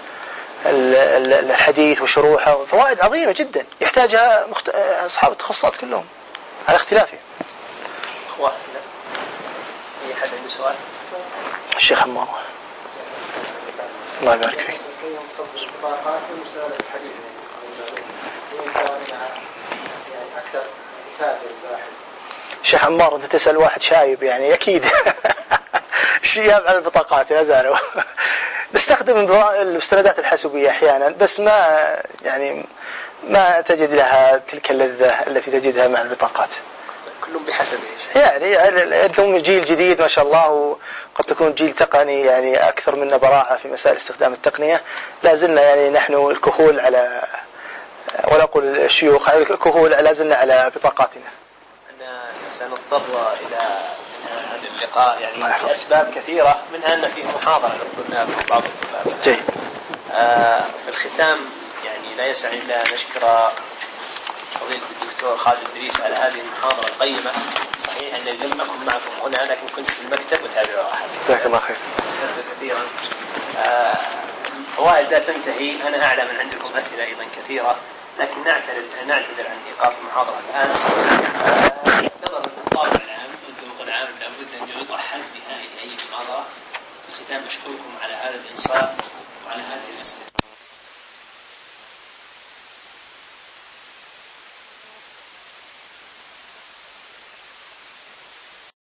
الحديث وشروحه، فوائد عظيمة جدا يحتاجها أصحاب التخصصات كلهم على اختلافهم. أخوة أي حد عنده سؤال؟ الشيخ عمار الله يبارك فيك. شيخ عمار أنت تسأل واحد شايب يعني أكيد شياب على البطاقات لا زالوا نستخدم المستندات الحاسوبية أحيانا، بس ما يعني ما تجد لها تلك اللذة التي تجدها مع البطاقات. كلهم بحسب يعني أنتم جيل جديد ما شاء الله، وقد تكون جيل تقني يعني أكثر منا براعة في مسائل استخدام التقنية. لا زلنا يعني نحن الكهول على ولا أقول الشيوخ الكهول لا زلنا على بطاقاتنا. أنا سنضطر إلى هذا اللقاء يعني لأسباب كثيرة، منها أن فيه محاضرة للطلاب وبعض الطلاب. جيد. آه في الختام يعني لا يسعني إلا نشكر فضيلة الدكتور خالد إدريس على هذه المحاضرة القيمة. صحيح أنني لم أكن معكم هنا لكن كنت في المكتب وتابعها. جزاك الله خير. كثيرا. آه فوائد لا تنتهي. أنا أعلم أن عندكم أسئلة أيضا كثيرة، لكن نعتذر نعتذر عن إيقاف المحاضرة الآن. نظرا للطابع العام والذوق العام لابد أن يوضع حد نهائي لأي محاضرة. في الختام أشكركم على هذا الإنصات وعلى هذه